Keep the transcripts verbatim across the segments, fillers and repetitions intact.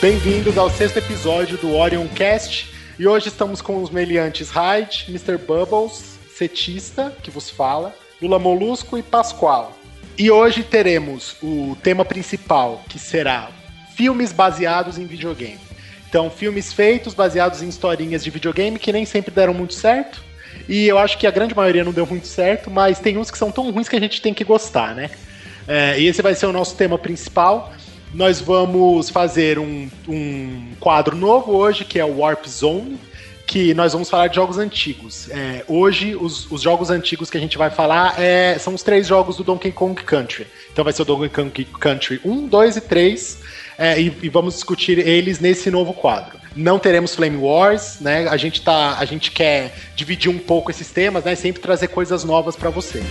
Bem-vindos ao sexto episódio do Orion Cast. E hoje estamos com os meliantes Hyde, mister Bubbles, Cetista, que vos fala, Lula Molusco e Pascoal. E hoje teremos o tema principal, que será filmes baseados em videogame. Então, filmes feitos baseados em historinhas de videogame que nem sempre deram muito certo. E eu acho que a grande maioria não deu muito certo, mas tem uns que são tão ruins que a gente tem que gostar, né? É, e esse vai ser o nosso tema principal. Nós vamos fazer um, um quadro novo hoje, que é o Warp Zone, que nós vamos falar de jogos antigos. É, hoje, os, os jogos antigos que a gente vai falar é, são os três jogos do Donkey Kong Country. Então vai ser o Donkey Kong Country um, dois e três, é, e, e vamos discutir eles nesse novo quadro. Não teremos Flame Wars, né? A gente, tá, a gente quer dividir um pouco esses temas, né? Sempre trazer coisas novas para você.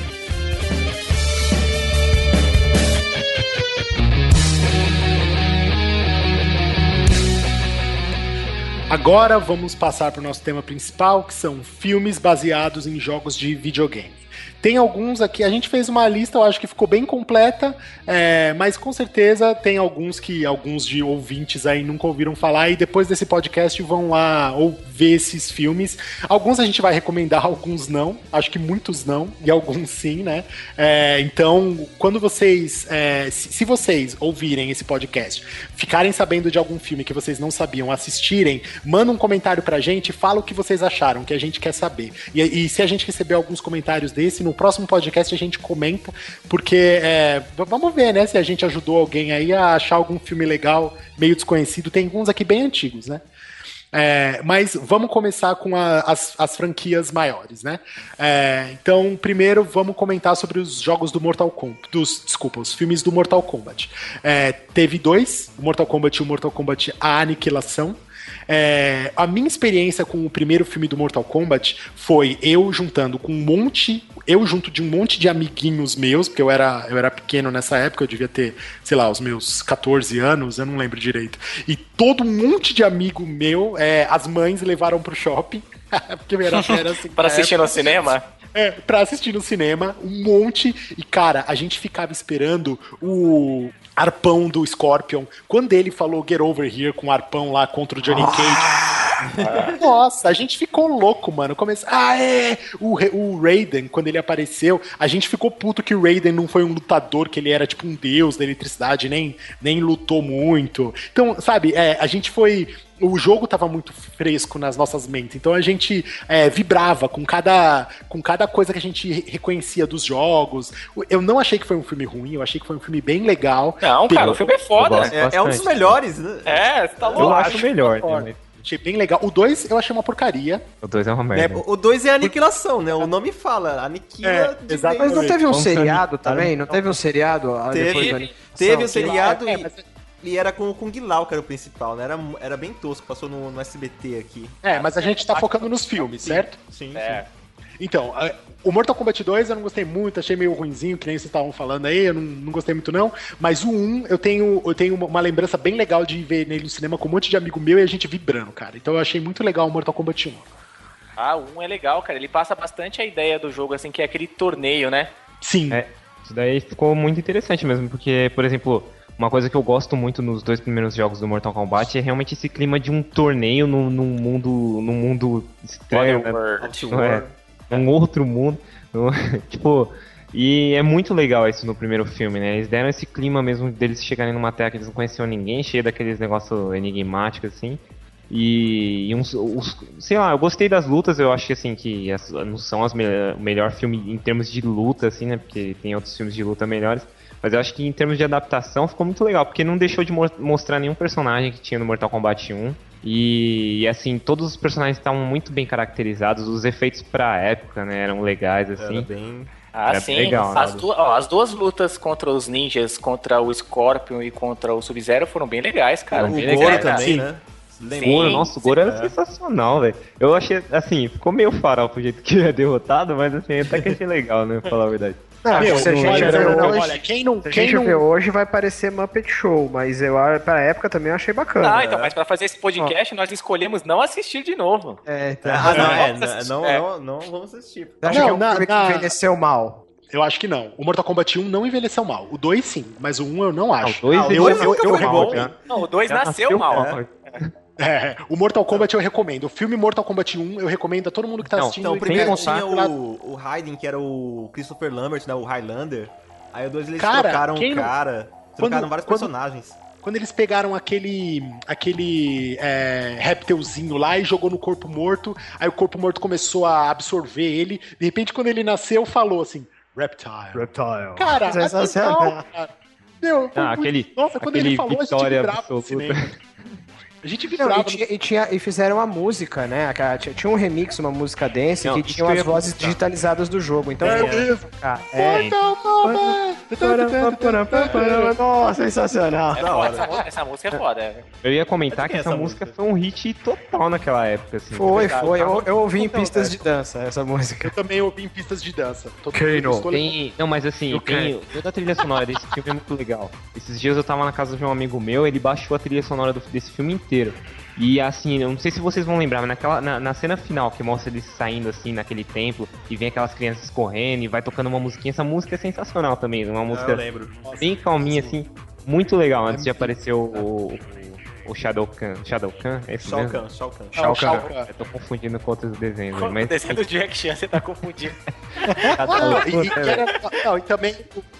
Agora vamos passar para o nosso tema principal, que são filmes baseados em jogos de videogame. Tem alguns aqui, a gente fez uma lista, eu acho que ficou bem completa, é, mas com certeza tem alguns que alguns de ouvintes aí nunca ouviram falar e depois desse podcast vão lá ou ver esses filmes. Alguns a gente vai recomendar, alguns não, acho que muitos não, e alguns sim, né? É, então, quando vocês, é, se, se vocês ouvirem esse podcast, ficarem sabendo de algum filme que vocês não sabiam, assistirem, manda um comentário pra gente, fala o que vocês acharam, que a gente quer saber. E, e se a gente receber alguns comentários desse, no próximo podcast a gente comenta, porque é, vamos ver, né, se a gente ajudou alguém aí a achar algum filme legal, meio desconhecido. Tem alguns aqui bem antigos, né? É, mas vamos começar com a, as, as franquias maiores, né? É, então, primeiro vamos comentar sobre os jogos do Mortal Kombat, dos, desculpa, os filmes do Mortal Kombat. É, teve dois, o Mortal Kombat e o Mortal Kombat A Aniquilação. É, a minha experiência com o primeiro filme do Mortal Kombat foi eu juntando com um monte, eu junto de um monte de amiguinhos meus, porque eu era, eu era pequeno nessa época, eu devia ter, sei lá, os meus catorze anos, eu não lembro direito. E todo um monte de amigo meu, é, as mães levaram pro shopping, porque era, era assim, para assistir no cinema? É, pra assistir no cinema, um monte. E, cara, a gente ficava esperando o arpão do Scorpion. Quando ele falou Get Over Here com o arpão lá contra o Johnny Cage. Nossa, a gente ficou louco, mano. Comece... Ah, é! O, o Raiden, quando ele apareceu, a gente ficou puto que o Raiden não foi um lutador, que ele era tipo um deus da eletricidade, nem, nem lutou muito. Então, sabe, é, a gente foi... O jogo tava muito fresco nas nossas mentes, então a gente é, vibrava com cada, com cada coisa que a gente reconhecia dos jogos. Eu não achei que foi um filme ruim, eu achei que foi um filme bem legal. Não, cara, o filme é foda. É, é um dos melhores, né? É, você tá louco. Eu acho melhor também. Achei bem legal. O dois eu achei uma porcaria. O dois é uma merda. É, o dois é aniquilação, né? O nome fala, aniquila É, de exatamente. vez. Mas não teve um Vamos seriado cantar, também? Não teve um seriado ah, Teve, depois do Aniquilação? Teve o seriado É, e, mas- e era com o Kung Lao, que era o principal, né? Era, era bem tosco, passou no, no S B T aqui. É, mas a gente tá focando nos filmes, certo? Sim, É. sim. Então, a- o Mortal Kombat dois eu não gostei muito, achei meio ruinzinho, que nem vocês estavam falando aí, eu não, não gostei muito não, mas o um eu tenho, eu tenho uma, uma lembrança bem legal de ver nele no cinema com um monte de amigo meu e a gente vibrando, cara. Então eu achei muito legal o Mortal Kombat um. Ah, o um é legal, cara. Ele passa bastante a ideia do jogo, assim, que é aquele torneio, né? Sim. É, isso daí ficou muito interessante mesmo, porque, por exemplo, uma coisa que eu gosto muito nos dois primeiros jogos do Mortal Kombat é realmente esse clima de um torneio num, num mundo, num mundo estranho, né? Não é, um outro mundo, no- tipo, e é muito legal isso no primeiro filme, né? Eles deram esse clima mesmo deles chegarem numa terra que eles não conheciam ninguém, cheio daqueles negócios enigmáticos assim. E, e uns, os, sei lá, eu gostei das lutas, eu acho que assim, que as, não são as me o melhor filme em termos de luta, assim, né? Porque tem outros filmes de luta melhores. Mas eu acho que em termos de adaptação ficou muito legal, porque não deixou de mo mostrar nenhum personagem que tinha no Mortal Kombat um. E, e assim, todos os personagens estavam muito bem caracterizados, os efeitos pra época, né, eram legais, assim. Era bem... Ah, Era sim. legal, as, né? du ó, as duas lutas contra os ninjas, contra o Scorpion e contra o Sub-Zero foram bem legais, cara. O Bem Goro legais, cara. também, Sim. né? Lembra? Sim. Goro, nossa, o Goro era sensacional, velho. Eu achei, assim, ficou meio farol pro jeito que é derrotado, mas assim, até que achei legal, né, pra falar a verdade. Não, Meu, se a gente olha, ver não, hoje, olha, quem não, se a quem gente não... ver hoje vai parecer Muppet Show, mas eu a- pra época também eu achei bacana. Ah, então, mas pra fazer esse podcast, nós escolhemos não assistir de novo. É, então. Ah, não, é, Vamos assistir. não, É. não, não vamos assistir. Você acha Não, que é um na- filme na- que envelheceu mal? Eu acho que não. O Mortal Kombat um não envelheceu mal. O dois sim, mas o um eu não acho. Não, o dois Ah, ele o eu, dois eu, eu, ficou mal, recomendo. né? Não, o dois Já nasceu mal. mal. É, o Mortal Kombat eu recomendo. O filme Mortal Kombat um eu recomendo a todo mundo que tá Não, assistindo. Então, o e primeiro que- tinha o, o Raiden, que era o Christopher Lambert, né? O Highlander. Aí o dois eles Cara, trocaram quem o não- cara. Quando- Trocaram vários quando- personagens. Quando eles pegaram aquele aquele é, réptilzinho lá e jogou no corpo morto, aí o corpo morto começou a absorver ele. De repente, quando ele nasceu, falou assim: Reptile. Reptile. Cara, é Sensacional. total, cara. Meu, foi Ah, muito- aquele- Nossa, quando aquele ele falou, a gente Vitória vibrava no absoluta. cinema. A gente Não, vibrava e, tinha, e, tinha- e fizeram a música, né? Aquela- Tinha, tinha um remix, uma música dance, Não, que isso tinha que eu as ia vozes comentar. digitalizadas do jogo. Então, É pô, mesmo. cara, é. Mortal Kombat! Nossa, sensacional. É Da foda, hora. essa, mu- essa música é foda. Eu ia comentar Mas que quem é essa essa música música? foi um hit total naquela época, assim. Foi, verdade, foi. Eu, tava- eu ouvi em Então, pistas é. de dança essa música. Eu também ouvi em pistas de dança. Todo Kano. mundo escolheu- Tem, não, mas assim, Eu tem, toda a trilha sonora desse filme é muito legal. Esses dias eu tava na casa de um amigo meu, ele baixou a trilha sonora do- desse filme inteiro. E assim, eu não sei se vocês vão lembrar, mas naquela, na, na cena final que mostra eles saindo assim naquele templo e vem aquelas crianças correndo e vai tocando uma musiquinha, essa música é sensacional também, uma Ah, eu música lembro. bem calminha assim, muito legal, antes É de muito aparecer o, o, o Shadow Khan. Shadow Khan? É esse Shao mesmo? Kahn, Shao Kahn. É o Shao Shao Kahn. Kahn. Eu tô confundindo com outros desenhos, Com aí, o mas desenho do Jack Chan, você tá confundindo. Ah, e, e, Puta, que era- não, e também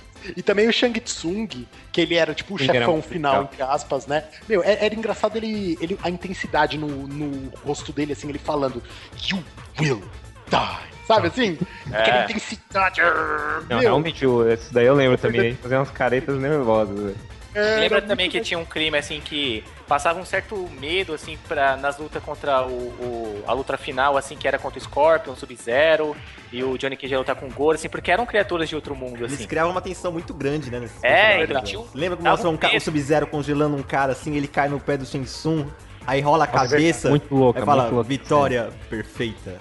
e também o Shang Tsung, que ele era tipo o Sim, era chefão muito final, legal. entre aspas, né? Meu, é- era engraçado ele, ele a intensidade no, no rosto dele, assim, ele falando You will die. Sabe assim? Aquela intensidade. Não, meu, realmente, o- isso daí eu lembro também, ele fazia umas caretas nervosas, velho. é, Lembra era também muito que tinha um crime, assim, que passava um certo medo, assim, pra, nas lutas contra o, o- a luta final, assim, que era contra o Scorpion, o Sub-Zero, e o Johnny Cage ia lutar com o Goro, assim, porque eram criaturas de outro mundo, Eles assim. criavam uma tensão muito grande, né? Nesses É, personagens, então, né? tinha um- Lembra como dava mostrou um um ca- o peso. Sub-Zero congelando um cara assim, ele cai no pé do Shang Tsung, aí rola a Nossa, é cabeça, muito louca, aí fala, muito louca. vitória perfeita.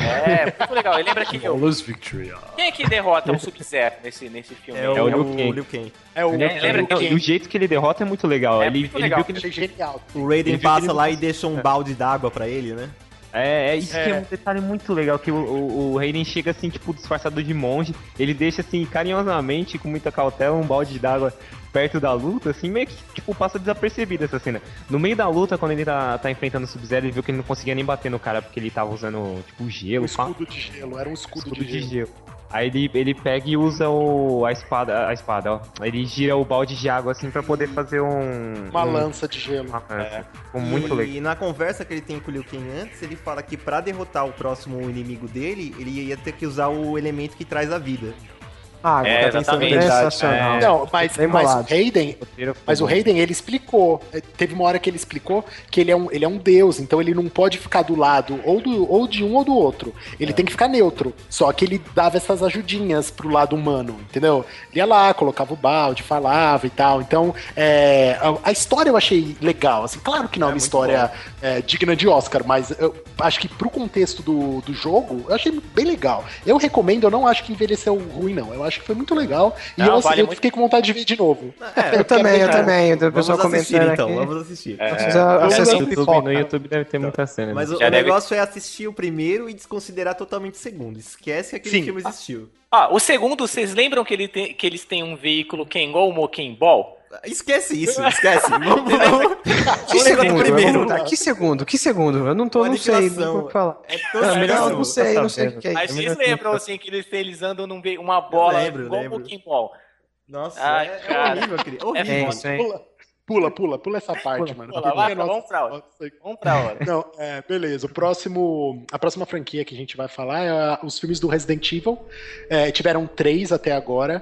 É, muito legal. E lembra que eu, Flawless victory. quem é que derrota o Sub-Zero nesse, nesse filme? É o, É o Liu Liu Kang. Kang. É o É, lembra Não, que- e o jeito que ele derrota é muito legal. É ele, muito ele legal. viu que ele Achei genial. O Raiden Ele viu passa que ele lá não- e deixa um balde d'água pra ele, né? É, é isso que É. é um detalhe muito legal, que o, o, o Raiden chega assim, tipo, disfarçado de monge, ele deixa assim, carinhosamente, com muita cautela, um balde d'água perto da luta, assim, meio que, tipo, passa desapercebido essa cena. No meio da luta, quando ele tá, tá enfrentando o Sub-Zero, ele viu que ele não conseguia nem bater no cara, porque ele tava usando, tipo, Um gelo, pá, escudo de gelo, era um escudo, escudo de gelo. Aí ele, ele pega e usa o, a espada, a espada, ó. Ele gira o balde de água, assim, pra poder fazer um... Uma um, lança de gelo. uma lança. Ficou muito e, legal. E na conversa que ele tem com o Liu Kang antes, ele fala que pra derrotar o próximo inimigo dele, ele ia ter que usar o elemento que traz a vida. Ah, É, agora exatamente. sensacional. Não, mas, Bem mas o bolado. Raiden, Roteiro ficou Mas o bom. Raiden, ele explicou. eh, Teve uma hora que ele explicou que ele é um, ele é um deus, então ele não pode ficar do lado ou, do, ou de um ou do outro. Ele tem que ficar neutro. Só que ele dava essas ajudinhas pro lado humano, entendeu? Ele ia lá, colocava o balde, falava e tal. Então, é, a, a história eu achei legal. Assim, claro que não é, É uma muito história é, digna de Oscar, mas eu acho que pro contexto do, do jogo, eu achei bem legal. Eu recomendo, eu não acho que envelheceu ruim, não. Eu acho que foi muito legal. E Não, eu, vale eu muito. fiquei com vontade de ver de novo. É, Eu também, eu quero ver, também. O vamos pessoal assistir comentando então, aqui. vamos assistir. Precisa É, acessar no o YouTube, pipoca. no YouTube deve ter muita cena. Mas o, Já o deve- negócio é assistir o primeiro e desconsiderar totalmente o segundo. Esquece que aquele Sim. filme existiu. Ah, o segundo, vocês lembram que, ele tem, que eles têm um veículo que é igual o Moken Ball? Esquece isso, esquece. Vamos, vamos. Que Vamos segundo? lembrar do primeiro. Vamos lá. Que segundo? Que segundo? Eu não tô, Uma não sei, aniquilação. não vou falar. É Ah, tosquíssimo. melhor, não sei, tá não sei o sabendo. que é Aí isso. vocês lembram, assim, que eles, eles andam num ve- uma bola lembro, igual lembro. o Moken Ball. Nossa, Ai, é, é cara. horrível, aquele. É Horrível. É foda. isso, hein? Pula, pula, pula, pula essa parte, mano. pula, vai, Nossa, vamos pra outra. nossa. Vamos pra hora. Não, é, beleza. O próximo, a próxima franquia que a gente vai falar é a- os filmes do Resident Evil. É, tiveram três até agora.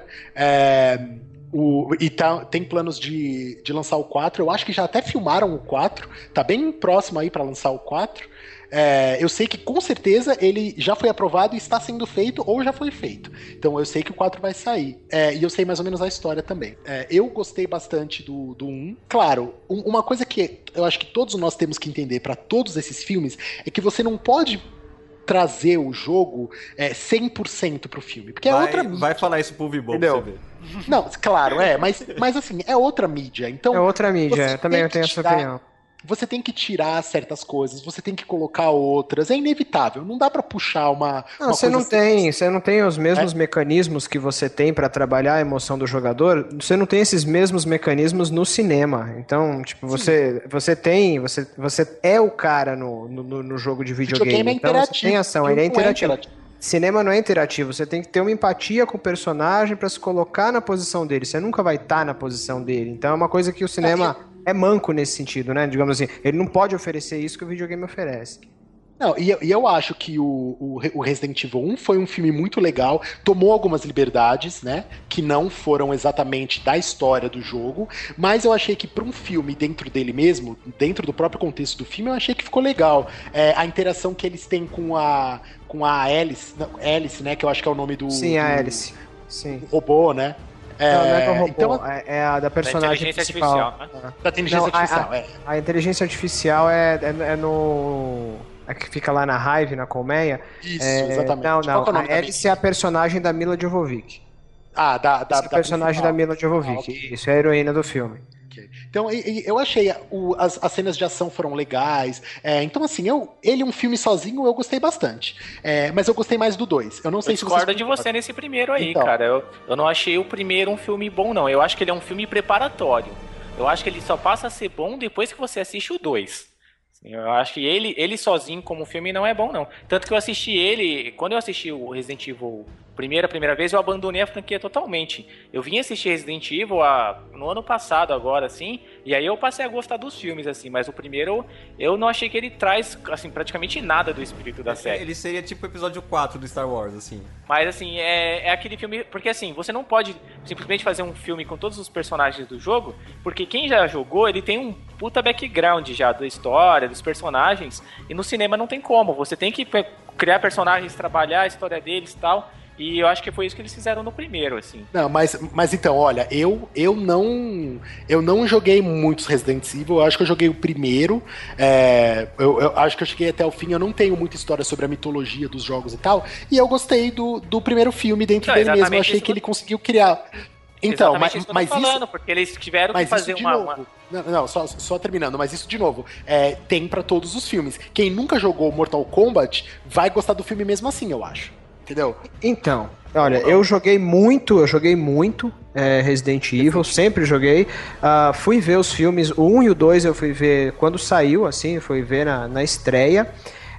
É, o, e tá- tem planos de, de lançar o quatro. Eu acho que já até filmaram o quatro. Tá bem próximo aí pra lançar o quatro. É, eu sei que com certeza ele já foi aprovado e está sendo feito ou já foi feito. Então eu sei que o quatro vai sair. É, e eu sei mais ou menos a história também. É, eu gostei bastante do, do um. Claro, um- uma coisa que eu acho que todos nós temos que entender para todos esses filmes é que você não pode trazer o jogo é, cem por cento pro filme. Porque é vai, outra mídia. vai falar isso pro Vibom pra Entendeu? você ver. Não, claro, é, mas, mas assim, é outra mídia. Então, É outra mídia, você eu também tem eu tenho que essa tirar- opinião. você tem que tirar certas coisas, você tem que colocar outras, é inevitável, não dá pra puxar uma... Não, uma você coisa não tem, assim. você não tem os mesmos É? mecanismos que você tem pra trabalhar a emoção do jogador, você não tem esses mesmos mecanismos no cinema. Então, tipo, você, você tem, você, você é o cara no, no, no jogo de videogame. Videogame é então você interativo, tem ação, filme ele é não é interativo. interativo. Cinema não é interativo, você tem que ter uma empatia com o personagem pra se colocar na posição dele. Você nunca vai estar na posição dele. Então é uma coisa que o cinema é manco nesse sentido, né? Digamos assim, ele não pode oferecer isso que o videogame oferece. Não, e eu, e eu acho que o, o, o Resident Evil um foi um filme muito legal, tomou algumas liberdades, né, que não foram exatamente da história do jogo, mas eu achei que para um filme dentro dele mesmo, dentro do próprio contexto do filme, eu achei que ficou legal. É, a interação que eles têm com a, com a Alice, não, Alice, né, que eu acho que é o nome do... Sim, do, a Alice. Sim. do robô, né? É, não, não é do robô, então, é, é a da personagem Da inteligência principal. artificial, né? da inteligência Não, a- artificial, a, é. a inteligência artificial é, é, é no... É que fica lá na Hive, na colmeia. Isso, É, exatamente. Não, Qual não, que é o nome a da Alice é a personagem da Mila Jovovich. Ah, da, da, Essa é a da personagem principal. da Mila Jovovich, Ah, ok. isso, é a heroína do filme. Ok. Então, e- e eu achei o- as, as cenas de ação foram legais. É, então, assim, eu, ele um filme sozinho eu gostei bastante. É, mas eu gostei mais do dois. Eu não sei Eu se discordo vocês de você nesse primeiro aí, Então. cara. Eu, eu não achei o primeiro um filme bom, não. Eu acho que ele é um filme preparatório. Eu acho que ele só passa a ser bom depois que você assiste o dois. Eu acho que ele, ele sozinho como filme não é bom, não. Tanto que eu assisti ele... Quando eu assisti o Resident Evil primeira, primeira vez, eu abandonei a franquia totalmente. Eu vim assistir Resident Evil a, no ano passado agora, assim, e aí eu passei a gostar dos filmes, assim, mas o primeiro eu não achei que ele traz, assim, praticamente nada do espírito da série. Ele seria tipo o episódio quatro do Star Wars, assim. Mas, assim, é, é aquele filme... Porque, assim, você não pode simplesmente fazer um filme com todos os personagens do jogo, porque quem já jogou, ele tem um puta background já da história, dos personagens, e no cinema não tem como. Você tem que criar personagens, trabalhar a história deles e tal, e eu acho que foi isso que eles fizeram no primeiro, assim. Não, mas, mas então, olha, eu, eu não eu não joguei muitos Resident Evil, eu acho que eu joguei o primeiro, é, eu, eu acho que eu cheguei até o fim, eu não tenho muita história sobre a mitologia dos jogos e tal, e eu gostei do, do primeiro filme dentro Não, dele mesmo, eu exatamente achei isso que que ele conseguiu criar... Então, Exatamente mas, isso que eu tô mas falando, isso... porque eles tiveram Mas que fazer isso de uma... novo. uma... Não, não, só, só terminando, mas isso de novo. É, tem pra todos os filmes. Quem nunca jogou Mortal Kombat vai gostar do filme mesmo assim, eu acho. Entendeu? Então, olha, eu joguei muito, eu joguei muito é, Resident Evil, sempre joguei. Ah, fui ver os filmes, o um e o dois eu fui ver quando saiu, assim, fui ver na, na estreia.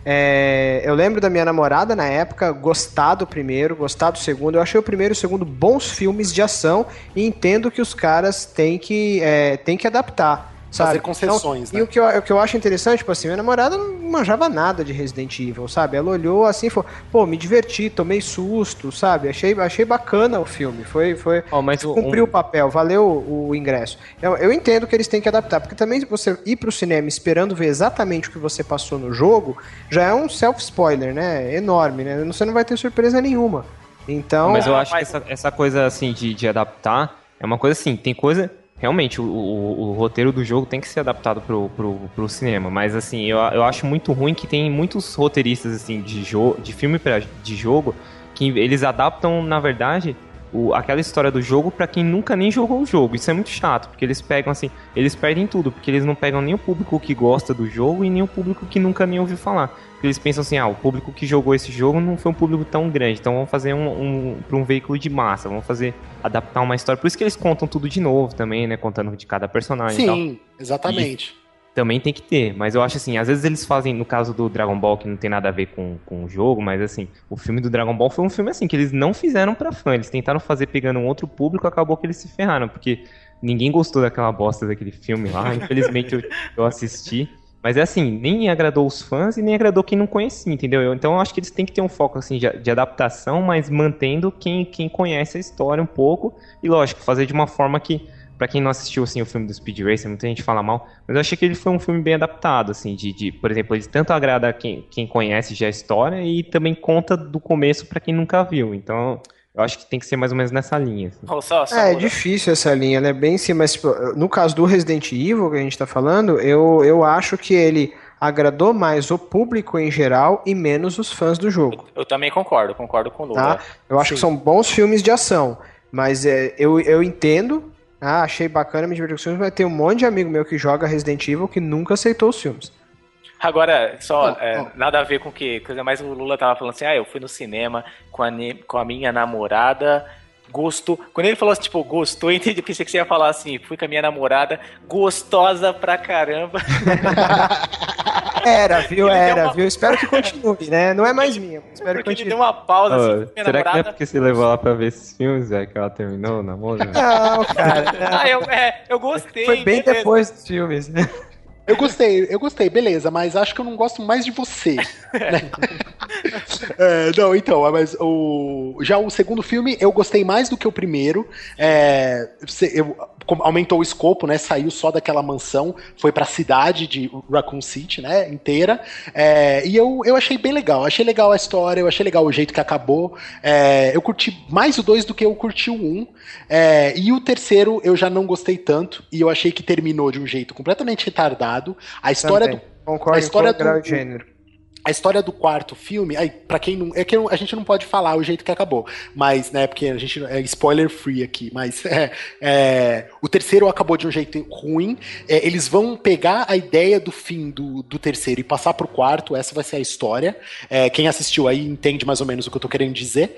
É, eu lembro da minha namorada na época gostar do primeiro, gostar do segundo. Eu achei o primeiro e o segundo bons filmes de ação e entendo que os caras têm que, é, têm que adaptar. Sabe? Fazer concessões, Então, né? E o que, eu, o que eu acho interessante, tipo assim, minha namorada não manjava nada de Resident Evil, sabe? Ela olhou assim e falou, pô, me diverti, tomei susto, sabe? Achei, achei bacana o filme, foi, foi Ó, mas o- cumpriu um- o papel, valeu o, o ingresso. Eu, eu entendo que eles têm que adaptar, porque também você ir pro cinema esperando ver exatamente o que você passou no jogo, já é um self-spoiler, né? Enorme, né? Você não vai ter surpresa nenhuma. Então... Mas eu acho mas- que essa, essa coisa assim de, de adaptar é uma coisa assim, tem coisa. Realmente, o, o, o roteiro do jogo tem que ser adaptado pro, pro, pro cinema. Mas assim, eu, eu acho muito ruim que tem muitos roteiristas assim, de, jo de filme pra, de jogo que eles adaptam, na verdade, o, aquela história do jogo pra quem nunca nem jogou o jogo. Isso é muito chato, porque eles pegam assim, eles perdem tudo, porque eles não pegam nem o público que gosta do jogo e nem o público que nunca nem ouviu falar. Porque eles pensam assim, ah, o público que jogou esse jogo não foi um público tão grande, então vamos fazer um, um para um veículo de massa, vamos fazer, adaptar uma história. Por isso que eles contam tudo de novo também, né, contando de cada personagem e tal. Sim, exatamente. Também tem que ter, mas eu acho assim, às vezes eles fazem, no caso do Dragon Ball, que não tem nada a ver com, com o jogo, mas assim, o filme do Dragon Ball foi um filme assim, que eles não fizeram pra fã, eles tentaram fazer pegando um outro público, acabou que eles se ferraram, porque ninguém gostou daquela bosta daquele filme lá, infelizmente eu, eu assisti. Mas é assim, nem agradou os fãs e nem agradou quem não conhecia, entendeu? Eu- Então eu acho que eles têm que ter um foco assim, de, de adaptação, mas mantendo quem, quem conhece a história um pouco. E lógico, fazer de uma forma que, pra quem não assistiu assim, o filme do Speed Racer, muita gente fala mal, mas eu achei que ele foi um filme bem adaptado, assim, de, de por exemplo, ele tanto agrada quem, quem conhece já a história e também conta do começo pra quem nunca viu. Então eu acho que tem que ser mais ou menos nessa linha. assim. Só, só, É, é difícil essa linha, né? Bem sim, mas tipo, no caso do Resident Evil que a gente tá falando, eu, eu acho que ele agradou mais o público em geral e menos os fãs do jogo, Eu também concordo, concordo com o Lula. tá? Eu acho que são bons filmes de ação, mas é, eu, eu entendo Ah, achei bacana, me diverti com os filmes, mas tem um monte de amigo meu que joga Resident Evil que nunca aceitou os filmes. Agora, só, Oh, é, oh. nada a ver com o que, coisa mais o Lula tava falando assim, ah, eu fui no cinema com a, ne- com a minha namorada, gostou. Quando ele falou assim, tipo, gostou, eu entendi, pensei que você ia falar assim, fui com a minha namorada, gostosa pra caramba. Era, viu? Ele deu Era, uma- viu? Espero que continue, né? Não é mais minha, mas espero que Porque ele continue. deu uma pausa Ô, assim, minha será que não é namorada. porque você levou ela pra ver esses filmes, velho, que ela terminou o namoro? velho? Não, cara. não. Ah, eu, é, eu gostei. Foi bem beleza. depois dos filmes, né? Eu gostei, eu gostei, beleza, mas acho que eu não gosto mais de você. né? É, não, então, mas o, já o segundo filme eu gostei mais do que o primeiro. É, você- eu- com- aumentou o escopo, né? Saiu só daquela mansão, foi pra cidade de Raccoon City, né? Inteira. É, e eu, eu achei bem legal. Achei legal a história, eu achei legal o jeito que acabou. É, eu curti mais o dois do que eu curti o um. É, e o terceiro eu já não gostei tanto. E eu achei que terminou de um jeito completamente retardado. A história Também. do. Concordo a história em todo grau do- de gênero. A história do quarto filme, aí, para quem não. É que a gente não pode falar o jeito que acabou, mas, né, porque a gente é spoiler free aqui, mas é, é, o terceiro acabou de um jeito ruim. É, eles vão pegar a ideia do fim do, do terceiro e passar pro quarto, essa vai ser a história. É, quem assistiu aí entende mais ou menos o que eu tô querendo dizer,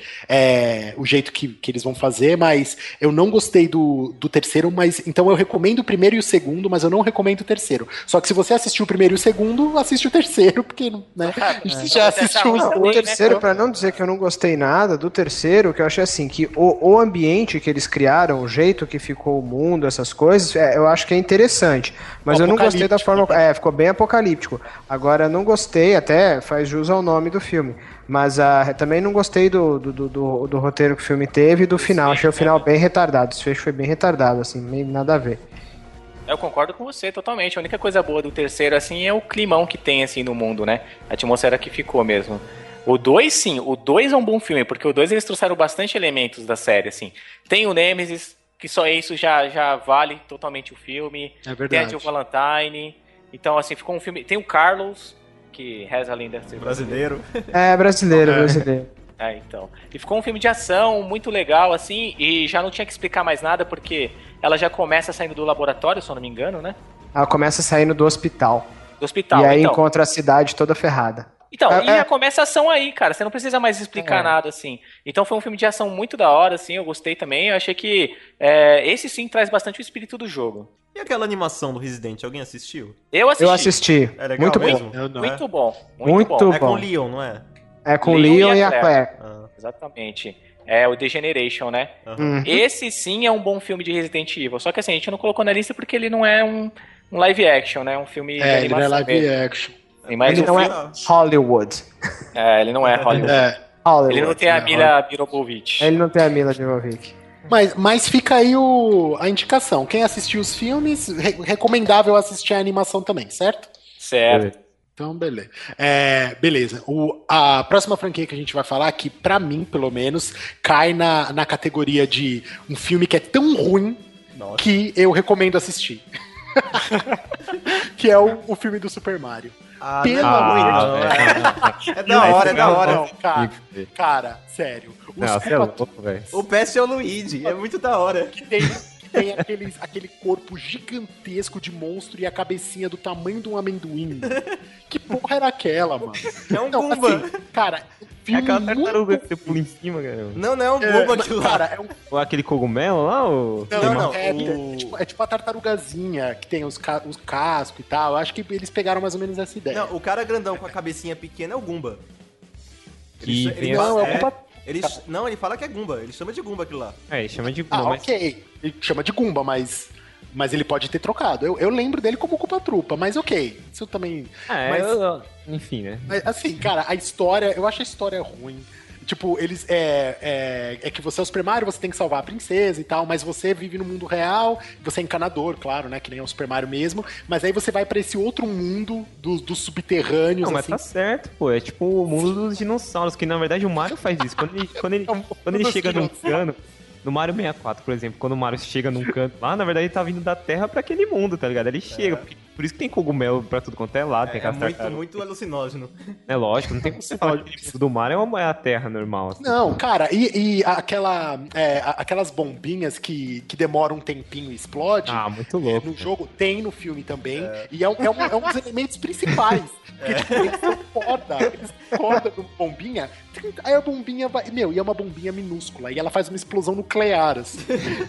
é, o jeito que, que eles vão fazer, mas eu não gostei do, do terceiro, mas então eu recomendo o primeiro e o segundo, mas eu não recomendo o terceiro. Só que se você assistiu o primeiro e o segundo, assiste o terceiro, porque, né? A gente já Você assistiu os tá Não, ruim, o né? terceiro, pra não dizer que eu não gostei nada, do terceiro, que eu achei assim, que o, o ambiente que eles criaram, o jeito que ficou o mundo, essas coisas, é, eu acho que é interessante. Mas eu não gostei da forma. É, ficou bem apocalíptico. Agora, eu não gostei, até faz jus ao nome do filme. Mas ah, também não gostei do, do, do, do- do roteiro que o filme teve e do final. Achei o final bem retardado. Esse fecho foi bem retardado, assim, meio nada a ver. Eu concordo com você totalmente. A única coisa boa do terceiro, assim, é o climão que tem, assim, no mundo, né? A atmosfera que ficou mesmo. O dois, sim. O dois é um bom filme, porque o dois eles trouxeram bastante elementos da série, assim. Tem o Nemesis, que só isso já, já vale totalmente o filme. É Tem a Jill Valentine. Então, assim, ficou um filme... Tem o Carlos, que reza a lenda ser Brasileiro. É, brasileiro, brasileiro. É, então. E ficou um filme de ação muito legal, assim, e já não tinha que explicar mais nada, porque ela já começa saindo do laboratório, se eu não me engano, né? Ela começa saindo do hospital. Do hospital. e aí então. encontra a cidade toda ferrada. Então, É, e é. já começa a ação aí, cara. Você não precisa mais explicar É. nada, assim. Então foi um filme de ação muito da hora, assim. Eu gostei também. Eu achei que é, esse sim traz bastante o espírito do jogo. E aquela animação do Resident, alguém assistiu? Eu assisti. Eu assisti. É legal Muito mesmo? bom. Eu não. Muito bom. Muito, Muito bom. É com o bom. Leon, não é? É com o Leon Leon e e a a Claire. Claire. Ah, Exatamente. É o Degeneration, né? aham. Uhum. Esse sim é um bom filme de Resident Evil. Só que assim, a gente não colocou na lista porque ele não é um, um live action, né? Um filme de É, ele não é animação live mesmo. action. Tem mais Ele um não filme- é Hollywood. É, ele não é Hollywood. É. Hollywood. Ele não tem a né? Mila Jovovich. Ele não tem a Mila Jovovich. Mas, mas fica aí o, a indicação. Quem assistiu os filmes, re- recomendável assistir a animação também, certo? Certo. Então, beleza. É, beleza. O, a próxima franquia que a gente vai falar, que pra mim, pelo menos, cai na, na categoria de um filme que é tão ruim Nossa. que eu recomendo assistir. que é o, o filme do Super Mario. Ah, Pelo não, amor de não, Deus. é. É da hora, é da hora. Não, cara, cara, sério. Os Não, você é Koopa louco, velho. O Pest é o Luigi, é muito da hora. que tem, que tem aqueles, aquele corpo gigantesco de monstro e a cabecinha do tamanho de um amendoim. Que porra era aquela, mano? É um Não, Goomba. assim, cara, É filme aquela muito- tartaruga que você pula em cima, cara. Não, não é um É, Goomba mas, aquilo lá. cara, é um Ou aquele cogumelo lá, ou... Não, Não, não, não, é, o- é tipo, é tipo a tartarugazinha que tem os, ca os cascos e tal. Eu acho que eles pegaram mais ou menos essa ideia. Não, o cara grandão com a cabecinha pequena é o Goomba. Que Ele- tem ele- não, é o é, Koopa. ele, não, ele fala que é Goomba, ele chama de Goomba aquilo lá. É, chama de... Ah, não, mas... ok. Ele chama de Goomba, mas, mas ele pode ter trocado. Eu, eu lembro dele como Culpa Trupa, mas ok. Isso também. Ah, é, mas, eu- enfim, né? mas, assim, cara, a história, eu acho a história ruim. Tipo, eles. É, é, é que você é o Super Mario, você tem que salvar a princesa e tal, mas você vive no mundo real, você é encanador, claro, né? Que nem é o Super Mario mesmo. Mas aí você vai pra esse outro mundo dos dos subterrâneos, Não, mas assim. tá certo, pô. É tipo o mundo dos dinossauros, que na verdade o Mario faz isso. Quando ele, quando ele, quando ele dos chega num dinossauros. cano, no Mario sessenta e quatro, por exemplo, quando o Mario chega num canto lá, na verdade ele tá vindo da Terra pra aquele mundo, tá ligado? Ele chega, porque Por isso que tem cogumelo pra tudo quanto é lado. É, tem é muito, tartaruga. muito alucinógeno. É lógico, não tem como você falar que o do mar é, uma, é a terra normal. Assim. Não, cara, e, e aquela, é, aquelas bombinhas que, que demoram um tempinho e explode. Ah, muito louco. No jogo tem no filme também. É. E é um, é, um, é um dos elementos principais. Porque, tipo, eles são foda. Eles cortam com bombinha. Aí a bombinha vai. Meu, e é uma bombinha minúscula. E ela faz uma explosão nuclear, assim.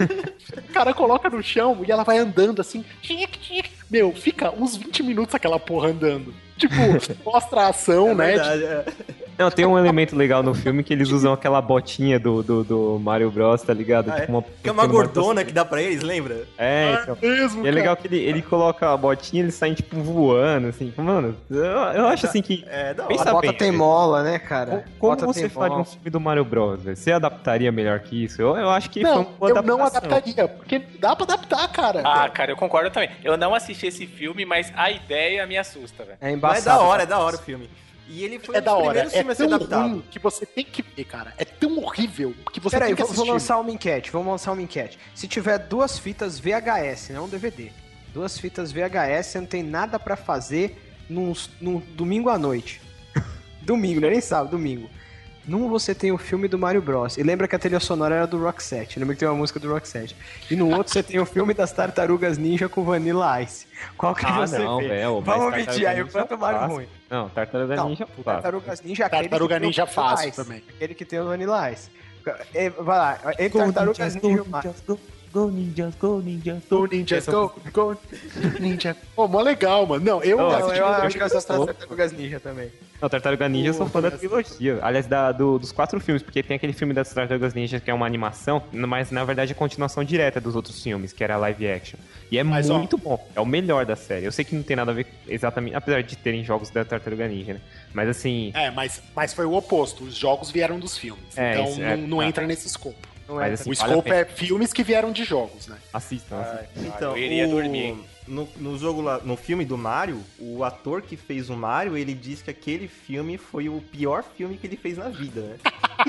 O cara coloca no chão e ela vai andando assim. Meu, fica uns vinte minutos aquela porra andando. Tipo, mostra a ação, é né? Verdade, de... é. Não, tem um elemento legal no filme que eles usam aquela botinha do, do, do Mario Bros, tá ligado? Ah, tipo é? uma, que é uma gordona que dá pra eles, lembra? É, então. Ah, mesmo, e é legal que ele, ele coloca a botinha e eles saem, tipo, voando, assim. Mano, eu, eu acho assim que. É, da pensa A bota bem, tem velho. mola, né, cara? Como Bota você tem faria mola. um filme do Mario Bros, velho? Você adaptaria melhor que isso? Eu, eu acho que Não, foi uma eu não adaptação. adaptaria, porque dá pra adaptar, cara. Ah, cara, eu concordo também. Eu não assisti esse filme, mas a ideia me assusta, velho. É Mas é embaçado. da hora, é da hora o filme. E ele foi É um da dos hora, primeiros é filmes a ser tão adaptado. ruim que você tem que ver, cara. É tão horrível que você Peraí, tem que vou, vou assistir. lançar uma enquete, vamos lançar uma enquete. Se tiver duas fitas V H S, não D V D, duas fitas V H S, você não tem nada pra fazer num, num domingo à noite. Domingo, não é nem sábado, domingo. Num você tem o filme do Mario Bros. E lembra que a trilha sonora era do Roxette. Lembra que tem uma música do Roxette. E no outro você tem o filme das Tartarugas Ninja com Vanilla Ice. Qual que Ah, você não, vê? velho, mas Vamos Tartaruga medir aí o Ninja quanto o Mario fácil. ruim. Não, Tartaruga Não, Ninja fácil. Tartarugas Ninja, aquele Tartaruga que tem o Ninja Vanilla fácil Ice. também. Aquele que tem o Vanilla Ice. É, vai lá, entre Tartarugas Ninja e o Mario. Go Ninjas, go Ninjas, Go Ninjas, go, go Ninja. Pô, mó legal, mano. Não, eu Não, Não, assisti eu no- acho que eu gosto eu- das Tartarugas Ninja também. Não, Tartaruga Ninja eu sou fã da trilogia. Aliás, da, do- dos quatro filmes, porque tem aquele filme das Tartarugas Ninja que é uma animação, mas na verdade é continuação direta dos outros filmes, que era live action. E é Mas, ó, muito bom. É o melhor da série. Eu sei que não tem nada a ver exatamente, apesar de terem jogos da Tartaruga Ninja, né? Mas assim, É, mas, mas foi o oposto. Os jogos vieram dos filmes. É, então isso, não, é, não tá. entra nesse escopo. Não Mas é, assim, O vale a escopo pena. é filmes que vieram de jogos, né? assistam. assistam. Então, eu iria o- dormir. No, no jogo lá, no filme do Mario, o ator que fez o Mario, ele diz que aquele filme foi o pior filme que ele fez na vida, né?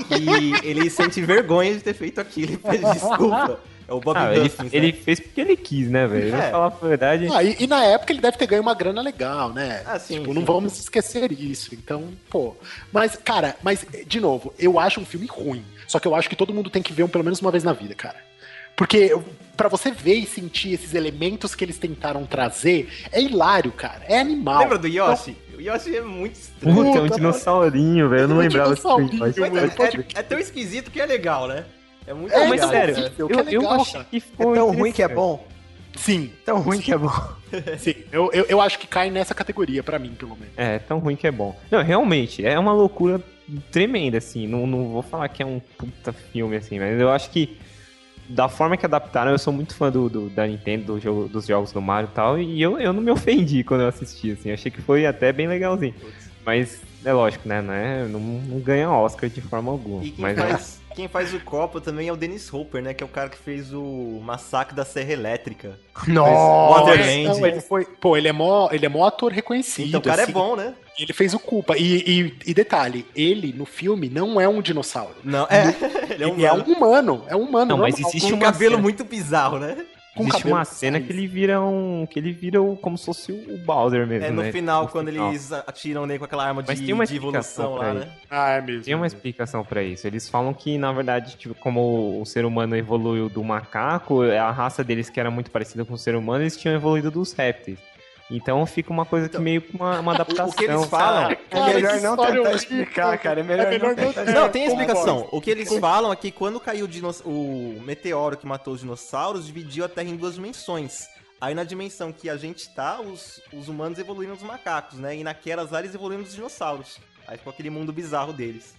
E ele sente vergonha de ter feito aquilo e pede desculpa. É o Bob Ah, ele, Hoskins, ele né? fez porque ele quis, né, velho? Eu vou É. falar a verdade. Ah, e, e na época ele deve ter ganho uma grana legal, né? Ah, sim, tipo, sim. não vamos esquecer isso. Então, pô. Mas, cara, mas, de novo, eu acho um filme ruim. Só que eu acho que todo mundo tem que ver um pelo menos uma vez na vida, cara. Porque pra você ver e sentir esses elementos que eles tentaram trazer, é hilário, cara. É animal. Lembra do Yoshi? O Yoshi é muito estranho. Puta, é um Puta, dinossaurinho, velho. Eu não Um lembrava desse dinossaurinho, filme. mas- mano. Mas pode- é, é tão esquisito que é legal, né? É muito É, Não, legal. mas então, sério, horrível, eu, que é eu legal, achei cara. que É ficou tão ruim que é interessante. bom. Sim, Tão ruim que é bom. sim. Eu, eu, eu acho que cai nessa categoria, pra mim, pelo menos. É, tão ruim que é bom. Não, realmente, é uma loucura tremenda, assim. Não, não vou falar que é um puta filme, assim, mas eu acho que da forma que adaptaram, eu sou muito fã do, do- da Nintendo, do jogo, dos jogos do Mario e tal, e eu, eu não me ofendi quando eu assisti, assim. Eu achei que foi até bem legalzinho. Mas é lógico, né? Não, é, não, não ganha Oscar de forma alguma. E quem mas faz, quem faz o copo também é o Dennis Hopper, né? Que é o cara que fez o Massacre da Serra Elétrica. Nossa! Waterland. Não, ele foi, pô, ele é mó, ele é mó ator reconhecido. Então o cara assim. é bom, né? Ele fez o Culpa. E, e, e detalhe, ele no filme não é um dinossauro. Não, é. Ele é um Ele é um humano. É um humano. Não, mas normal, existe com um uma cabelo cena- muito bizarro, né? com existe cabelo uma cena raiz. que ele vira um. que ele vira o, como se fosse o Bowser mesmo, É no né? final, No quando final. eles atiram nele com aquela arma Mas de, tem uma de evolução explicação lá, pra né? Ah, é mesmo. Tem uma explicação pra isso. Eles falam que, na verdade, tipo, como o ser humano evoluiu do macaco, a raça deles, que era muito parecida com o ser humano, eles tinham evoluído dos répteis. Então fica uma coisa que meio que uma, uma adaptação. O que eles falam... É Cara, melhor que não história tentar horrível. explicar, cara. É melhor, É melhor não não- tentar Não, tem É, explicação. concordo. O que eles falam é que quando caiu o, dinos- o meteoro que matou os dinossauros, dividiu a Terra em duas dimensões. Aí na dimensão que a gente tá, os, os humanos evoluíram os macacos, né? E naquelas áreas evoluíram os dinossauros. Aí ficou aquele mundo bizarro deles.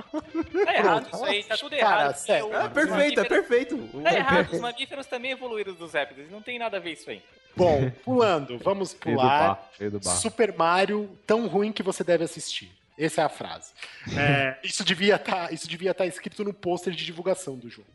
Tá errado isso aí, tá tudo Cara, errado. sério. Os É perfeito, é mamíferos- perfeito. Tá errado, os mamíferos também evoluíram dos répteis, não tem nada a ver isso aí. Bom, pulando, vamos Veio do pular. bar, veio do bar. Super Mario, tão ruim que você deve assistir. Essa é a frase. É, isso devia estar isso devia tá escrito no pôster de divulgação do jogo.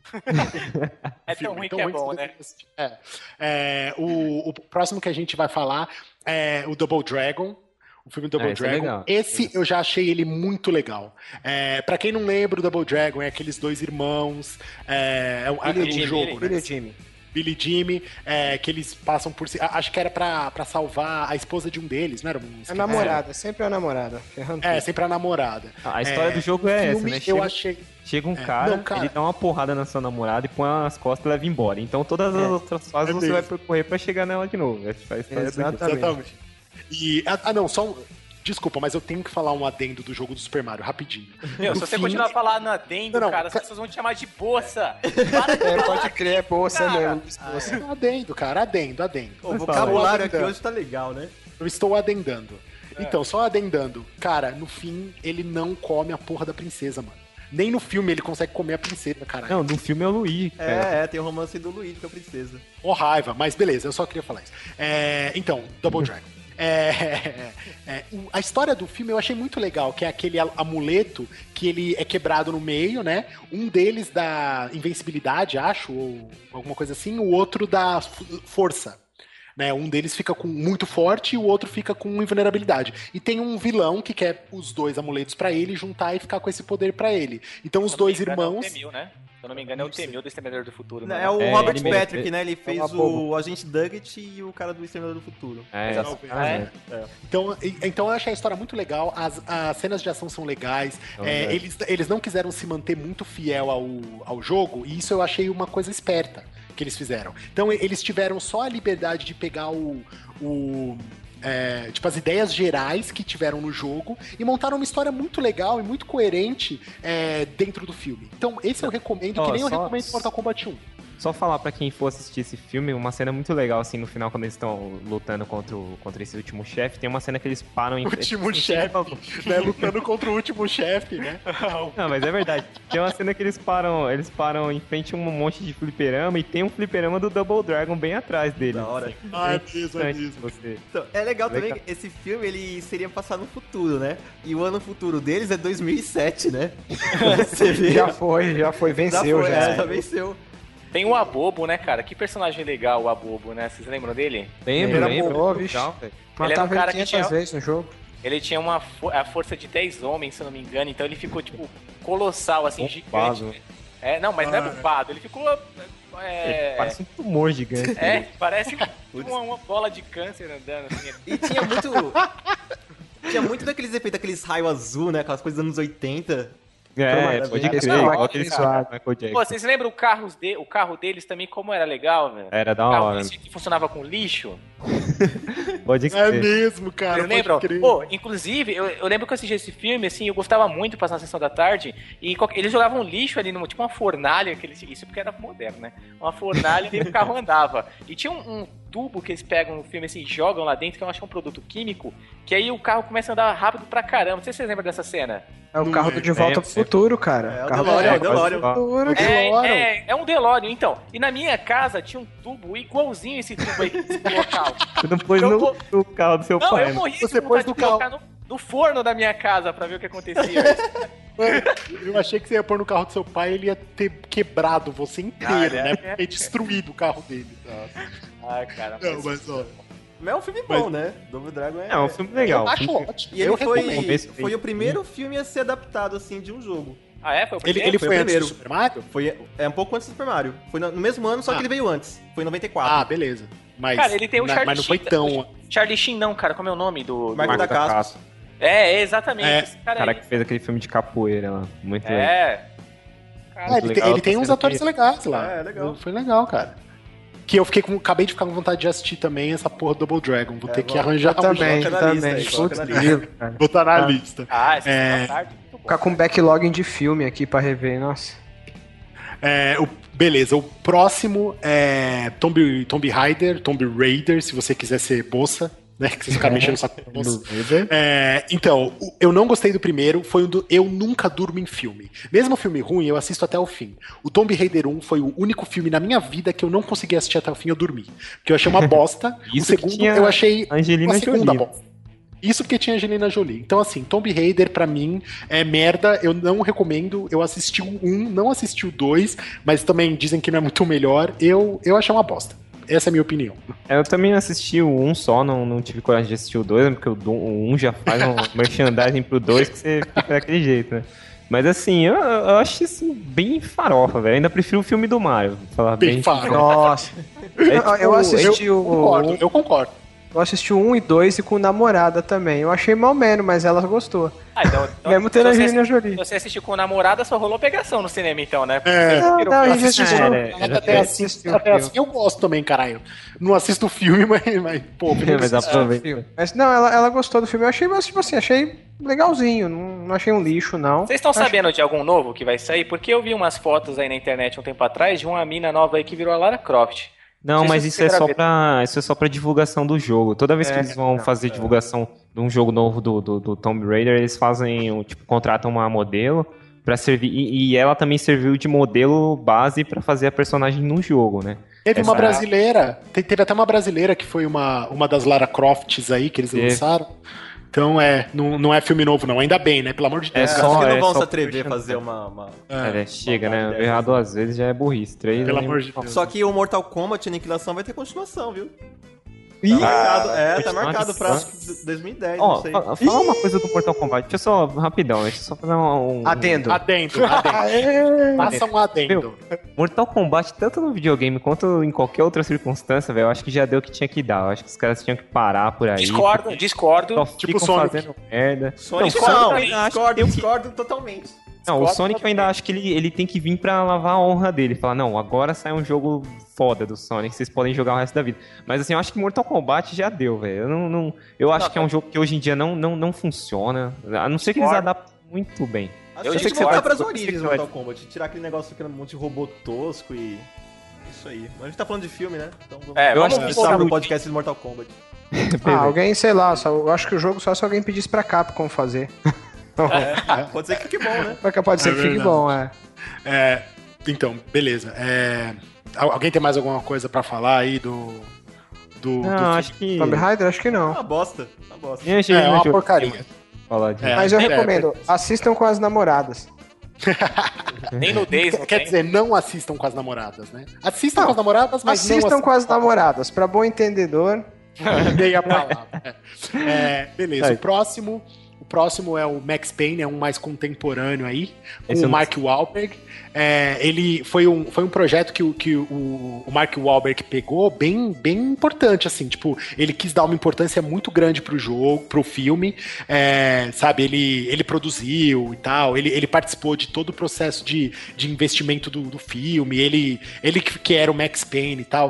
É tão Filme, ruim tão que é você bom, deve né? assistir. É. É, o, o próximo que a gente vai falar é o Double Dragon. O filme Double Ah, esse é Dragon. legal. Esse eu já achei ele muito legal. É, pra quem não lembra, o Double Dragon é aqueles dois irmãos. É, é um, Filho aquele Jimmy, jogo, né? Filho Jimmy. Billy e Jimmy, é, que eles passam por si. Acho que era pra, pra salvar a esposa de um deles, não era? Um, a namorada, é. sempre a namorada. É, tudo. sempre a namorada. A história é, do jogo é filme, essa, né? Eu achei. Chega um é, cara, não, cara, ele dá uma porrada na sua namorada e põe nas costas e leva embora. Então todas as é, outras fases é você mesmo. vai percorrer pra chegar nela de novo. Essa é a história Exatamente. do jogo. Exatamente. E, ah, não, só um... Desculpa, mas eu tenho que falar um adendo do jogo do Super Mario, rapidinho. Meu, se você fim... continuar falando adendo, não, cara, as pessoas vão te chamar de boça. Para de é, pode crer, é boça cara. mesmo. Ah, é. Adendo, cara, adendo, adendo. O vocabulário aqui hoje tá legal, né? Eu estou adendando. É. Então, só adendando. Cara, no fim, ele não come a porra da princesa, mano. Nem no filme ele consegue comer a princesa, caralho. Não, no filme é o Luigi. É, é, tem o romance do Luigi com a princesa. Ó, raiva, mas beleza, eu só queria falar isso. É, então, Double Dragon. É, é, é, a história do filme eu achei muito legal, que é aquele amuleto que ele é quebrado no meio, né? Um deles dá invencibilidade, acho, ou alguma coisa assim, o outro dá força. Né, um deles fica com muito forte e o outro fica com invulnerabilidade. E tem um vilão que quer os dois amuletos pra ele, juntar e ficar com esse poder pra ele. Então os dois irmãos... É o T mil, né? Se eu não me engano, é o T mil do Exterminador do Futuro. Não, é o é, Robert ele Patrick, ele, né? Ele fez é o Agente Dugget e o cara do Exterminador do Futuro. É, é. é. Então, então eu achei a história muito legal, as, as cenas de ação são legais, é, é. Eles, eles não quiseram se manter muito fiel ao, ao jogo, e isso eu achei uma coisa esperta que eles fizeram. Então eles tiveram só a liberdade de pegar o... o É, tipo, as ideias gerais que tiveram no jogo e montaram uma história muito legal e muito coerente é, dentro do filme. Então, esse eu recomendo, oh, que nem só, eu recomendo Mortal Kombat um. Só falar pra quem for assistir esse filme, uma cena muito legal, assim, no final, quando eles estão lutando contra, o, contra esse último chefe, tem uma cena que eles param em... Último chefe, né? Lutando contra o último chefe, né? Não, mas é verdade. Tem uma cena que eles param, eles param em frente a um monte de fliperama e tem um fliperama do Double Dragon bem atrás dele. Da hora. Assim. Ah, é mesmo, é mesmo. Você. Então, é legal, legal também que esse filme, ele seria passar no futuro, né? E o ano futuro deles é dois mil e sete, né? Você vê? Já foi, já foi, venceu já. Foi, já. É, já venceu. Tem o Abobo, né, cara? Que personagem legal o Abobo, né? Vocês lembram dele? Lembro, lembro. Oh, ele era um cara que tinha... vezes no jogo. Ele tinha uma fo- a força de dez homens, se eu não me engano, então ele ficou, tipo, colossal, assim, bombado. Gigante. É, não, mas ah, não é bombado, ele ficou... É... Ele parece um tumor gigante. É, parece uma, uma bola de câncer andando, assim. E tinha muito... tinha muito daqueles efeitos, aqueles raios azul, né? Aquelas coisas dos anos oitenta... É, pode crer, igual aquele carro, Michael Jackson. Pô, vocês lembram o carro, de, o carro deles também, como era legal, velho? Era da hora. Que funcionava com lixo. Pode crer. É mesmo, cara. Vocês lembram? Pô, inclusive, eu, eu lembro que eu assisti esse filme, assim, eu gostava muito de passar na sessão da tarde, e eles jogavam lixo ali, numa, tipo uma fornalha, que eles, isso porque era moderno, né? Uma fornalha e o carro andava. E tinha um, um tubo que eles pegam no filme, assim, jogam lá dentro, que eu acho que é um produto químico, que aí o carro começa a andar rápido pra caramba. Não sei se vocês lembram dessa cena. É o carro do De Volta pro Futuro, cara. É o DeLorean, é o DeLorean. É, é, é um DeLorean, então. E na minha casa tinha um tubo igualzinho esse tubo aí que você colocar. Você não pôs no, vou... no carro do seu não, pai. Não, eu morri você de pôs no de carro. colocar no, no forno da minha casa pra ver o que acontecia. Eu achei que você ia pôr no carro do seu pai e ele ia ter quebrado você inteiro, ah, né? É, ter destruído o carro dele. Ah, cara. Não, mas ó... Mas é um filme bom, mas... né? Double Dragon é... É um filme legal. Eu acho filme... ótimo. E ele eu foi, foi o primeiro filme a ser adaptado, assim, de um jogo. Ah, é? Foi o primeiro? Ele, ele foi, foi o antes primeiro. do Super Mario? Foi é, um pouco antes do Super Mario. Foi no, no mesmo ano, só ah. que ele veio antes. Foi em noventa e quatro. Ah, beleza. Mas, cara, ele tem o na, Charlie mas não foi tão... O Charlie Sheen não, cara. Como é o nome do... do... Marco, Marco da, da Cascos. É, exatamente. É. Esse cara, cara que fez aquele filme de capoeira lá. Muito legal. É. Cara, ah, ele, legal, tem, ele tem uns atores que... legais lá. É, legal. Foi legal, cara. Que eu fiquei com, acabei de ficar com vontade de assistir também essa porra do Double Dragon. Vou é, ter bom. que arranjar um também, também. Botar na lista. Ah, esse é... tarde, muito bom. Ficar com um backlog de filme aqui pra rever, nossa. É, o, beleza, o próximo é Tomb, Tomb Raider, Tomb Raider, se você quiser ser bolsa. Né, que vocês ficaram mexendo no saco. É, então, eu não gostei do primeiro, foi um do, eu nunca durmo em filme. Mesmo filme ruim, eu assisto até o fim. O Tomb Raider um foi o único filme na minha vida que eu não consegui assistir até o fim, eu dormi. Porque eu achei uma bosta. O segundo, eu achei Angelina uma segunda Jolie. bosta. Isso porque tinha Angelina Jolie. Então, assim, Tomb Raider, pra mim, é merda. Eu não recomendo. Eu assisti o um, não assisti o dois, mas também dizem que não é muito melhor. Eu, eu achei uma bosta. Essa é a minha opinião. Eu também assisti o um só, não, não tive coragem de assistir o dois, porque o um já faz um merchandising pro dois que você fica daquele jeito, né? Mas assim, eu, eu acho assim, bem farofa, velho. Ainda prefiro o filme do Mario. Falar Bem bem farofa. Nossa. É, tipo, eu assisti Eu o. concordo, eu concordo. Eu assisti o um e dois e com namorada também. Eu achei mal menos, mas ela gostou. Ah, então, então, Mesmo tendo a se você- Angelina Jolie. Se você assistiu com namorada, só rolou pegação no cinema, então, né? É. Não, não, a gente Assisti assistiu. era- ela era- até era- assim, assistiu o até filme. assim eu gosto também, caralho. Não assisto o filme, mas, mas pô, filme Mas assisto. aproveita. Mas não, ela, ela gostou do filme. Eu achei, mas, tipo assim, achei legalzinho. Não, não achei um lixo, não. Vocês estão Acho- sabendo de algum novo que vai sair? Porque eu vi umas fotos aí na internet um tempo atrás de uma mina nova aí que virou a Lara Croft. Não, sei mas se isso você é, só quer ver. pra, isso é só pra divulgação do jogo. Toda vez que É, eles vão não, fazer divulgação de um jogo novo do, do, do Tomb Raider, eles fazem, um, tipo, contratam uma modelo pra servir. E, e ela também serviu de modelo base pra fazer a personagem no jogo, né? Teve Essa- uma brasileira, te- teve até uma brasileira que foi uma, uma das Lara Crofts aí que eles Teve. lançaram. Então é, não, não é filme novo não, ainda bem, né? Pelo amor de É Deus. Acho só- que não é vão só se atrever a puxando. fazer uma... uma- É, chega, uma né? dessas, Errar né? duas vezes já é burrice. Três, Pelo nem- amor de Deus. Só que o Mortal Kombat Aniquilação vai ter continuação, viu? Ih, Tá marcado, é, tá continuação. marcado pra acho que dois mil e dez, Ó, não sei. fa- fala uma coisa do Mortal Kombat. Deixa eu só, rapidão, deixa eu só fazer um... um- Adendo. Adendo, adendo. Aê! Faça um adendo. Mortal Kombat, tanto no videogame quanto em qualquer outra circunstância, velho, eu acho que já deu o que tinha que dar. Eu acho que os caras tinham que parar por aí. Discordo, porque discordo. Só Tipo ficam Sonic. fazendo merda. Sonic Não, não, Sonic eu ainda acho que discordo, tem o que- discordo totalmente. Não, o Discordo Sonic eu ainda totalmente. acho que ele, ele tem que vir pra lavar a honra dele. Falar, não, agora sai um jogo foda do Sonic, vocês podem jogar o resto da vida. Mas assim, eu acho que Mortal Kombat já deu, velho. Eu, não, não- eu acho Não, que é um jogo que hoje em dia não, não, não funciona. A não ser que eles Discordo. adaptem muito bem. Acho Eu que sei tem que que você voltar vai- pras eu sei origens que do você vai- Mortal Kombat. Tirar aquele negócio ficando um monte de robô tosco e... Isso aí. Mas a gente tá falando de filme, né? Então vamos... É, Eu vamos acho que começar isso no é podcast de Mortal Kombat. Ah, alguém, sei lá, só, eu acho que o jogo só se alguém pedisse pra Capcom fazer. É, pode ser que fique bom, né? Porque pode ser É que fique verdade. bom, é. É, então, beleza. É, al- alguém tem mais alguma coisa pra falar aí do. do, do Não, filme? acho que. Tomb Raider? Acho que É não. uma bosta. Uma bosta. Eu achei É, que uma não tinha porcaria. falar de- É. Mas eu é, recomendo, assistam com as namoradas. Nem nudez, não Quer tem. dizer, não assistam com as namoradas, né? Assistam Não, com as namoradas, mas Assistam não com as namoradas, pra bom entendedor. Dei a palavra. É, beleza, Aí. o próximo. O próximo é o Max Payne, é um mais contemporâneo aí, com Esse eu o não Mark Wahlberg. É, ele foi um, foi um projeto que, o- que o, o Mark Wahlberg pegou bem, bem importante, assim, tipo, ele quis dar uma importância muito grande pro jogo, pro filme, é, sabe, ele, ele produziu e tal, ele, ele participou de todo o processo de, de investimento do, do filme, ele, ele que que era o Max Payne e tal.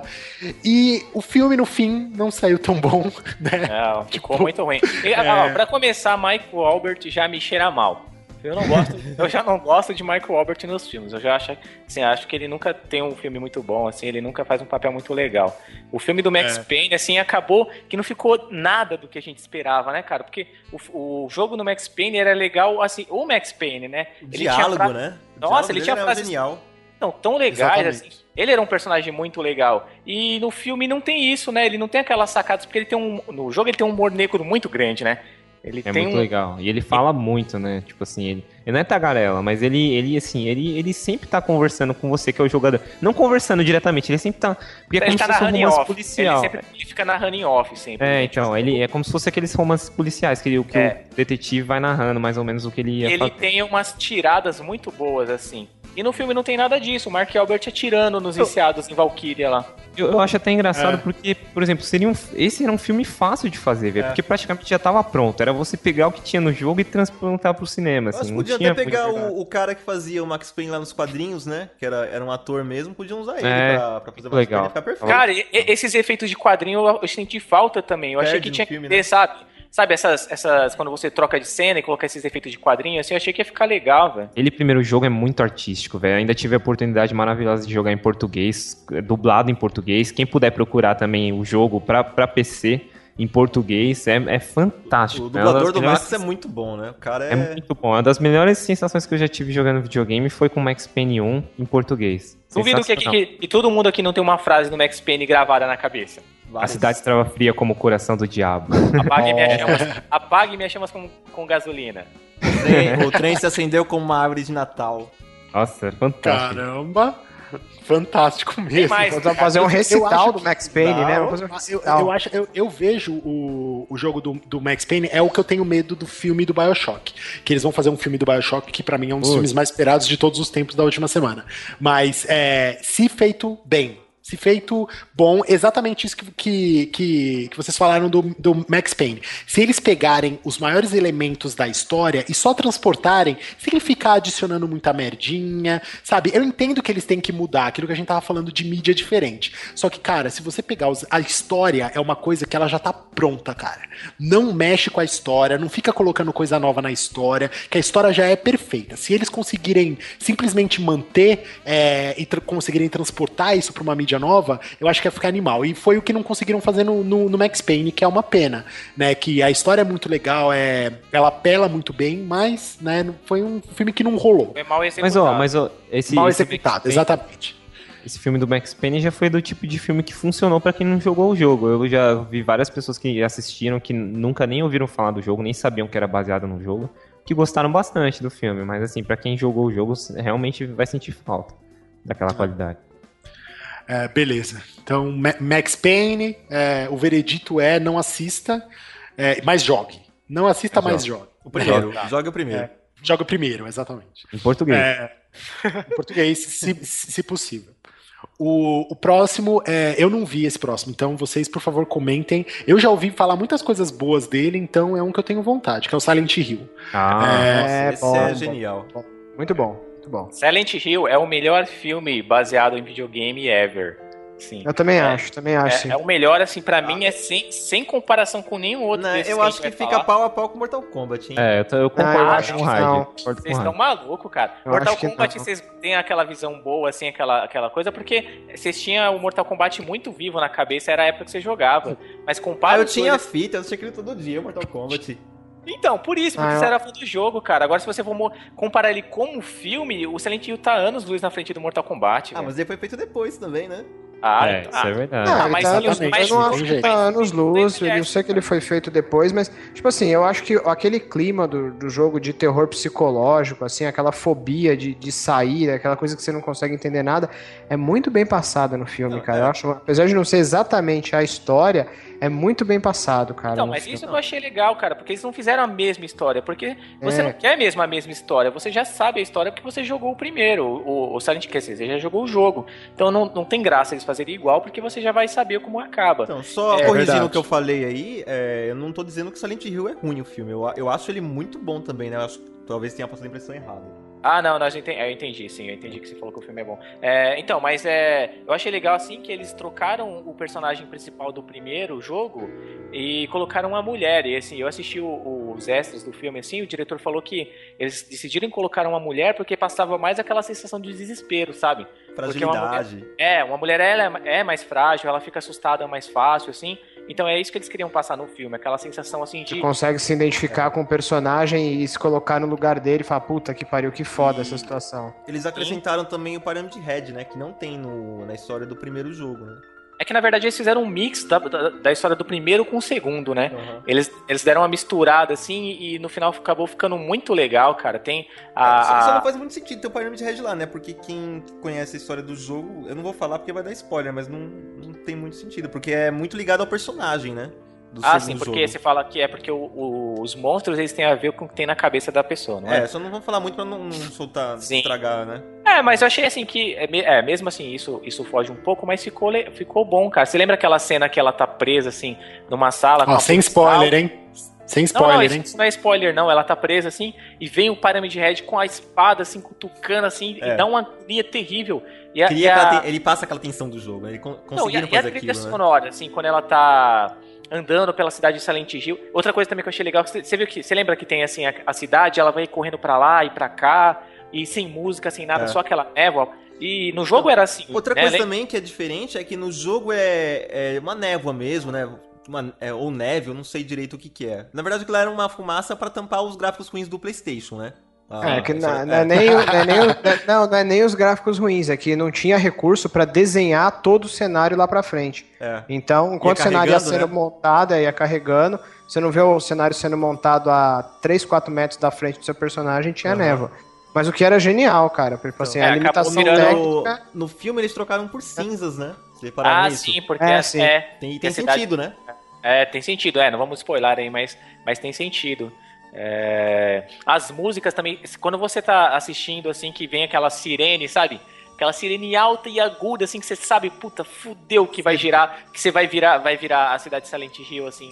E o filme, no fim, não saiu tão bom, né? Não, ficou Tipo, muito ruim. E, é. ó, pra começar, Michael Albert já me cheira mal. Eu não gosto, eu já não gosto de Michael Albert nos filmes. Eu já acho, assim, acho que ele nunca tem um filme muito bom, assim, ele nunca faz um papel muito legal. O filme do Max É. Payne, assim, acabou que não ficou nada do que a gente esperava, né, cara? Porque o, o jogo do Max Payne era legal, assim, o Max Payne, né? O Ele diálogo, fra- né? O Nossa, diálogo ele dele tinha era frases- genial. Não, tão legais, Exatamente. assim. Ele era um personagem muito legal. E no filme não tem isso, né? Ele não tem aquelas sacadas, porque ele tem um. No jogo ele tem um humor negro muito grande, né? Ele É tem muito um. legal. E ele fala muito, né? Tipo assim, ele, ele não é tagarela, mas ele, ele assim, ele, ele sempre tá conversando com você, que é o jogador. Não conversando diretamente, ele sempre tá. Porque é como Ele se tá fosse um narrando em romance off. Ele, policial. sempre, ele fica narrando em off sempre. É, né? então, ele é como se fosse aqueles romances policiais, que, o que É. o detetive vai narrando mais ou menos o que ele ia Ele fazer. tem umas tiradas muito boas, assim. E no filme não tem nada disso. O Mark Albert atirando nos viciados em Valkyria lá. Eu, eu acho até engraçado É. porque, por exemplo, seria um, esse era um filme fácil de fazer, velho, É. porque praticamente já tava pronto. Era você pegar o que tinha no jogo e transplantar pro cinema, Mas assim. Não podiam tinha até pegar muito- o, o cara que fazia o Max Payne lá nos quadrinhos, né? Que era, era um ator mesmo, podiam usar ele É, pra, pra fazer o Max legal. Payne ficar perfeito. Cara, e- e- esses efeitos de quadrinho eu, eu senti falta também. Eu achei Perde que no tinha filme, que ter, né? sabe? Sabe, essas, essas. Quando você troca de cena e coloca esses efeitos de quadrinho, assim, eu achei que ia ficar legal, velho. Ele, primeiro jogo, é muito artístico, velho. Ainda tive a oportunidade maravilhosa de jogar em português, dublado em português. Quem puder procurar também o jogo pra, pra P C em português, é, é fantástico. O É uma das dublador do melhores- Max é muito bom, né? O cara é... É muito bom. Uma das melhores sensações que eu já tive jogando videogame foi com Max Payne um em português. Duvido que, aqui, que, que todo mundo aqui não tem uma frase do Max Payne gravada na cabeça. A cidade estava fria como o coração do diabo. Apague minhas chamas, apague minhas chamas com, com gasolina. O trem, o trem se acendeu como uma árvore de Natal. Nossa, é fantástico. Caramba! Fantástico mesmo. mais, Vamos fazer um recital do Max Payne, né? Vamos fazer um Eu, recital. eu, acho, eu, eu vejo o, o jogo do, do Max Payne, é o que eu tenho medo do filme do BioShock. Que eles vão fazer um filme do BioShock que pra mim é um dos Ui. filmes mais esperados de todos os tempos da última semana. Mas é, se feito bem, se feito bom, exatamente isso que, que, que, que vocês falaram do, do Max Payne. Se eles pegarem os maiores elementos da história e só transportarem, sem ficar adicionando muita merdinha, sabe? Eu entendo que eles têm que mudar, aquilo que a gente tava falando de mídia diferente. Só que, cara, se você pegar os, a história, é uma coisa que ela já tá pronta, cara. Não mexe com a história, não fica colocando coisa nova na história, que a história já é perfeita. Se eles conseguirem simplesmente manter é, e tra- conseguirem transportar isso pra uma mídia nova, eu acho que ia ficar animal. E foi o que não conseguiram fazer no, no, no Max Payne, que é uma pena, né? Que a história é muito legal, é, ela apela muito bem, mas, né, foi um filme que não rolou. Foi mal executado. Mas ó, mas ó, esse, Mal esse executado, Max Payne- exatamente. Esse filme do Max Payne já foi do tipo de filme que funcionou pra quem não jogou o jogo. Eu já vi várias pessoas que assistiram que nunca nem ouviram falar do jogo, nem sabiam que era baseado no jogo, que gostaram bastante do filme. Mas assim, pra quem jogou o jogo, realmente vai sentir falta daquela qualidade. É, beleza. Então, Ma- Max Payne, é, o veredito é não assista, é, mas jogue. Não assista, mas jogue. O primeiro, Tá. joga o primeiro. É. Joga o primeiro, exatamente. Em português. É, em português, se, se possível. O, o próximo, é, eu não vi esse próximo, então vocês, por favor, comentem. Eu já ouvi falar muitas coisas boas dele, então é um que eu tenho vontade, que é o Silent Hill. Ah, É, Esse bom, é bom, genial. bom. Muito bom, muito bom. Silent Hill é o melhor filme baseado em videogame ever. Sim. Eu também É. acho, também acho, sim. É, é o melhor, assim, pra mim, é sem, sem comparação com nenhum outro Não, desses eu a acho gente que vai fica falar. pau a pau com Mortal Kombat, hein? É, eu, tô- eu Ah, eu concordo acho com que o Raid. não. Concordo com Vocês o estão Raid. malucos, cara. Eu Mortal acho que Kombat, não. vocês têm aquela visão boa, assim, aquela, aquela coisa, porque vocês tinham o Mortal Kombat muito vivo na cabeça, era a época que você jogava. Mas Ah, compara eu os tinha dois- fita, eu assistia aquilo todo dia, Mortal Kombat. Então, por isso, porque Ah, eu- você era fã do jogo, cara. Agora, se você for mo- comparar ele como filme, o Silent Hill tá anos-luz na frente do Mortal Kombat. Ah, velho. mas ele foi feito depois também, né? Ah, É, então- isso é ah, verdade. Não, Ah, ele mas tá- sim, os eu mais- não tem acho que jeito. tá anos luz, Tem eu sei que ele foi feito depois, mas, tipo assim, eu acho que aquele clima do, do jogo de terror psicológico, assim, aquela fobia de, de sair, aquela coisa que você não consegue entender nada, é muito bem passada no filme, Não, cara. é. Eu acho, apesar de não ser exatamente a história, é muito bem passado, cara. Então, no mas filme. isso que eu achei legal, cara, porque eles não fizeram a mesma história, porque você É. não quer mesmo a mesma história, você já sabe a história porque você jogou o primeiro, o, o Silent Hill, quer dizer, você já jogou o jogo. Então não, não tem graça eles fazerem igual, porque você já vai saber como acaba. Então, só É corrigindo verdade. o que eu falei aí, é, eu não tô dizendo que Silent Hill é ruim o filme. Eu, eu acho ele muito bom também, né? Eu acho que talvez tenha passado a impressão errada. Ah, não, não, eu entendi, eu entendi, sim, eu entendi que você falou que o filme é bom. É, então, mas é, eu achei legal, assim, que eles trocaram o personagem principal do primeiro jogo e colocaram uma mulher. E, assim, eu assisti o- os extras do filme, assim, o diretor falou que eles decidiram colocar uma mulher porque passava mais aquela sensação de desespero, sabe? Fragilidade. É, uma mulher, ela é é mais frágil, ela fica assustada mais fácil, assim. Então é isso que eles queriam passar no filme, aquela sensação, assim, de... Você consegue se identificar com o personagem e se colocar no lugar dele e falar, puta que pariu, que foda E- essa situação. Eles acrescentaram também o Pyramid Head, né? Que não tem no, na história do primeiro jogo, né? É que, na verdade, eles fizeram um mix da, da, da história do primeiro com o segundo, né? Uhum. Eles, eles deram uma misturada, assim, e no final acabou ficando muito legal, cara. Tem a... É, só, só a- não faz muito sentido ter o Pyramid Head lá, né? Porque quem conhece a história do jogo, eu não vou falar porque vai dar spoiler, mas não, não tem muito sentido, porque é muito ligado ao personagem, né? Do Ah, segundo sim, porque jogo. você fala que é porque o- o- os monstros, eles têm a ver com o que tem na cabeça da pessoa, não é? É, só não vamos falar muito pra não, não soltar, Sim. estragar, né? É, mas eu achei assim que, é, me- é, mesmo assim, isso, isso foge um pouco, mas ficou, le- ficou bom, cara. Você lembra aquela cena que ela tá presa, assim, numa sala... com Ó, a sem policial? spoiler, hein? Sem Não, não, spoiler, isso, hein? isso não é spoiler, não. Ela tá presa, assim, e vem o Pyramid Head com a espada, assim, cutucando, assim, É. e dá uma agonia terrível. E a, Cria e a- aquela ten- Ele passa aquela tensão do jogo, né? Ele con- Não, e a, conseguiram e a fazer trilha aquilo, né? sonora, assim, quando ela tá andando pela cidade de Silent Hill. Outra coisa também que eu achei legal, você, você viu que, você lembra que tem, assim, a, a cidade, ela vai correndo pra lá e pra cá, e sem música, sem nada, É. só aquela névoa. E no jogo era assim. Outra né? coisa Lem- também que é diferente é que no jogo é, é uma névoa mesmo, né? Uma- é, ou neve, eu não sei direito o que que é. Na verdade, aquilo era uma fumaça pra tampar os gráficos ruins do PlayStation, né? Ah, É, que isso não, é- não é nem, o- não, é nem o- não, não é nem os gráficos ruins, é que não tinha recurso pra desenhar todo o cenário lá pra frente. é. Então, enquanto o cenário ia carregando, sendo né? montado, ia carregando, você não vê o cenário sendo montado a três, quatro metros da frente do seu personagem, tinha Uhum. névoa. Mas o que era genial, cara. Tipo assim, É, a acabou limitação virando- técnica... No, no filme eles trocaram por cinzas, né? Você repararam Ah, nisso? sim, porque É, é, sim. é, Tem, que tem a cidade- sentido, né? É, tem sentido, é, não vamos spoiler aí, mas, mas tem sentido. É, as músicas também, quando você tá assistindo, assim, que vem aquela sirene, sabe? Aquela sirene alta e aguda, assim, que você sabe, puta, fudeu que vai girar, que você vai virar, vai virar a cidade de Silent Hill, assim,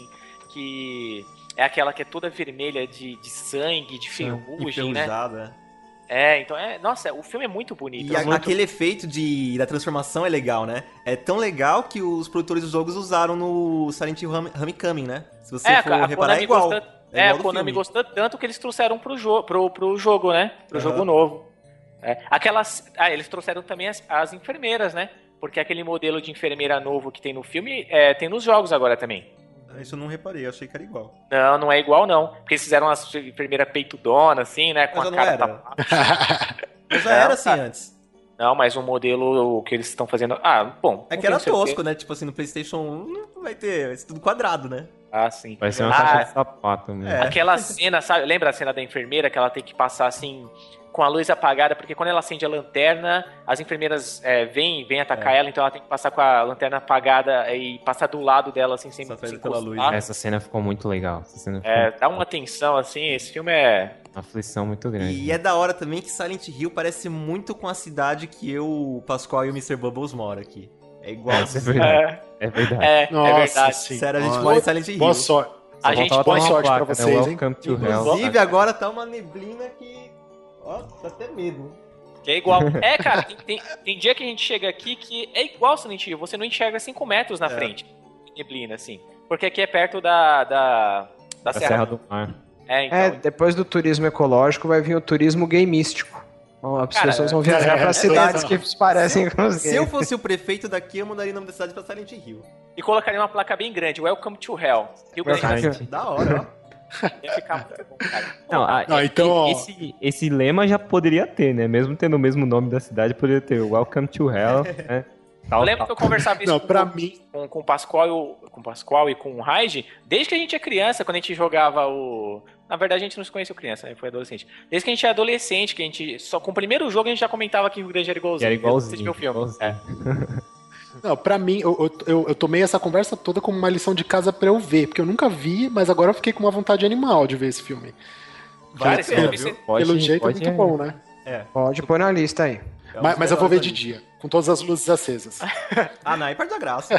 que é aquela que é toda vermelha de, de sangue, de ferrugem, né? Enferrujado, é. É, então, é, nossa, o filme é muito bonito. E é a- muito- aquele efeito de, da transformação é legal, né? É tão legal que os produtores dos jogos usaram no Silent Hill Home- Homecoming, né? Se você É, for a reparar, Konami é igual. gostou, É é, igual a do Konami filme. gostou tanto que eles trouxeram pro, jo pro, pro jogo, né? Pro Aham. jogo novo. É. Aquelas. Ah, eles trouxeram também as, as enfermeiras, né? Porque aquele modelo de enfermeira novo que tem no filme é, tem nos jogos agora também. Isso eu não reparei, eu achei que era igual. Não, não é igual, não. Porque eles fizeram uma enfermeira peitudona, assim, né? Com Mas a já não cara era. tapada. Mas já Não, era assim cara. antes. Não, mas o modelo que eles estão fazendo. Ah, bom. É não que era tenho certeza. tosco, né? Tipo assim, no PlayStation um não vai ter, vai ser tudo quadrado, né? Ah, sim. Vai ser uma Ah, caixa de sapato mesmo. É. Aquela cena, sabe? Lembra a cena da enfermeira que ela tem que passar assim com a luz apagada, porque quando ela acende a lanterna, as enfermeiras é, vêm, vêm atacar É. ela, então ela tem que passar com a lanterna apagada e passar do lado dela assim sem Só se atraída pela luz, encostar. Essa cena ficou muito legal. Essa cena ficou É, dá uma tensão assim, esse filme é. uma aflição muito grande. E é da hora também que Silent Hill parece muito com a cidade que eu, o Pascoal e o mister Bubbles moram aqui. É igual. É, isso é verdade. É, É verdade. é, é Nossa, verdade. sim. Sério, a gente Nossa. mora em Silent Hill. Boa sorte. A Só gente faltava boa uma sorte pra placa, vocês, né? hein? Welcome to Hell. Inclusive, agora tá uma neblina que... Ó, dá até medo. Que é igual. É, cara, tem, tem, tem dia que a gente chega aqui que é igual Silent Hill, você não enxerga cinco metros na É. frente. Neblina, assim. Porque aqui é perto da. da, da Da Serra. Serra do Mar. É, então. É, depois do turismo ecológico vai vir o turismo gameístico. Bom, as Cara, pessoas vão viajar é, para é, cidades é, que se parecem com os Se eu games. fosse o prefeito daqui, eu mudaria o nome da cidade pra Silent Hill. E colocaria uma placa bem grande, Welcome to Hell. Rio Grande do Welcome Sul. Da hora, ó. Ia ficar muito bom, cara. Não, a- Não, então, ó. esse, esse lema já poderia ter, né? Mesmo tendo o mesmo nome da cidade, poderia ter Welcome to Hell, né? Tal, Eu lembro tal. que eu conversava isso Não, com, pra mim. com, com o Pascoal e o, com o Pascoal e com o Raid, desde que a gente é criança, quando a gente jogava o... Na verdade, a gente não se conheceu criança, né? Foi adolescente. Desde que a gente é adolescente, que a gente... Só com o primeiro jogo a gente já comentava que o Rio Grande era igualzinho. Era igualzinho, Você viu o filme. igualzinho. É. Não, pra mim, eu, eu, eu- eu tomei essa conversa toda como uma lição de casa pra eu ver, porque eu nunca vi, mas agora eu fiquei com uma vontade animal de ver esse filme. Cara, esse Pelo- filme... você- Pode- Pelo jeito pode- é muito bom, né? É. Pode pôr na lista aí. É um Mas, dos mas eu vou ver melhores de ali. dia, com todas as luzes acesas. Ah, não, aí perde a graça.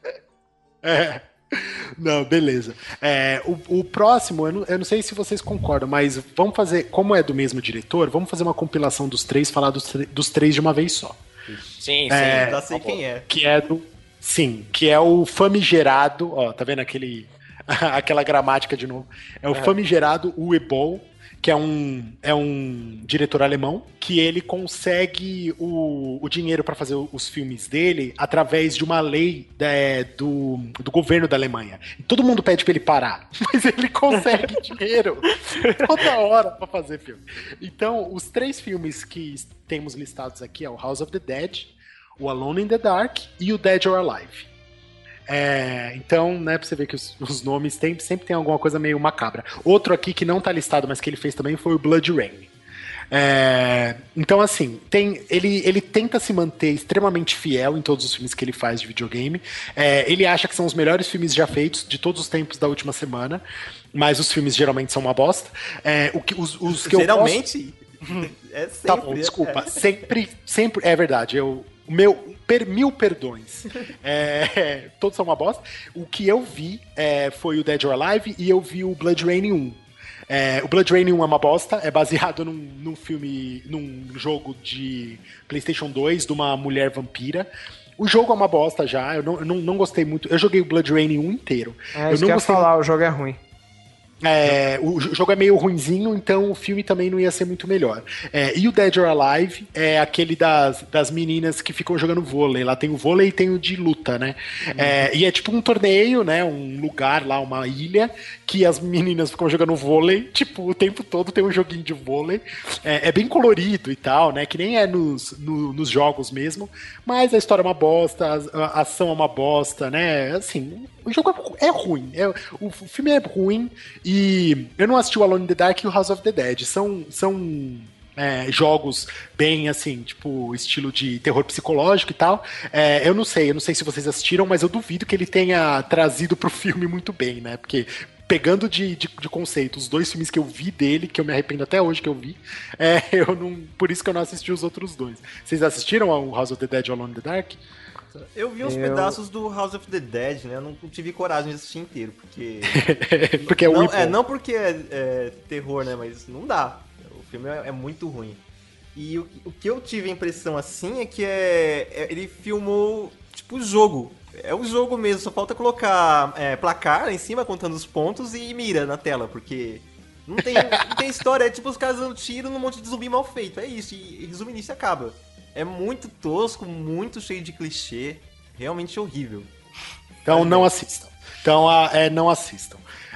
É. Não, beleza. É, o, o próximo, eu não, eu não sei se vocês concordam, mas vamos fazer, como é do mesmo diretor, vamos fazer uma compilação dos três, falar dos, tr- dos três de uma vez só. Sim, sim. É, Já sei quem é. Que é do. Sim, que é o famigerado, ó, tá vendo aquele. aquela gramática de novo. É o famigerado Uwe Boll, que é um, é um diretor alemão, que ele consegue o, o dinheiro para fazer os filmes dele através de uma lei é, do, do governo da Alemanha. E todo mundo pede para ele parar, mas ele consegue dinheiro toda hora para fazer filme. Então, os três filmes que temos listados aqui é o House of the Dead, o Alone in the Dark e o Dead or Alive. É, então, né, pra você ver que os, os nomes tem, sempre tem alguma coisa meio macabra. Outro aqui que não tá listado, mas que ele fez também foi o Blood Rain. É, então, assim, tem, ele, ele tenta se manter extremamente fiel em todos os filmes que ele faz de videogame. É, ele acha que são os melhores filmes já feitos de todos os tempos da última semana, mas os filmes geralmente são uma bosta. É, o que, os, os que Geralmente, é eu sempre. posso... Tá bom, desculpa. Sempre, sempre... É verdade, eu... O meu, per, mil perdões. É, todos são uma bosta. O que eu vi é, foi o Dead or Alive e eu vi o Blood Rain um. É, o Blood Rain um é uma bosta, é baseado num, num filme, num jogo de PlayStation dois de uma mulher vampira. O jogo é uma bosta já, eu não, eu não, não gostei muito. Eu joguei o Blood Rain um inteiro. É eu isso não que eu ia gostei falar, o jogo é ruim. É, o jogo é meio ruinzinho, então o filme também não ia ser muito melhor. É, e o Dead or Alive é aquele das, das meninas que ficam jogando vôlei. Lá tem o vôlei e tem o de luta, né? Uhum. É, e é tipo um torneio, né? Um lugar lá, uma ilha, que as meninas ficam jogando vôlei, tipo, o tempo todo tem um joguinho de vôlei. É, é bem colorido e tal, né? Que nem é nos, no, nos jogos mesmo. Mas a história é uma bosta, a, a ação é uma bosta, né? Assim, o jogo é, é ruim. É, o filme é ruim. E eu não assisti o Alone in the Dark e o House of the Dead. São, são é, jogos bem, assim, tipo, estilo de terror psicológico e tal. É, eu não sei, eu não sei se vocês assistiram, mas eu duvido que ele tenha trazido pro filme muito bem, né? Porque pegando de, de, de conceito os dois filmes que eu vi dele, que eu me arrependo até hoje que eu vi, é, eu não, por isso que eu não assisti os outros dois. Vocês assistiram ao House of the Dead Alone in the Dark? Eu vi uns eu... pedaços do House of the Dead, né? Eu não tive coragem de assistir inteiro, porque... porque é, não, muito é Não porque é, é terror, né? Mas não dá. O filme é, é muito ruim. E o, o que eu tive a impressão, assim, é que é, é, ele filmou, tipo, o jogo. É o jogo mesmo, só falta colocar é, placar em cima, contando os pontos e mira na tela, porque... Não tem, não tem história, é tipo os caras dando tiro num monte de zumbi mal feito. É isso, e, e resume nisso e acaba. É muito tosco, muito cheio de clichê, realmente horrível. Então não assistam. Então é, não assistam.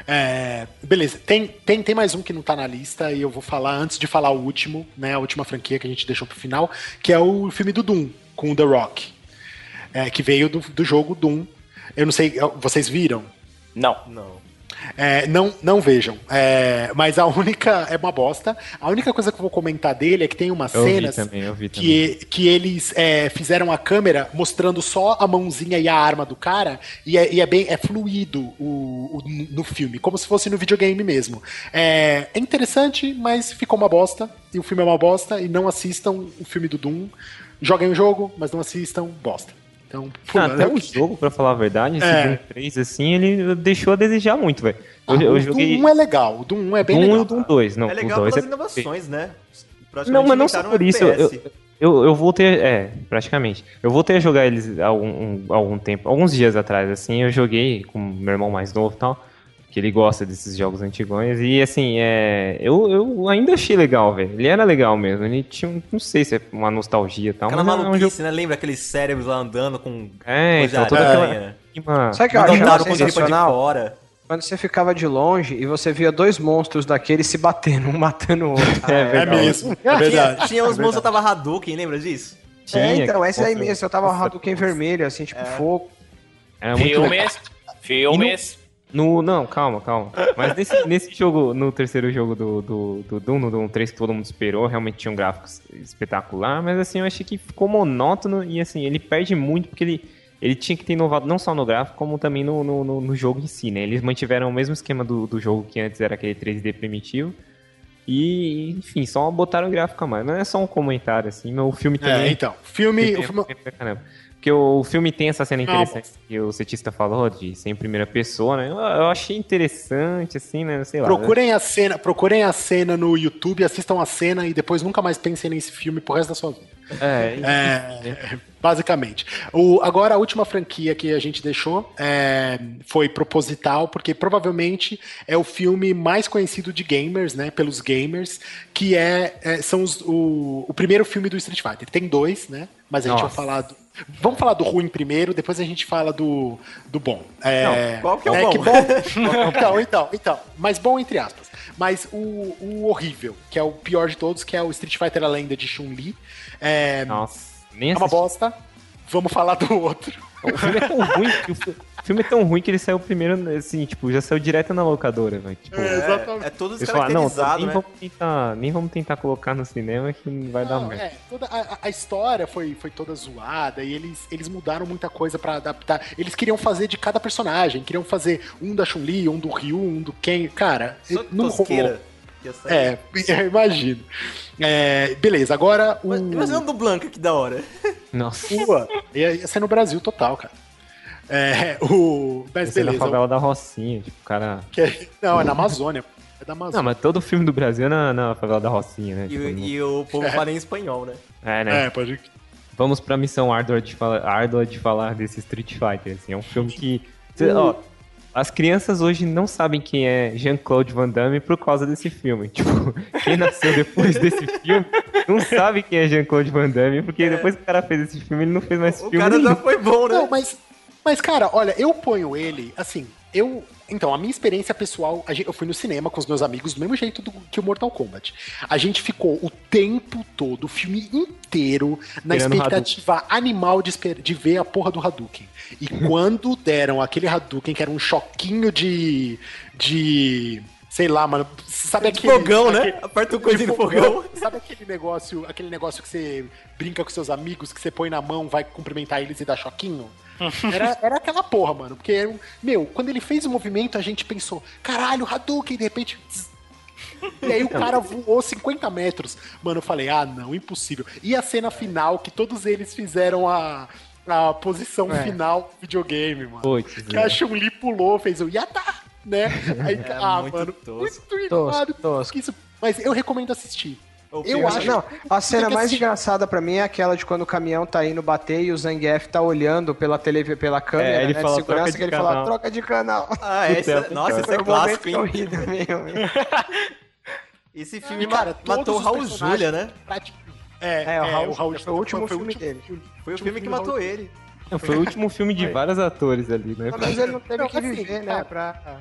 É, beleza, tem, tem, tem mais um que não tá na lista e eu vou falar antes de falar o último, né? A última franquia que a gente deixou pro final, que é o filme do Doom, com o The Rock. É, que veio do, do jogo Doom. Eu não sei, vocês viram? Não. Não. É, não, não vejam. É, mas a única. É uma bosta. A única coisa que eu vou comentar dele é que tem umas eu cenas vi também, eu vi que, que eles é, fizeram a câmera mostrando só a mãozinha e a arma do cara, e é, e é bem é fluido o, o, no filme, como se fosse no videogame mesmo. É, é interessante, mas ficou uma bosta. E o filme é uma bosta. E não assistam o filme do Doom. Joguem o jogo, mas não assistam, bosta. Então, ah, até o jogo, pra falar a verdade, esse é. Doom três, assim, ele deixou a desejar muito, velho. Ah, eu, eu o joguei... Doom um é legal, o Doom um é bem Doom legal. E o Doom dois, não, é legal o dois pelas é... inovações, né? Não, mas não só por isso, eu, eu, eu voltei, é, praticamente, eu voltei a jogar eles há algum, um, algum tempo, alguns dias atrás, assim, eu joguei com meu irmão mais novo e tal, que ele gosta desses jogos antigões, e assim, é, eu, eu ainda achei legal, velho, ele era legal mesmo, ele tinha, não sei se é uma nostalgia e tal, aquela mas maluquice, é um jogo... né, lembra aqueles cérebros lá andando com é, então, toda aranha. Aquela... Sabe o que eu acho com sensacional? de fora. Quando você ficava de longe e você via dois monstros daqueles se batendo, um matando o outro. É, é mesmo, é verdade. Tinha, tinha uns é monstros que tava Hadouken, lembra disso? Tinha, é, então, esse aí mesmo, eu tava Hadouken vermelho, assim, tipo, é. fogo. Era muito filmes, filmes... No, não, calma, calma. Mas nesse, nesse jogo, no terceiro jogo do, do, do Doom, no Doom três, que todo mundo esperou, realmente tinha um gráfico espetacular, mas assim, eu achei que ficou monótono e assim, ele perde muito porque ele, ele tinha que ter inovado não só no gráfico, como também no, no, no jogo em si, né? Eles mantiveram o mesmo esquema do, do jogo que antes era aquele três D primitivo e, enfim, só botaram o gráfico a mais. Não é só um comentário, assim, mas o filme também... É, então, filme... O filme... Porque o filme tem essa cena interessante não, que o Cetista falou, de ser em primeira pessoa, né? Eu, eu achei interessante, assim, né? Sei lá. Procurem, né? a cena, procurem a cena no YouTube, assistam a cena e depois nunca mais pensem nesse filme pro resto da sua vida. É, é basicamente. O, agora, a última franquia que a gente deixou é, foi proposital, porque provavelmente é o filme mais conhecido de gamers, né? Pelos gamers, que é, é são os, o, o primeiro filme do Street Fighter. Tem dois, né? Mas a gente Nossa. vai falar... Do, vamos falar do ruim primeiro, depois a gente fala do, do bom. É, Não, qual que é o é, bom? Que bom então, então, então. Mas bom entre aspas. Mas o, o horrível, que é o pior de todos, que é o Street Fighter A Lenda de Chun-Li. É, Nossa, nem é uma bosta. Vamos falar do outro. O filme é tão ruim que o filme é tão ruim que ele saiu primeiro, assim, tipo, já saiu direto na locadora, velho. Tipo, é, exatamente. É, é todo descaracterizado, descaracterizado, nem né? Vamos tentar, nem vamos tentar colocar no cinema que não vai Não, dar merda. É, toda a, a história foi, foi toda zoada e eles, eles mudaram muita coisa pra adaptar. Eles queriam fazer de cada personagem, queriam fazer um da Chun-Li, um do Ryu, um do Ken. Cara, Só não tosqueira. rolou. É, eu imagino. É, beleza, agora o. Imagina do Blanca, que da hora. Nossa. Ua, ia, ia ser no Brasil total, cara. É, o. Mas Esse beleza. é na favela da Rocinha, tipo, o cara. Que é, não, é na Amazônia. É da Amazônia. Não, mas todo filme do Brasil é na, na favela da Rocinha, né? E, Tipo, e o povo fala em espanhol, né? É, né? É, pode. Vamos pra missão árdua de, fala, árdua de falar desse Street Fighter, assim. É um filme que... Cê, ó, as crianças hoje não sabem quem é Jean-Claude Van Damme por causa desse filme. Tipo, quem nasceu depois desse filme não sabe quem é Jean-Claude Van Damme, porque é. depois que o cara fez esse filme, ele não fez mais o filme. O cara nenhum. já foi bom, né? Não, mas, mas, cara, olha, eu ponho ele, assim, eu... Então, a minha experiência pessoal, a gente, eu fui no cinema com os meus amigos do mesmo jeito do, que o Mortal Kombat. A gente ficou o tempo todo, o filme inteiro, na Esperando expectativa animal de, esper, de ver a porra do Hadouken. E quando deram aquele Hadouken, que era um choquinho de... de sei lá, mano. Sabe De aquele. fogão, né? aquele- Aperta o de coisinho no fogão. Sabe aquele negócio, aquele negócio que você brinca com seus amigos, que você põe na mão, vai cumprimentar eles e dá choquinho? Era, era aquela porra, mano. Porque, era um- meu, quando ele fez o movimento, a gente pensou, caralho, Hadouken, e de repente. tss. E aí o cara voou cinquenta metros. Mano, eu falei, ah, não, impossível. E a cena final, que todos eles fizeram a, a posição É. final do videogame, mano. Puts, Que a Chun-Li pulou, fez o Yata, né? Aí, É ah, muito mano, tosco. muito Tosco, irado. tosco. Isso, mas eu recomendo assistir. O Eu filme- acho- Não, a cena que mais assistir. engraçada pra mim é aquela de quando o caminhão tá indo bater e o Zangief tá olhando pela tele, pela câmera, É, ele né, fala, de segurança, "Troca de que ele fala, canal." troca de canal. Ah, essa, Puta, nossa, esse Foi é um clássico, momento hein? que eu ri também, meu. Esse filme E, cara, ma- todos matou o os Raul personagens- Júlia, né? Prati- É, É, o Raul, Raul foi o último filme dele. Foi o Último filme que filme matou Raul. ele. Não, foi o último filme de vários atores ali, né? Mas ele não teve Não, que assim, viver, né, cara. pra...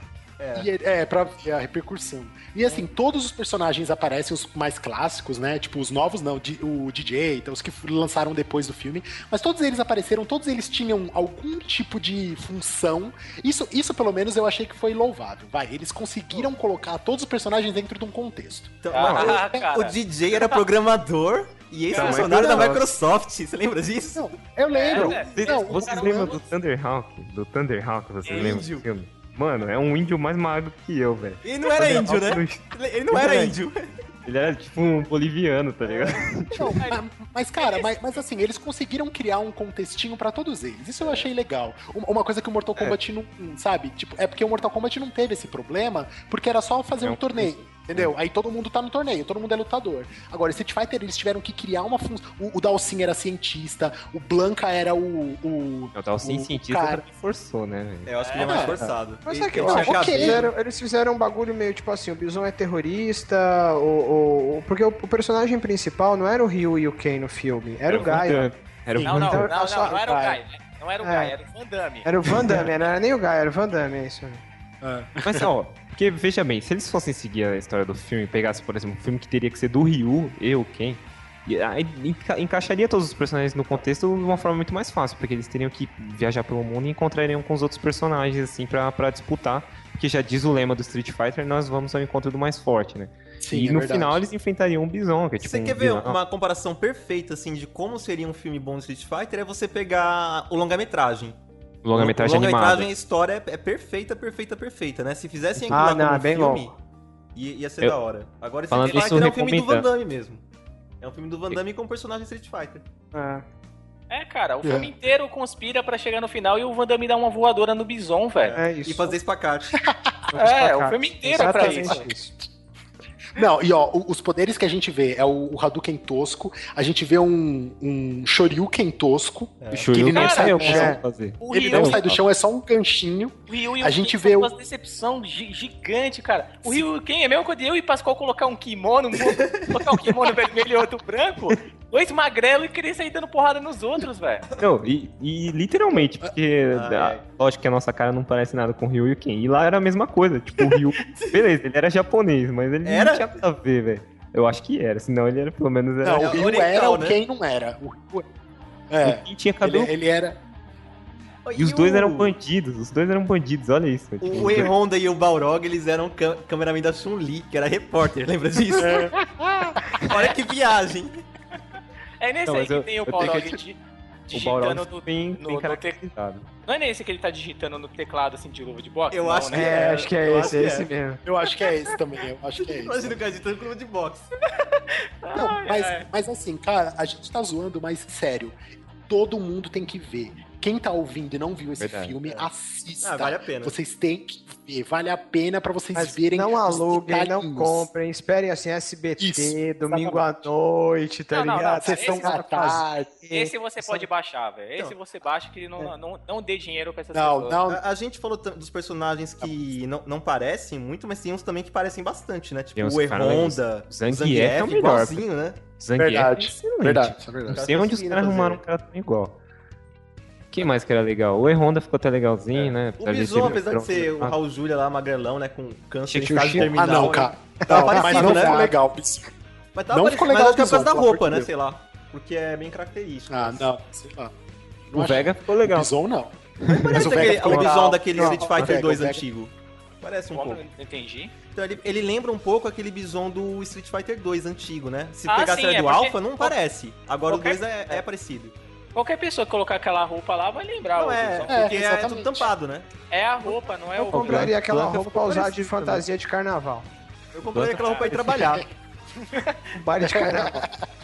E, é, pra ver a repercussão. E assim, todos os personagens aparecem, os mais clássicos, né? Tipo, os novos não, di- o D J, então, os que f- lançaram depois do filme. Mas todos eles apareceram, todos eles tinham algum tipo de função. Isso, isso pelo menos, eu achei que foi louvável. Vai, eles conseguiram colocar todos os personagens dentro de um contexto. Então, Ah, mano, cara. o D J era programador e ex-funcionário da Microsoft. Você lembra disso? Não, eu lembro. É, Vocês, Não, vocês cara, lembram eu- do Thunderhawk? Do Thunderhawk, vocês É lembram índio. do filme? Mano, é um índio mais magro que eu, velho. Ele não era índio, né? Ele não era índio. Ele era tipo um boliviano, tá ligado? Não, mas, mas, cara, mas, mas assim, eles conseguiram criar um contextinho pra todos eles. Isso eu achei legal. Uma, uma coisa que o Mortal Kombat não, sabe? Tipo, é porque o Mortal Kombat não teve esse problema, porque era só fazer É um um torneio. Entendeu? Aí todo mundo tá no torneio, todo mundo é lutador. Agora, Street Fighter, eles tiveram que criar uma função. O, o Dalsin era cientista, o Blanca era o. o Eu tava sem o cientista, cara. também forçou, né, velho? Eu acho que ele é mais É. forçado. Mas Ele- é que, ele ó, tinha eles, cabelo. fizeram, eles fizeram um bagulho meio tipo assim, o Bison é terrorista, o, o- porque o, o personagem principal não era o Ryu e o Ken no filme, era, o Van Gaia. Damme. Era o Não, Van não, Damme. não, não, só- não era o vai. Guy, né? Não era o É. Guy, era o Van Damme. Era o Van Damme, não era nem o Gaia, era o Van Damme, é isso. Mas, ó, porque veja bem, se eles fossem seguir a história do filme e pegassem, por exemplo, um filme que teria que ser do Ryu, eu, quem, e aí enca- encaixaria todos os personagens no contexto de uma forma muito mais fácil, porque eles teriam que viajar pelo mundo e encontrariam com os outros personagens, assim, pra, pra disputar, porque já diz o lema do Street Fighter, nós vamos ao encontro do mais forte, né? Sim, e é no verdade. final eles enfrentariam um Bison, que é tipo Você um quer ver vilão. uma comparação perfeita, assim, de como seria um filme bom de Street Fighter? É você pegar o longa-metragem. Longa-metragem o longa-metragem, animada. a história é, é perfeita, perfeita, perfeita, né? Se fizessem Ah, aquilo lá não, como é bem filme, longo. ia, ia ser Eu- da hora. Agora, Falando Street isso, Fighter é um filme do Van recomendando. Damme mesmo. É um filme do Van Damme com o personagem Street Fighter. É. É, cara, o É. filme inteiro conspira pra chegar no final e o Van Damme dá uma voadora no Bison, velho. É isso. E fazer espacate. É, o filme inteiro é pra Exatamente isso. Não, e ó, o- os poderes que a gente vê é o, o Hadouken tosco, a gente vê um, um Shoryuken tosco, O Shuriken ele não Cara, sai eu do consigo chão. fazer. O Ele Ryu, não sai do chão, é só um ganchinho. o Ryu e A o gente Ken vê são o- uma decepção gi- gigante, cara. O Ryu e o Ken é mesmo quando eu e Pascoal colocar um kimono, um- colocar um kimono vermelho e outro branco, dois magrelos e querer sair dando porrada nos outros, velho. Não, e, e literalmente, porque Ah, a- é. lógico que a nossa cara não parece nada com o Ryu e o Ken. E lá era a mesma coisa, tipo, o Ryu, beleza, ele era japonês, mas ele Era? não tinha nada a ver, velho. Eu acho que era, senão ele era, pelo menos, era... Não, é o Ryu oriental, era, o né? Ken não era. O Ryu- É, O Ken tinha ele, cabelo... ele era. E os dois o- eram bandidos, os dois eram bandidos, olha isso. tipo, O E Honda e o Balrog, eles eram cam cameraman da Chun-Li, que era repórter, lembra disso? Olha que viagem. É nesse Não, aí mas que eu- tem o eu tenho Balrog que- di- o digitando Balrog no, bem, no, bem no te- caracterizado. Não é nesse que ele tá digitando no teclado, assim, de luva de boxe? Eu Não, acho né? que É, acho que é Eu esse, acho é que esse é. mesmo. Eu acho que é esse também, eu acho que é esse. Imagina o cara digitando com luva de boxe. Não, Ai, mas, ai. mas assim, cara, a gente tá zoando, mas sério, todo mundo tem que ver. Quem tá ouvindo e não viu esse Verdade. filme, assista. Ah, vale a pena. Vocês têm que ver, vale a pena pra vocês Mas verem. não os aluguem, não detalhinhos. comprem, esperem assim, S B T, Isso, domingo à noite, tá Não, não, ligado? não, Sessão esse da tarde. Esse você Essa- pode baixar, velho. Esse Não. você baixa que não, não, não dê dinheiro pra essas Não, pessoas. não, A, a gente falou t- dos personagens que não, não parecem muito, mas tem uns também que parecem bastante, né? Tipo Tem uns o que parecem- E-Honda, o Zangief é o melhor, igualzinho, né? Zangief Verdade, é excelente. verdade, isso é Não verdade. sei onde os conseguiram caras fazer. arrumaram um cara tão igual. Quem mais que era legal? O E-Honda ficou até legalzinho, né? O Apesar de Bison, ser apesar de ser o Ah, Raul Júlia lá, magrelão, né? Com câncer em Chico estágio Chico. terminal. Ah, não, né? cara. Tava Não, mas parecido, não né? ficou legal, Bison. Mas tava Não parecido, ficou mas legal acho que é por causa o da Bison, roupa, pelo né? amor de Sei lá. Porque é bem característico. Ah, não, sei lá. Não O acho- Vega ficou legal. O Bison não. Parece Mas o Vega aquele, ficou o legal. Bison daquele Não, Street o Fighter Vega, dois o Vega- antigo. Parece um Como? pouco. Não entendi. Então ele, ele lembra um pouco aquele bison do Street Fighter dois antigo, né? Se Ah, pegar a sim, série é do porque- Alpha, não parece. Agora Qualquer- o dois é, é parecido. Qualquer pessoa que colocar aquela roupa lá vai lembrar Não o é, Bison. porque é, exatamente. tudo tampado, né? É a roupa, não é Eu o compraria aquela Blanca roupa ficou pra usar de parecido fantasia de carnaval. Eu comprei aquela roupa pra ir trabalhar. Um baile de carnaval.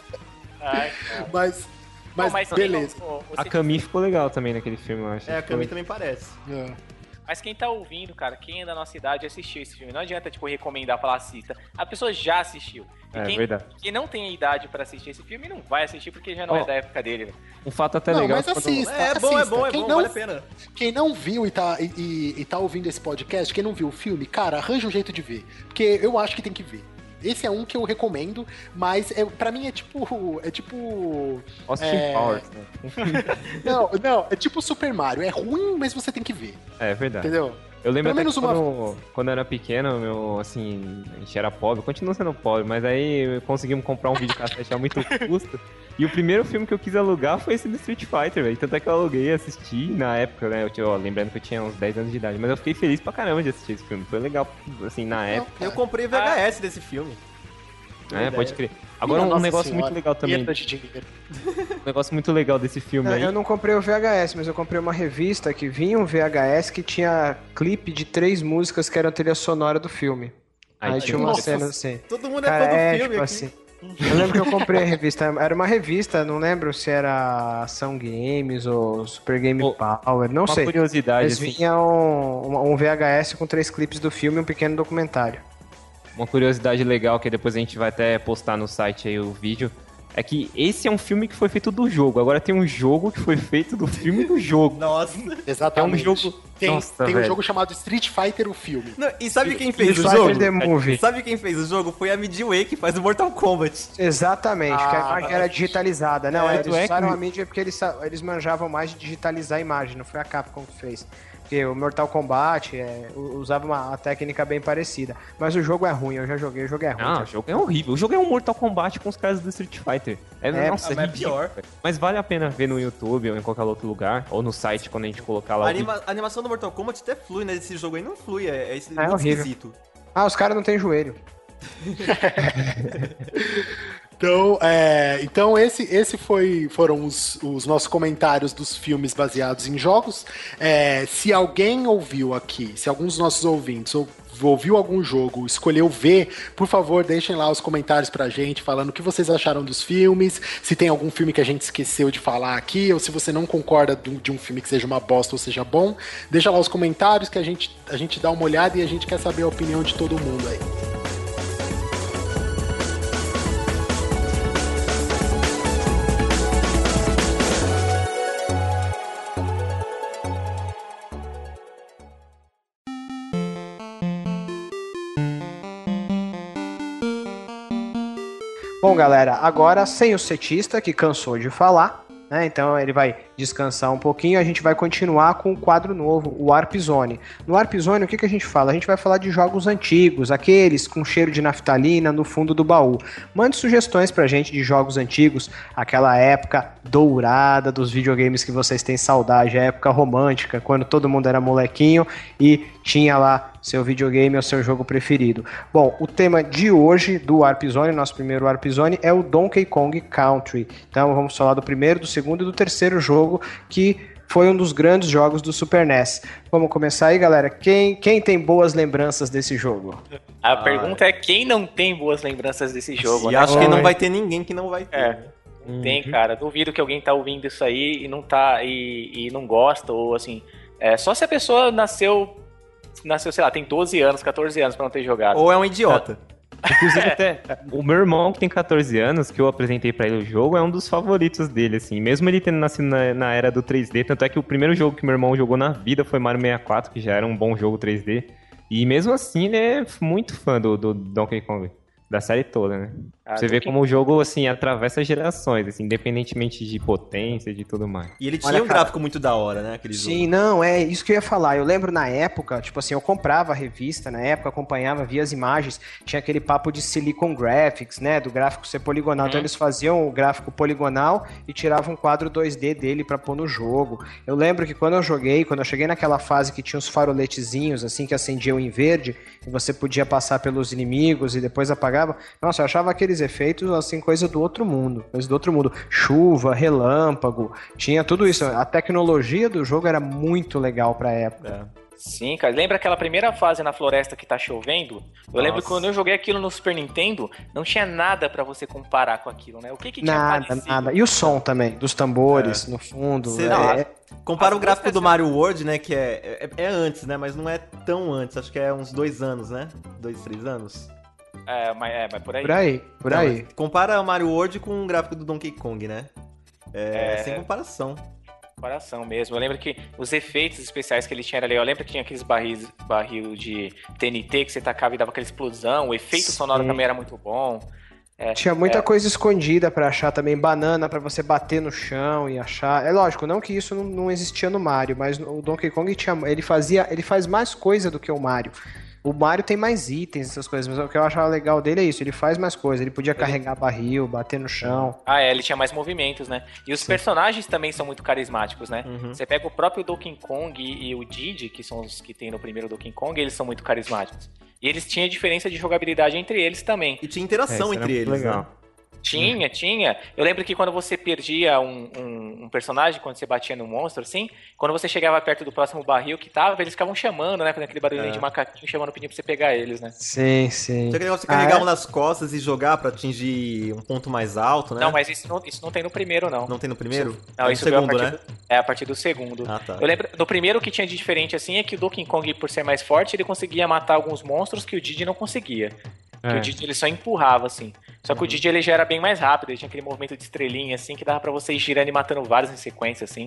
Ai, cara. Mas, mas, Bom, mas quem beleza. não- o- o A Camille ficou legal também naquele filme, eu acho. É, a Ficou- Camille também parece. É. Mas quem tá ouvindo, cara, quem é da nossa idade assistiu esse filme. Não adianta, tipo, recomendar, falar assista. A pessoa já assistiu. E É, quem, verdade. quem não tem idade pra assistir esse filme não vai assistir porque já não Ó, é da época dele, né? Um fato até Não, legal. mas quando- assista, É bom, é assista. bom, é Quem bom, não, vale a pena. Quem não viu e tá, e, e- e tá ouvindo esse podcast, quem não viu o filme, cara, arranja um jeito de ver. Porque eu acho que tem que ver. Esse é um que eu recomendo, mas é, pra mim é tipo. É tipo. Austin é- Powers, né? Não, não, é tipo Super Mario. É ruim, mas você tem que ver. É verdade. Entendeu? Eu lembro Pelo até menos que uma quando, quando eu era pequeno, meu, assim, a gente era pobre, continua sendo pobre, mas aí conseguimos comprar um videocassete a muito custo. E o primeiro filme que eu quis alugar foi esse do Street Fighter, velho. Tanto é que eu aluguei e assisti na época, né? Eu tinha, ó, lembrando que eu tinha uns dez anos de idade, mas eu fiquei feliz pra caramba de assistir esse filme. Foi legal, assim, na época. Eu comprei V H S desse filme. É, pode crer. Agora, um Nossa negócio Senhora, muito legal também. perda de dinheiro. Um negócio muito legal desse filme Não, aí. eu não comprei o V H S, mas eu comprei uma revista que vinha um V H S que tinha clipe de três músicas que eram a trilha sonora do filme. Ai, Aí que tinha umas nossa. cenas assim. Todo mundo é Cara, fã do é, filme tipo aqui. assim. Eu lembro que eu comprei a revista. Era uma revista, não lembro se era Ação Games ou Super Game Oh, Power, não Uma sei. curiosidade, Mas assim. vinha um, um V H S com três clipes do filme e um pequeno documentário. Uma curiosidade legal que depois a gente vai até postar no site aí o vídeo. É que esse é um filme que foi feito do jogo. Agora tem um jogo que foi feito do filme do jogo. Nossa. Exatamente. É um jogo- Tem, Nossa, tem um velho. jogo chamado Street Fighter, o filme. Não, e sabe quem fez o Street jogo? Fighter The Movie. Sabe quem fez o jogo? Foi a Midway, que faz o Mortal Kombat. Exatamente, que a Ah, imagem era digitalizada. Não, É, eles tanto é usaram que- a mídia porque eles, sa- eles manjavam mais de digitalizar a imagem, não foi a Capcom que fez. Porque o Mortal Kombat é, u- usava uma, uma técnica bem parecida. Mas o jogo é ruim, eu já joguei, o jogo é ruim. Ah, cara. o jogo é horrível. O jogo é um Mortal Kombat com os caras do Street Fighter. É, É, nossa, mas é ridículo, pior. velho. Mas vale a pena ver no YouTube ou em qualquer outro lugar. Ou no site quando a gente colocar lá A, o vídeo. anima- a animação do Mortal Kombat até flui, né? Esse jogo aí não flui, é, é, esse- É muito horrível. esquisito. Ah, os caras não têm joelho. Então, é, então esse, esse foi, foram os, os nossos comentários dos filmes baseados em jogos. É, se alguém ouviu aqui, se alguns dos nossos ouvintes ou- ouviu algum jogo, escolheu ver, por favor, deixem lá os comentários pra gente, falando o que vocês acharam dos filmes, se tem algum filme que a gente esqueceu de falar aqui, ou se você não concorda do- de um filme que seja uma bosta ou seja bom, deixa lá os comentários que a gente, a gente dá uma olhada e a gente quer saber a opinião de todo mundo aí. Bom, galera, agora sem o setista, que cansou de falar, né? Então ele vai descansar um pouquinho, a gente vai continuar com o quadro novo, o Warp Zone. No Warp Zone, o que, que a gente fala? A gente vai falar de jogos antigos, aqueles com cheiro de naftalina no fundo do baú. Mande sugestões pra gente de jogos antigos, aquela época dourada dos videogames que vocês têm saudade, a época romântica, quando todo mundo era molequinho e tinha lá seu videogame ou seu jogo preferido. Bom, o tema de hoje do Warp Zone, nosso primeiro Warp Zone, é o Donkey Kong Country. Então vamos falar do primeiro, do segundo e do terceiro jogo, que foi um dos grandes jogos do Super N E S. Vamos começar aí, galera. Quem, quem tem boas lembranças desse jogo? A pergunta é quem não tem boas lembranças desse jogo, E né? acho que não Oi. vai ter ninguém que não vai ter. É. Não tem, cara. Duvido que alguém tá ouvindo isso aí e não tá e, e não gosta, ou assim. É, só se a pessoa nasceu, nasceu, sei lá, tem doze anos, catorze anos pra não ter jogado. Ou é um idiota. Inclusive, até o meu irmão, que tem catorze anos, que eu apresentei pra ele o jogo, é um dos favoritos dele, assim. Mesmo ele tendo nascido na, na era do três D, tanto é que o primeiro jogo que meu irmão jogou na vida foi Mario sessenta e quatro, que já era um bom jogo três D. E mesmo assim, ele é muito fã do, do Donkey Kong. da série toda, né? Ah, Você vê Donkey- como o jogo, assim, atravessa gerações, assim, independentemente de potência, de tudo mais. E ele tinha Olha, um cara, gráfico muito da hora, né? Aquele Sim, jogo. não, é isso que eu ia falar. Eu lembro na época, tipo assim, eu comprava a revista na época, acompanhava, via as imagens, tinha aquele papo de Silicon Graphics, né, do gráfico ser poligonal. Uhum. Então eles faziam o gráfico poligonal e tiravam um quadro dois D dele pra pôr no jogo. Eu lembro que quando eu joguei, quando eu cheguei naquela fase que tinha os faroletezinhos, assim, que acendiam em verde, e você podia passar pelos inimigos e depois apagava, nossa, eu achava aqueles efeitos, assim, coisa do outro mundo, coisa do outro mundo. Chuva, relâmpago, tinha tudo isso. A tecnologia do jogo era muito legal pra época. É. Sim, cara. Lembra aquela primeira fase na floresta que tá chovendo? Eu lembro Nossa. que quando eu joguei aquilo no Super Nintendo, não tinha nada pra você comparar com aquilo, né? O que que tinha Nada, parecido? nada. E o som também, dos tambores no fundo. Você é- Compara As o gráfico músicas- do Mario World, né? Que é, é, é antes, né? Mas não é tão antes. Acho que é uns dois anos, né? Dois, três anos. É, mas, é, mas por aí. Por aí, por Não, aí. mas compara o Mario World com o gráfico do Donkey Kong, né? É, É. sem comparação. Coração mesmo. Eu lembro que os efeitos especiais que ele tinha era legal. Eu lembro que tinha aqueles barris, barril de T N T que você tacava e dava aquela explosão. O efeito Sim. sonoro também era muito bom. É, Tinha muita é. coisa escondida pra achar também, banana pra você bater no chão e achar. É lógico, não que isso não, não existia no Mario, mas o Donkey Kong tinha, ele fazia, ele faz mais coisa do que o Mario. O Mario tem mais itens, essas coisas, mas o que eu achava legal dele é isso, ele faz mais coisa, ele podia carregar barril, bater no chão. Ah, é, ele tinha mais movimentos, né? E os personagens também são muito carismáticos, né? Uhum. Você pega o próprio Donkey Kong e, e o Diddy, que são os que tem no primeiro Donkey Kong, eles são muito carismáticos. E eles tinham diferença de jogabilidade entre eles também. E tinha É, interação isso era entre muito eles, legal. né? Tinha, tinha. Eu lembro que quando você perdia um, um, um personagem, quando você batia no monstro, assim, quando você chegava perto do próximo barril que tava, eles ficavam chamando, né? Com aquele barulhinho É. de macaquinho chamando, pedindo pra você pegar eles, né? Sim, sim. Tinha aquele negócio de Ah, carregar é? um nas costas e jogar pra atingir um ponto mais alto, né? Não, mas isso não, isso não tem no primeiro, não. Não tem no primeiro? Não, é no isso veio a segundo, partir né? do, é a partir do segundo. Ah, tá. Eu lembro, no primeiro o que tinha de diferente assim é que o Donkey Kong, por ser mais forte, ele conseguia matar alguns monstros que o Diddy não conseguia. Que É. o Diddy ele só empurrava, assim. Só que o Diddy ele já era bem mais rápido, ele tinha aquele movimento de estrelinha, assim, que dava pra você ir girando e matando vários em sequência, assim.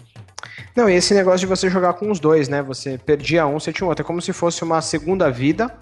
Não, e esse negócio de você jogar com os dois, né? Você perdia um, você tinha outro. É como se fosse uma segunda vida,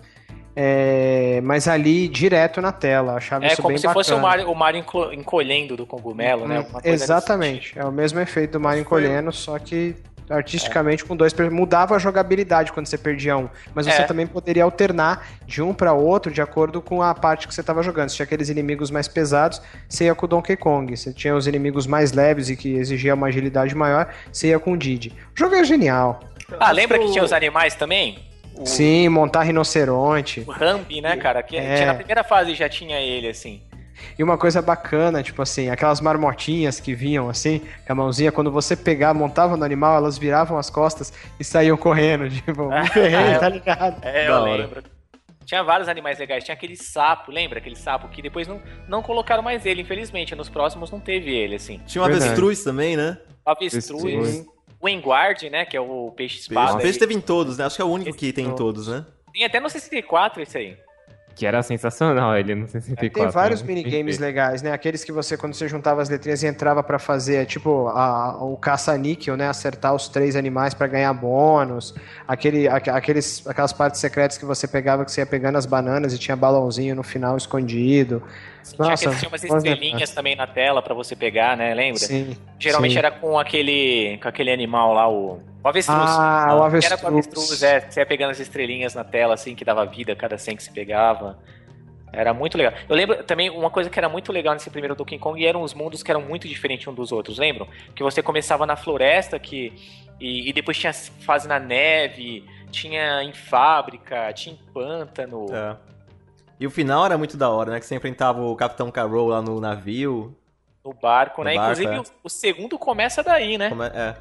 é, mas ali direto na tela. Achava É isso como bem se bacana. fosse o Mario, o Mario enco- encolhendo do cogumelo, né? Alguma coisa Exatamente. É o mesmo efeito do Mario Foi- encolhendo, só que artisticamente com dois. per- Mudava a jogabilidade quando você perdia um. Mas você É. também poderia alternar de um para outro de acordo com a parte que você estava jogando. Se tinha aqueles inimigos mais pesados, você ia com o Donkey Kong. Se tinha os inimigos mais leves e que exigiam uma agilidade maior, você ia com o Diddy. O jogo é genial. desse. Ah, lembra Acho que que tinha o- os animais também? O, Sim, montar rinoceronte. o Rambi, né, cara? Que É. tinha na primeira fase já tinha ele, assim. E uma coisa bacana, tipo assim, aquelas marmotinhas que vinham assim, com a mãozinha, quando você pegava, montava no animal, elas viravam as costas e saíam correndo. Tipo, me ferrei, tá ligado? É, Da eu hora. lembro. Tinha vários animais legais. Tinha aquele sapo, lembra? Aquele sapo que depois não, não colocaram mais ele, infelizmente. Nos próximos não teve ele, assim. Tinha um Verdade. avestruz também, né? O avestruz, Avestruz. o Enguard, né? Que é o peixe Peixe, espada. peixe ele- teve em todos, né? Acho que é o único que tem em todos, né? Tem até no sessenta e quatro isso aí. Que era sensacional ele no sessenta e quatro. Tem vários né? minigames Perfeito. legais, né? Aqueles que você, quando você juntava as letrinhas e entrava pra fazer, tipo, a- o caça-níquel, né? Acertar os três animais pra ganhar bônus. Aquele, aque- aqueles, aquelas partes secretas que você pegava, que você ia pegando as bananas e tinha balãozinho no final escondido. Assim, Nossa, tinha, aqueles, tinha umas bons estrelinhas detalhes. também na tela pra você pegar, né? Lembra? Sim. Geralmente sim. era com aquele, com aquele animal lá, o, o avestruz. Ah, o avestruz. Era com o avestruz, é. Você ia pegando as estrelinhas na tela, assim, que dava vida a cada cem que se pegava. Era muito legal. Eu lembro também uma coisa que era muito legal nesse primeiro Donkey Kong eram os mundos que eram muito diferentes um dos outros, lembram? Que você começava na floresta que, e, e depois tinha fase na neve, tinha em fábrica, tinha em pântano. É. E o final era muito da hora, né? Que você enfrentava o Capitão Carol lá no navio. No barco, No né? barco, Inclusive, é. o, o segundo começa daí, né? Como é? é.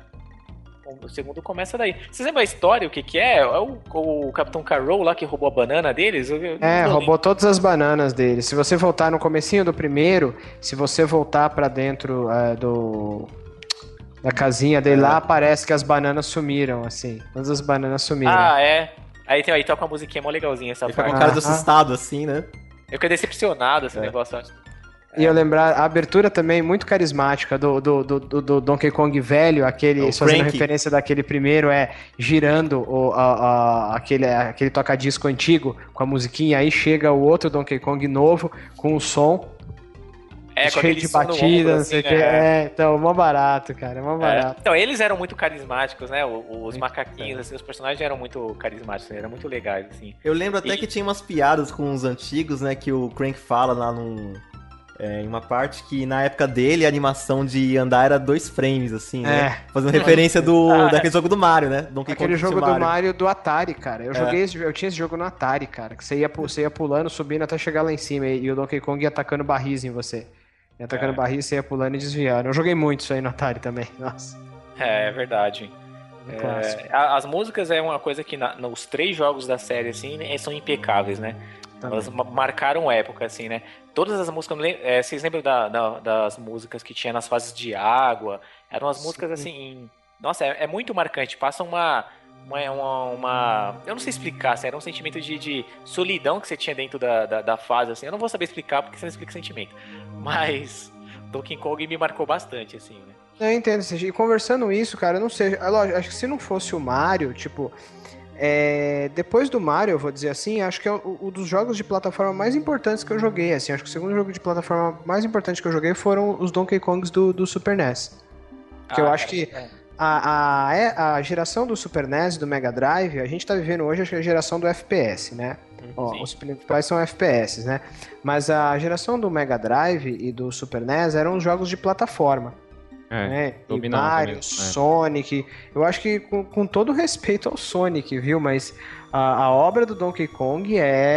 O segundo começa daí. Vocês lembram a história, o que que é? É o, o Capitão Carol lá que roubou a banana deles? Eu- eu não É, tô roubou todas as bananas dele. Se você voltar no comecinho do primeiro, se você voltar pra dentro é, do da casinha dele lá, parece que as bananas sumiram, assim. Todas as bananas sumiram. Ah, é. Aí, tem, aí toca uma musiquinha mó legalzinha essa Ele fica parte. com cara de Aham. assustado assim, né? Eu fiquei decepcionado esse É. negócio. E eu lembrar, a abertura também muito carismática do, do, do, do, do Donkey Kong velho, aquele, o fazendo Frank. referência daquele primeiro, é girando o, a, a, aquele, aquele toca-disco antigo com a musiquinha, aí chega o outro Donkey Kong novo com o som. É, com cheio aquele de som no batida, ombro, não sei o assim, que. né? É, então, mó barato, cara, mó É. barato. Então, eles eram muito carismáticos, né? Os, os macaquinhos, assim, os personagens eram muito carismáticos, eram muito legais, assim. Eu lembro até E- que tinha umas piadas com os antigos, né? Que o Crank fala lá num, é, em uma parte que na época dele a animação de andar era dois frames, assim, né? Fazendo referência do, Ah, é. daquele jogo do Mario, né? Donkey Aquele Kong jogo Mario. do Mario do Atari, cara. Eu É. joguei esse, eu tinha esse jogo no Atari, cara. Que você ia, pu- você ia pulando, subindo até chegar lá em cima. E, e o Donkey Kong ia atacando barris em você. Ia atacando É. barris, você ia pulando e desviando. Eu joguei muito isso aí no Atari também. Nossa. É, é verdade. Um clássico. É, a- as músicas é uma coisa que na- nos três jogos da série, assim, né, são impecáveis, né? Também. Elas ma- marcaram época, assim, né? Todas as músicas, eu me lem- é, vocês lembram da- da- das músicas que tinha nas fases de água? Eram as músicas, assim, nossa, é, é muito marcante, passa uma, uma, uma, uma- eu não sei explicar, assim, era um sentimento de, de solidão que você tinha dentro da, da, da fase, assim, eu não vou saber explicar porque você não explica sentimento, mas Donkey Kong me marcou bastante, assim, né? Eu entendo, Sergi. E conversando isso, cara, eu não sei. é lógico, acho que se não fosse o Mario, tipo. é, depois do Mario, eu vou dizer assim, acho que é o, o dos jogos de plataforma mais importantes que eu joguei. Assim, acho que o segundo jogo de plataforma mais importante que eu joguei foram os Donkey Kongs do, do Super N E S. Porque eu Ah, acho cara, que é. a, a, é- a geração do Super N E S e do Mega Drive, a gente tá vivendo hoje acho que é a geração do F P S, né? Ó, Sim. os principais são F P S, né? Mas a geração do Mega Drive e do Super N E S eram os jogos de plataforma. É, Né? E dominava Mario, mesmo, é. Sonic. Eu acho que com, com todo respeito ao Sonic, viu? Mas a, a obra do Donkey Kong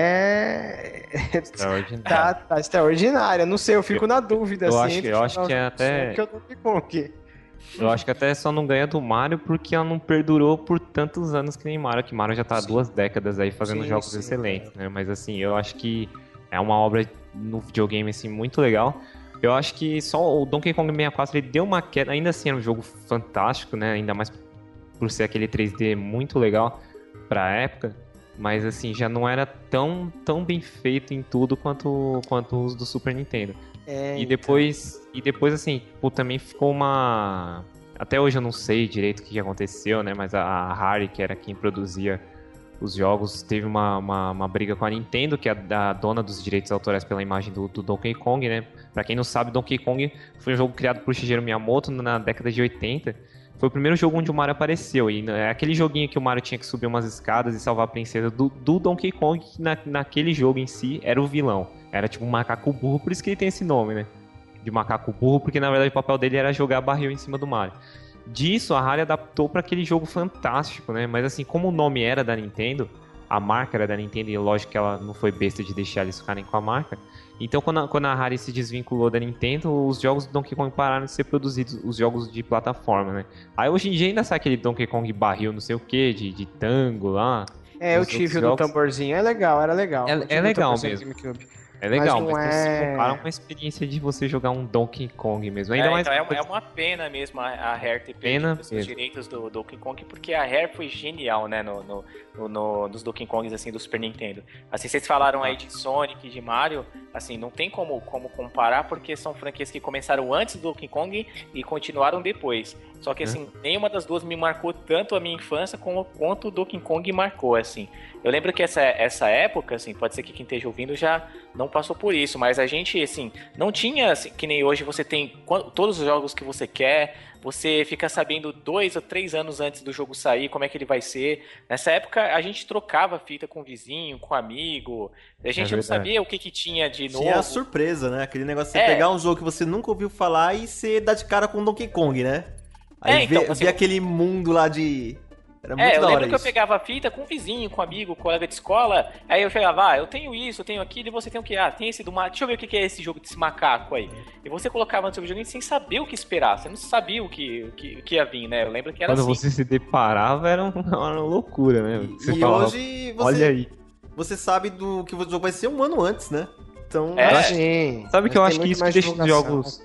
é. Extraordinário. tá, tá extraordinária. Não sei, eu fico na dúvida. eu assim, acho- entre eu acho falar que é o até- Sonic ou o Donkey Kong. Eu acho que até só não ganha do Mario porque ela não perdurou por tantos anos que nem Mario, que Mario já tá há Sim. duas décadas aí fazendo Sim, jogos sim, excelentes, né? Mas assim, eu acho que é uma obra no videogame assim muito legal. Eu acho que só o Donkey Kong sessenta e quatro ele deu uma queda, ainda assim era um jogo fantástico, né? Ainda mais por ser aquele três D muito legal pra época, mas assim, já não era tão, tão bem feito em tudo quanto, quanto os do Super Nintendo. É, E depois, e depois assim, tipo, também ficou uma... Até hoje eu não sei direito o que aconteceu, né? Mas a a Rare, que era quem produzia os jogos, teve uma, uma, uma briga com a Nintendo, que é a, a dona dos direitos autorais pela imagem do, do Donkey Kong, né? Pra quem não sabe, Donkey Kong foi um jogo criado por Shigeru Miyamoto na década de oitenta. Foi o primeiro jogo onde o Mario apareceu. E é aquele joguinho que o Mario tinha que subir umas escadas e salvar a princesa do, do Donkey Kong, que na, naquele jogo em si era o vilão. Era tipo um macaco burro, por isso que ele tem esse nome, né? De macaco burro, porque na verdade o papel dele era jogar barril em cima do Mario. Disso, a Rare adaptou para aquele jogo fantástico, né? Mas assim, como o nome era da Nintendo, a marca era da Nintendo e lógico que ela não foi besta de deixar eles ficarem com a marca. Então, quando a, quando a Rare se desvinculou da Nintendo, os jogos do Donkey Kong pararam de ser produzidos, os jogos de plataforma, né? Aí hoje em dia ainda sai aquele Donkey Kong barril não sei o que, de, de tango lá. É, eu Os tive o outros do jogos- tamborzinho. É legal, era legal. É- Eu tive é o legal tamborzinho mesmo. do GameCube. É legal, Mas mas não não se é- compara com a experiência de você jogar um Donkey Kong mesmo. Ainda É, mais então é, uma- é uma pena mesmo a, a Rare ter Pena perdido os mesmo. direitos do Donkey Kong, porque a Rare foi genial, né, no, no, no, no- nos Donkey Kongs, assim, do Super Nintendo. Assim, vocês falaram aí de Sonic, de Mario, assim, não tem como, como comparar, porque são franquias que começaram antes do Donkey Kong e continuaram depois. Só que, assim, nenhuma das duas me marcou tanto a minha infância como, quanto o Donkey Kong marcou, assim. Eu lembro que essa, essa época, assim, pode ser que quem esteja ouvindo já não passou por isso, mas a gente, assim, não tinha, assim, que nem hoje você tem quan- todos os jogos que você quer, você fica sabendo dois ou três anos antes do jogo sair como é que ele vai ser. Nessa época a gente trocava fita com o vizinho, com o amigo, a gente não verdade. sabia o que, que tinha de novo. Tinha a surpresa, né? Aquele negócio de você É. pegar um jogo que você nunca ouviu falar e você dá de cara com o Donkey Kong, né? Aí É, vê, então, você- vê aquele mundo lá de... Era muito É, eu da hora lembro que eu isso. pegava a fita com um vizinho, com um amigo, com um colega de escola, aí eu chegava, ah, eu tenho isso, eu tenho aquilo, e você tem o que? Ah, tem esse do macaco, deixa eu ver o que que é esse jogo desse macaco aí. E você colocava no seu videogame sem saber o que esperar, você não sabia o que, o que, o que ia vir, né? Eu lembro que era quando assim. você se deparava era uma, uma loucura, né? Você E falava, hoje você, olha aí. você sabe do que o jogo vai ser um ano antes, né? Então, É. eu acho- Sim. Sabe que eu Mas acho tem que muito isso que mais deixa os divulgação. jogos.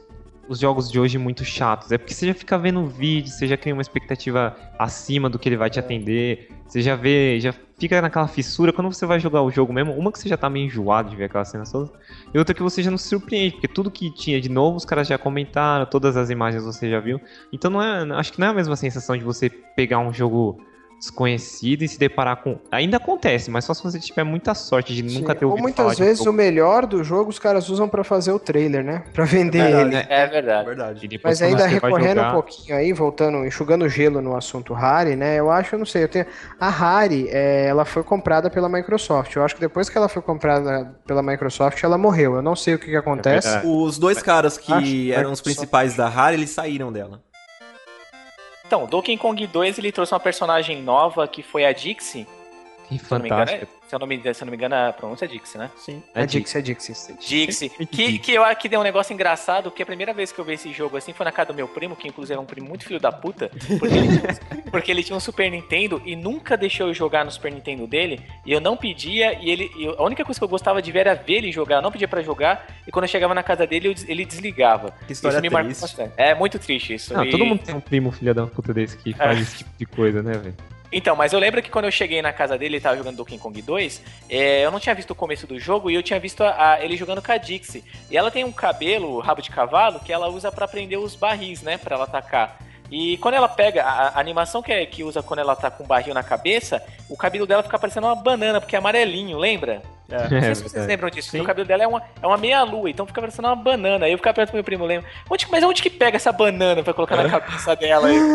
os jogos de hoje muito chatos. É porque você já fica vendo o vídeo, você já cria uma expectativa acima do que ele vai te atender. Você já vê, já fica naquela fissura. Quando você vai jogar o jogo mesmo, uma que você já tá meio enjoado de ver aquela cena toda, e outra que você já não se surpreende, porque tudo que tinha de novo os caras já comentaram, todas as imagens você já viu. Então não é, acho que não é a mesma sensação de você pegar um jogo desconhecido e se deparar com... Ainda acontece, mas só se você tiver muita sorte de Sim. nunca ter ouvido Ou muitas falar vezes de um o melhor do jogo os caras usam pra fazer o trailer, né? Pra vender É verdade, ele. é verdade. Verdade. Mas quando ainda você vai recorrendo jogar- um pouquinho aí, voltando, enxugando gelo no assunto Rare, né? Eu acho, eu não sei, eu tenho... A Rare, é, ela foi comprada pela Microsoft. Eu acho que depois que ela foi comprada pela Microsoft, ela morreu. Eu não sei o que, que acontece. verdade. Os dois caras que Acho- eram os principais da Rare, eles saíram dela. Então, Donkey Kong dois, ele trouxe uma personagem nova que foi a Dixie. Que Se eu não me engano, fantástico. é- se eu não me, se eu não me engano, a pronúncia é Dixie, né? Sim. É Dixie, é Dixie. Dixie. Que, que eu acho que deu um negócio engraçado, porque a primeira vez que eu vi esse jogo assim foi na casa do meu primo, que inclusive era um primo muito filho da puta, porque ele tinha, um- porque ele tinha um Super Nintendo e nunca deixou eu jogar no Super Nintendo dele, e eu não pedia, e ele. e a única coisa que eu gostava de ver era ver ele jogar, eu não pedia pra jogar, e quando eu chegava na casa dele, eu des- ele desligava. Que história isso me marcou triste. bastante. É muito triste isso. Não, e- todo mundo tem um primo filha da puta desse que faz É. esse tipo de coisa, né, velho? Então, mas eu lembro que quando eu cheguei na casa dele, ele tava jogando Donkey Kong dois, é, eu não tinha visto o começo do jogo e eu tinha visto a- a- ele jogando com a Dixie. E ela tem um cabelo, rabo de cavalo, que ela usa pra prender os barris, né, pra ela atacar. E quando ela pega, a, a animação que, é, que usa quando ela tá com um barril na cabeça, o cabelo dela fica parecendo uma banana, porque é amarelinho, lembra? Não sei É se vocês verdade. lembram disso, porque o cabelo dela é uma, é uma meia-lua, então fica parecendo uma banana. Aí eu ficava perto do meu primo, lembro, onde, mas onde que pega essa banana pra colocar na cabeça dela? Aí?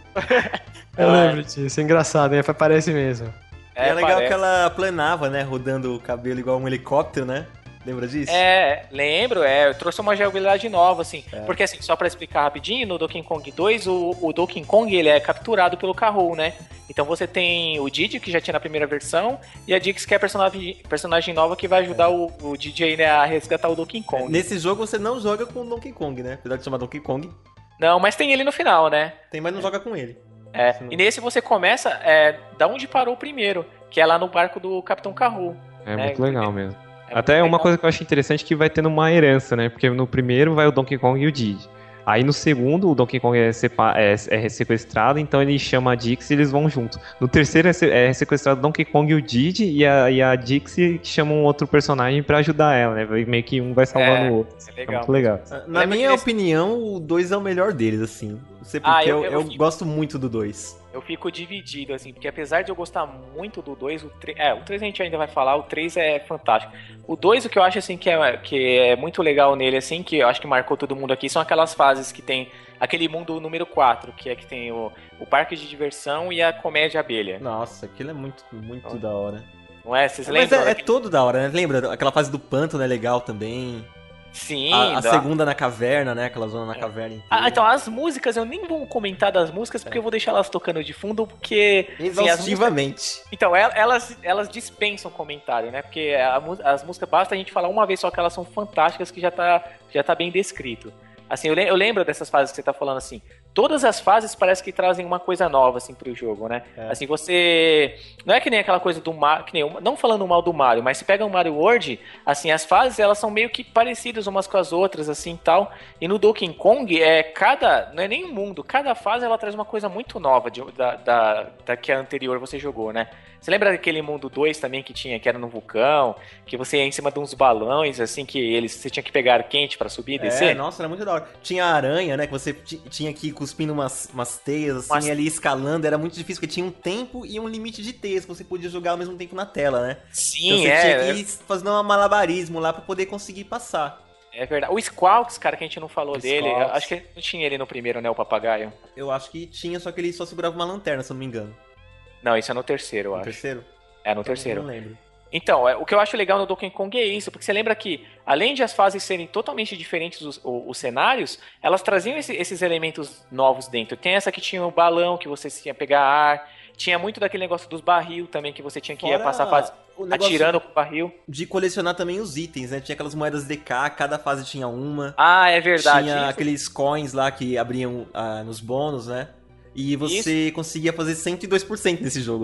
Eu lembro disso, é engraçado, né? Parece mesmo. E é legal parece. que ela planava, né? Rodando o cabelo igual um helicóptero, né? Lembra disso? É, lembro, é, eu trouxe uma jogabilidade nova, assim, porque assim, só pra explicar rapidinho, no Donkey Kong dois, o, o Donkey Kong, ele é capturado pelo K-Rool, né? Então você tem o Diddy, que já tinha na primeira versão, e a Dix, que é a personagem, personagem nova que vai ajudar o, o Diddy aí, né, a resgatar o Donkey Kong. Nesse jogo você não joga com o Donkey Kong, né? Apesar de chamar Donkey Kong, Não, mas tem ele no final, né? tem, mas não joga com ele. É, e nesse você começa é, da onde parou o primeiro, que é lá no barco do Capitão K-Rool. É, É, muito legal mesmo. É Até muito uma legal. coisa que eu acho interessante é que vai tendo uma herança, né? Porque no primeiro vai o Donkey Kong e o Diddy. Aí no segundo, o Donkey Kong é, sepa- é- é sequestrado, então ele chama a Dixie e eles vão junto. No terceiro é, se- é sequestrado o Donkey Kong e o Diddy, e a, e a Dixie que chama um outro personagem pra ajudar ela, né? Meio que um vai salvando É, o outro. é É legal. muito legal. Na Lembra minha que nesse- opinião, o dois é o melhor deles, assim. Não sei porque Ah, eu, eu- eu, eu fico- gosto muito do dois. Eu fico dividido, assim, porque apesar de eu gostar muito do dois, o três. É, o três a gente ainda vai falar, o três é fantástico. O dois, o que eu acho, assim, que é, que é muito legal nele, assim, que eu acho que marcou todo mundo aqui, são aquelas fases que tem aquele mundo número quatro, que é que tem o, o parque de diversão e a comédia abelha. Nossa, aquilo é muito, muito da hora. Não é? Vocês Mas lembram? é, é daquele- todo da hora, né? Lembra? Aquela fase do pântano é legal também. Sim, A, a dá- segunda na caverna, né? Aquela zona na caverna inteira. Ah, então as músicas, eu nem vou comentar das músicas, porque eu vou deixar elas tocando de fundo, porque... assim, as músicas- Exaustivamente. Então, el- elas, elas dispensam comentário, né? Porque a mu- as músicas, basta a gente falar uma vez só que elas são fantásticas, que já tá, já tá bem descrito. Assim, eu, le- eu lembro dessas fases que você tá falando, assim, todas as fases parece que trazem uma coisa nova, assim, pro jogo, né? É. Assim, você... Não é que nem aquela coisa do Mario, que nem, o- não falando mal do Mario, mas se pega o Mario World, assim, as fases, elas são meio que parecidas umas com as outras, assim, tal. E no Donkey Kong, é cada... Não é nem um mundo, cada fase ela traz uma coisa muito nova de- da, da, da que a anterior você jogou, né? Você lembra daquele mundo dois também que tinha, que era no vulcão, que você ia em cima de uns balões, assim, que eles, você tinha que pegar ar quente pra subir e É, descer? nossa, era muito da hora. Tinha a aranha, né? Que você ti- tinha que ir cuspindo umas, umas teias, assim, Mas- ali escalando. Era muito difícil, porque tinha um tempo e um limite de teias que você podia jogar ao mesmo tempo na tela, né? Então Sim, você é, tinha que ir fazendo um malabarismo lá pra poder conseguir passar. é verdade. O Squawks, cara, que a gente não falou O dele, Squawks. eu acho que não tinha ele no primeiro, né, o papagaio? Eu acho que tinha, só que ele só segurava uma lanterna, se eu não me engano. Não, isso é no terceiro, eu No acho. terceiro? É, no Eu terceiro. não lembro. Então, é, o que eu acho legal no Donkey Kong é isso, porque você lembra que, além de as fases serem totalmente diferentes os, o- os cenários, elas traziam esse- esses elementos novos dentro. Tem essa que tinha o balão, que você tinha que pegar ar, tinha muito daquele negócio dos barril também, que você tinha que ir Fora passar a fase o negócio atirando com o barril. de colecionar também os itens, né? Tinha aquelas moedas D K, cada fase tinha uma. Ah, é verdade. Tinha Isso- aqueles coins lá que abriam ah, nos bônus, né? E você conseguia fazer cento e dois por cento nesse jogo, né?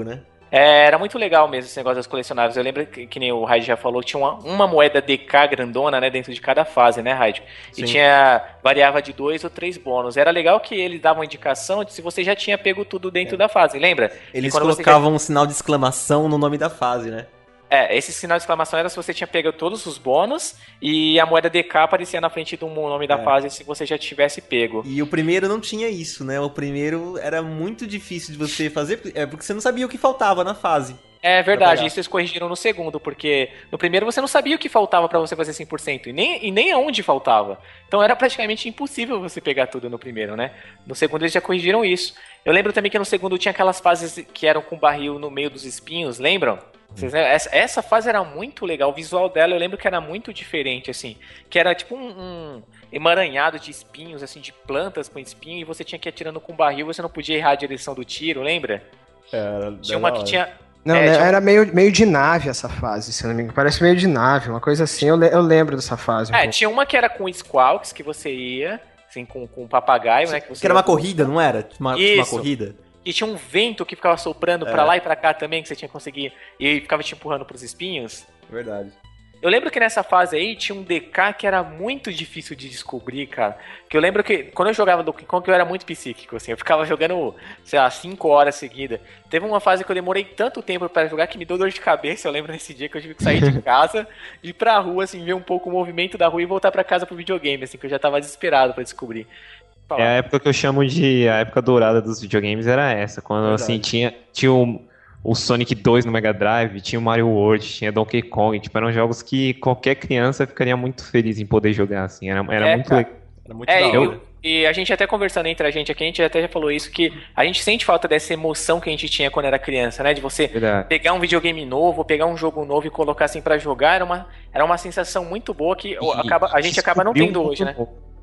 É, era muito legal mesmo esse negócio das colecionáveis. Eu lembro que, que nem o Raid já falou, tinha uma, uma moeda D K grandona, né, dentro de cada fase, né, Raid? E tinha, variava de dois ou três bônus. Era legal que eles davam indicação de se você já tinha pego tudo dentro é. da fase, lembra? Eles colocavam já... um sinal de exclamação no nome da fase, né? É, esse sinal de exclamação era se você tinha pego todos os bônus e a moeda D K aparecia na frente do nome da é. fase se você já tivesse pego. E o primeiro não tinha isso, né? O primeiro era muito difícil de você fazer, é porque você não sabia o que faltava na fase. É verdade, isso eles corrigiram no segundo, porque no primeiro você não sabia o que faltava pra você fazer cem por cento e nem, e nem aonde faltava. Então era praticamente impossível você pegar tudo no primeiro, né? No segundo eles já corrigiram isso. Eu lembro também que no segundo tinha aquelas fases que eram com barril no meio dos espinhos, lembram? Vocês lembram? Essa, essa fase era muito legal, o visual dela eu lembro que era muito diferente, assim. Que era tipo um, um emaranhado de espinhos, assim, de plantas com espinho, e você tinha que ir atirando com barril, você não podia errar a direção do tiro, lembra? É, tinha uma que tinha... Não, é, tinha... era meio, meio de nave essa fase, se não me engano. Parece meio de nave, uma coisa assim, eu, le- eu lembro dessa fase. Um é, pouco. Tinha uma que era com squawks, que você ia, assim, com, com um papagaio, né? Que, você que era uma corrida, não era? Uma, uma corrida? E tinha um vento que ficava soprando é. pra lá e pra cá também, que você tinha que conseguir. E ficava te empurrando pros espinhos. Verdade. Eu lembro que nessa fase aí tinha um D K que era muito difícil de descobrir, cara. Que eu lembro que quando eu jogava Donkey Kong eu era muito psíquico, assim. Eu ficava jogando, sei lá, cinco horas seguidas. Teve uma fase que eu demorei tanto tempo pra jogar que me deu dor de cabeça. Eu lembro nesse dia que eu tive que sair de casa, ir pra rua, assim, ver um pouco o movimento da rua e voltar pra casa pro videogame, assim, que eu já tava desesperado pra descobrir. É a época que eu chamo de a época dourada dos videogames, era essa. Quando, verdade. assim, tinha, tinha o, o Sonic dois no Mega Drive, tinha o Mario World, tinha Donkey Kong. Tipo, eram jogos que qualquer criança ficaria muito feliz em poder jogar, assim. Era, era é, muito legal. Era muito é, legal. Eu... E a gente até conversando entre a gente aqui, a gente até já falou isso, que a gente sente falta dessa emoção que a gente tinha quando era criança, né? De você verdade. pegar um videogame novo, pegar um jogo novo e colocar assim pra jogar, era uma, era uma sensação muito boa que e, acaba, a gente acaba não tendo hoje, né?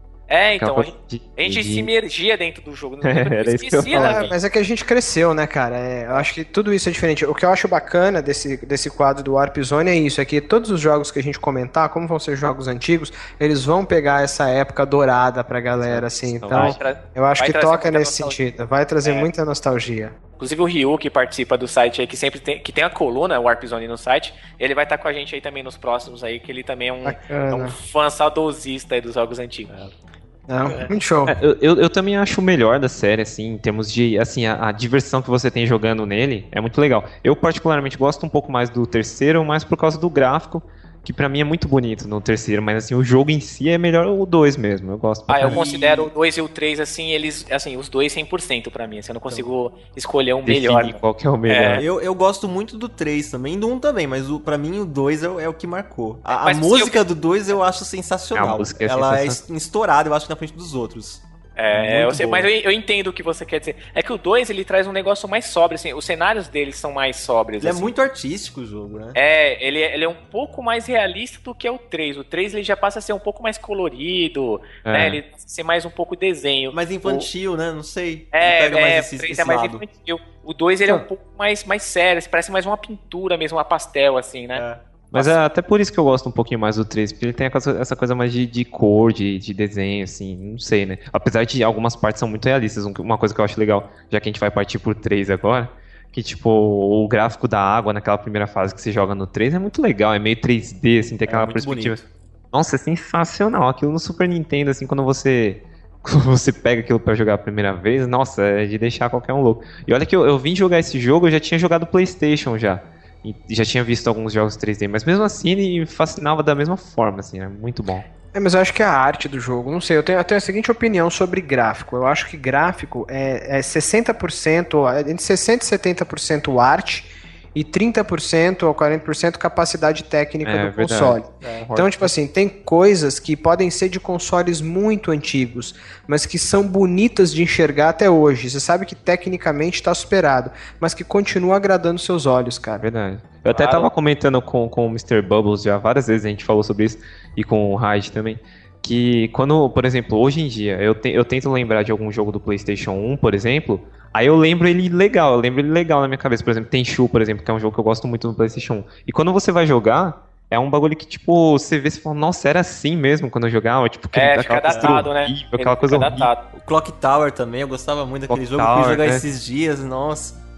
É, então, a gente, a gente se imergia dentro do jogo, não é, esquecia, né? Mas é que a gente cresceu, né, cara? É, eu acho que tudo isso é diferente. O que eu acho bacana desse, desse quadro do Warp Zone é isso, é que todos os jogos que a gente comentar, como vão ser jogos antigos, eles vão pegar essa época dourada pra galera, assim. Então, tra- eu acho que toca nesse nostalgia. sentido. Vai trazer é. muita nostalgia. Inclusive o Ryu, que participa do site aí, que sempre tem, que tem a coluna Warp Zone no site, ele vai estar com a gente aí também nos próximos aí, que ele também é um, é um fã saudosista aí dos jogos antigos. Não, muito show. É, eu, eu, eu também acho o melhor da série, assim, em termos de, assim, a, a diversão que você tem jogando nele é muito legal. Eu particularmente gosto um pouco mais do terceiro, mais por causa do gráfico, que pra mim é muito bonito no terceiro, mas assim, o jogo em si é melhor o dois mesmo, eu gosto. Ah, eu considero o dois e o três, assim, eles, assim, os dois cem por cento pra mim, assim, eu não consigo então, escolher um melhor. Qual que é o melhor. É, eu, eu gosto muito do três também, do um também, mas o, pra mim o dois é, é o que marcou. A, a música eu... do dois eu acho sensacional. A música é Ela sensacional. é estourada, eu acho, na frente dos outros. É, eu sei, mas eu, eu entendo o que você quer dizer. É que o dois ele traz um negócio mais sóbrio, assim, os cenários deles são mais sóbrios. Ele assim. é muito artístico o jogo, né? É, ele, ele é um pouco mais realista do que é o três. O três ele já passa a ser um pouco mais colorido, é. né? Ele ser mais um pouco desenho. Mais infantil, o... né? Não sei. É, pega é, mais esse, o três esse é mais lado. infantil. O dois ele é um pouco mais, mais sério, parece mais uma pintura mesmo, uma pastel, assim, né? É. Mas é até por isso que eu gosto um pouquinho mais do três, porque ele tem essa coisa mais de, de cor, de, de desenho, assim, não sei, né? Apesar de algumas partes são muito realistas, uma coisa que eu acho legal, já que a gente vai partir por três agora, que tipo, o gráfico da água naquela primeira fase que você joga no três é muito legal, é meio três D, assim, tem aquela é perspectiva. Bonito. Nossa, é sensacional, aquilo no Super Nintendo, assim, quando você... Quando você pega aquilo pra jogar a primeira vez, nossa, é de deixar qualquer um louco. E olha que eu, eu vim jogar esse jogo, eu já tinha jogado PlayStation já. E já tinha visto alguns jogos três D, mas mesmo assim ele me fascinava da mesma forma, assim, é muito bom. É, mas eu acho que é a arte do jogo, não sei, eu tenho, eu tenho a seguinte opinião sobre gráfico. Eu acho que gráfico é, é sessenta por cento, entre sessenta e setenta por cento arte e trinta por cento ou quarenta por cento capacidade técnica é, do verdade. console. É, então, tipo assim, tem coisas que podem ser de consoles muito antigos, mas que são bonitas de enxergar até hoje. Você sabe que tecnicamente está superado, mas que continua agradando seus olhos, cara. Verdade. Eu até tava comentando com, com o mister Bubbles já várias vezes, a gente falou sobre isso, e com o Raid também, que quando, por exemplo, hoje em dia, eu, te, eu tento lembrar de algum jogo do PlayStation um, por exemplo, aí eu lembro ele legal, eu lembro ele legal na minha cabeça. Por exemplo, Tenchu, por exemplo, que é um jogo que eu gosto muito no PlayStation um. E quando você vai jogar, é um bagulho que, tipo, você vê e fala, nossa, era assim mesmo quando eu jogava. Tipo, é, fica datado, né? Aquela coisa datado. O Clock Tower também, eu gostava muito daquele Clock jogo, Tower, fui jogar né? esses dias, nossa.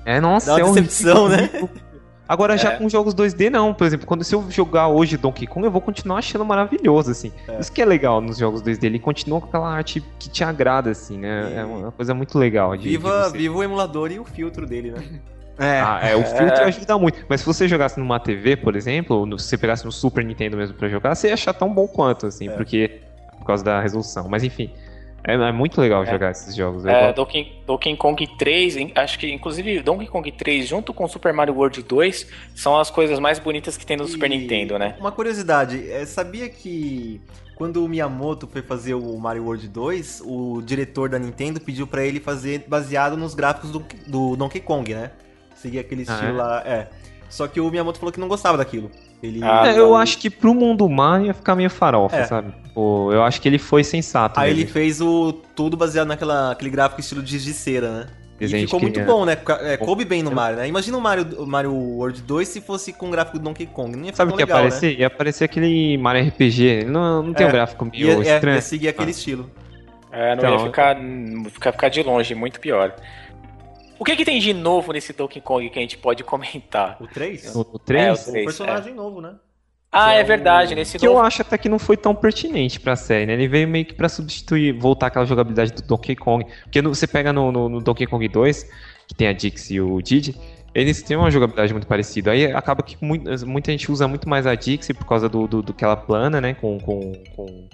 É, nossa, Dá é uma horrível. decepção, né? Agora, já É. com jogos dois D, não. Por exemplo, quando se eu jogar hoje Donkey Kong, eu vou continuar achando maravilhoso, assim. É. Isso que é legal nos jogos dois D. Ele continua com aquela arte que te agrada, assim, né? É uma coisa muito legal. De, Viva, de você... viva o emulador e o filtro dele, né? É. Ah, é, o filtro ajuda muito. Mas se você jogasse numa T V, por exemplo, ou no- se você pegasse no Super Nintendo mesmo pra jogar, você ia achar tão bom quanto, assim, É. porque... Por causa da resolução. Mas enfim, é, é muito legal jogar esses jogos. Eu É, gosto. Donkey, Donkey Kong três, em- acho que inclusive Donkey Kong três junto com Super Mario World dois são as coisas mais bonitas que tem no Super E Nintendo, né? Uma curiosidade, é, sabia que quando o Miyamoto foi fazer o Mario World dois, o diretor da Nintendo pediu pra ele fazer baseado nos gráficos do, do Donkey Kong, né? Seguir aquele Ah, estilo é? lá, é. Só que o Miyamoto falou que não gostava daquilo. Ele... Ah, É, eu acho que pro mundo Mario ia ficar meio farofa, É. sabe? Pô, eu acho que ele foi sensato. Aí mesmo. ele fez o tudo baseado naquela aquele gráfico estilo de giz de cera, né? E Desenho de ficou muito criança. bom, né? Ca- É, coube bem no Mario, né? Imagina o Mario, o Mario World dois se fosse com o gráfico do Donkey Kong. Não ia ficar Sabe o tão que ia legal, aparecer? né? Ia aparecer aquele Mario R P G. Ele não, não tem É, um gráfico meio Ia, é, estranho. ia seguir aquele Ah. estilo. É, não Então, ia ficar, ficar, ficar de longe, muito pior. O que que tem de novo nesse Donkey Kong que a gente pode comentar? O três? No, no É, três? o Um três, personagem novo, né? Ah, Que é é verdade, o- nesse Que eu novo... acho até que não foi tão pertinente pra série, né? Ele veio meio que pra substituir, voltar aquela jogabilidade do Donkey Kong. Porque no- você pega no, no- no Donkey Kong dois, que tem a Dix e o Diddy, eles têm uma jogabilidade muito parecida. Aí acaba que muito- muita gente usa muito mais a Dixie por causa do, do, do que ela plana, né? Com, com, com,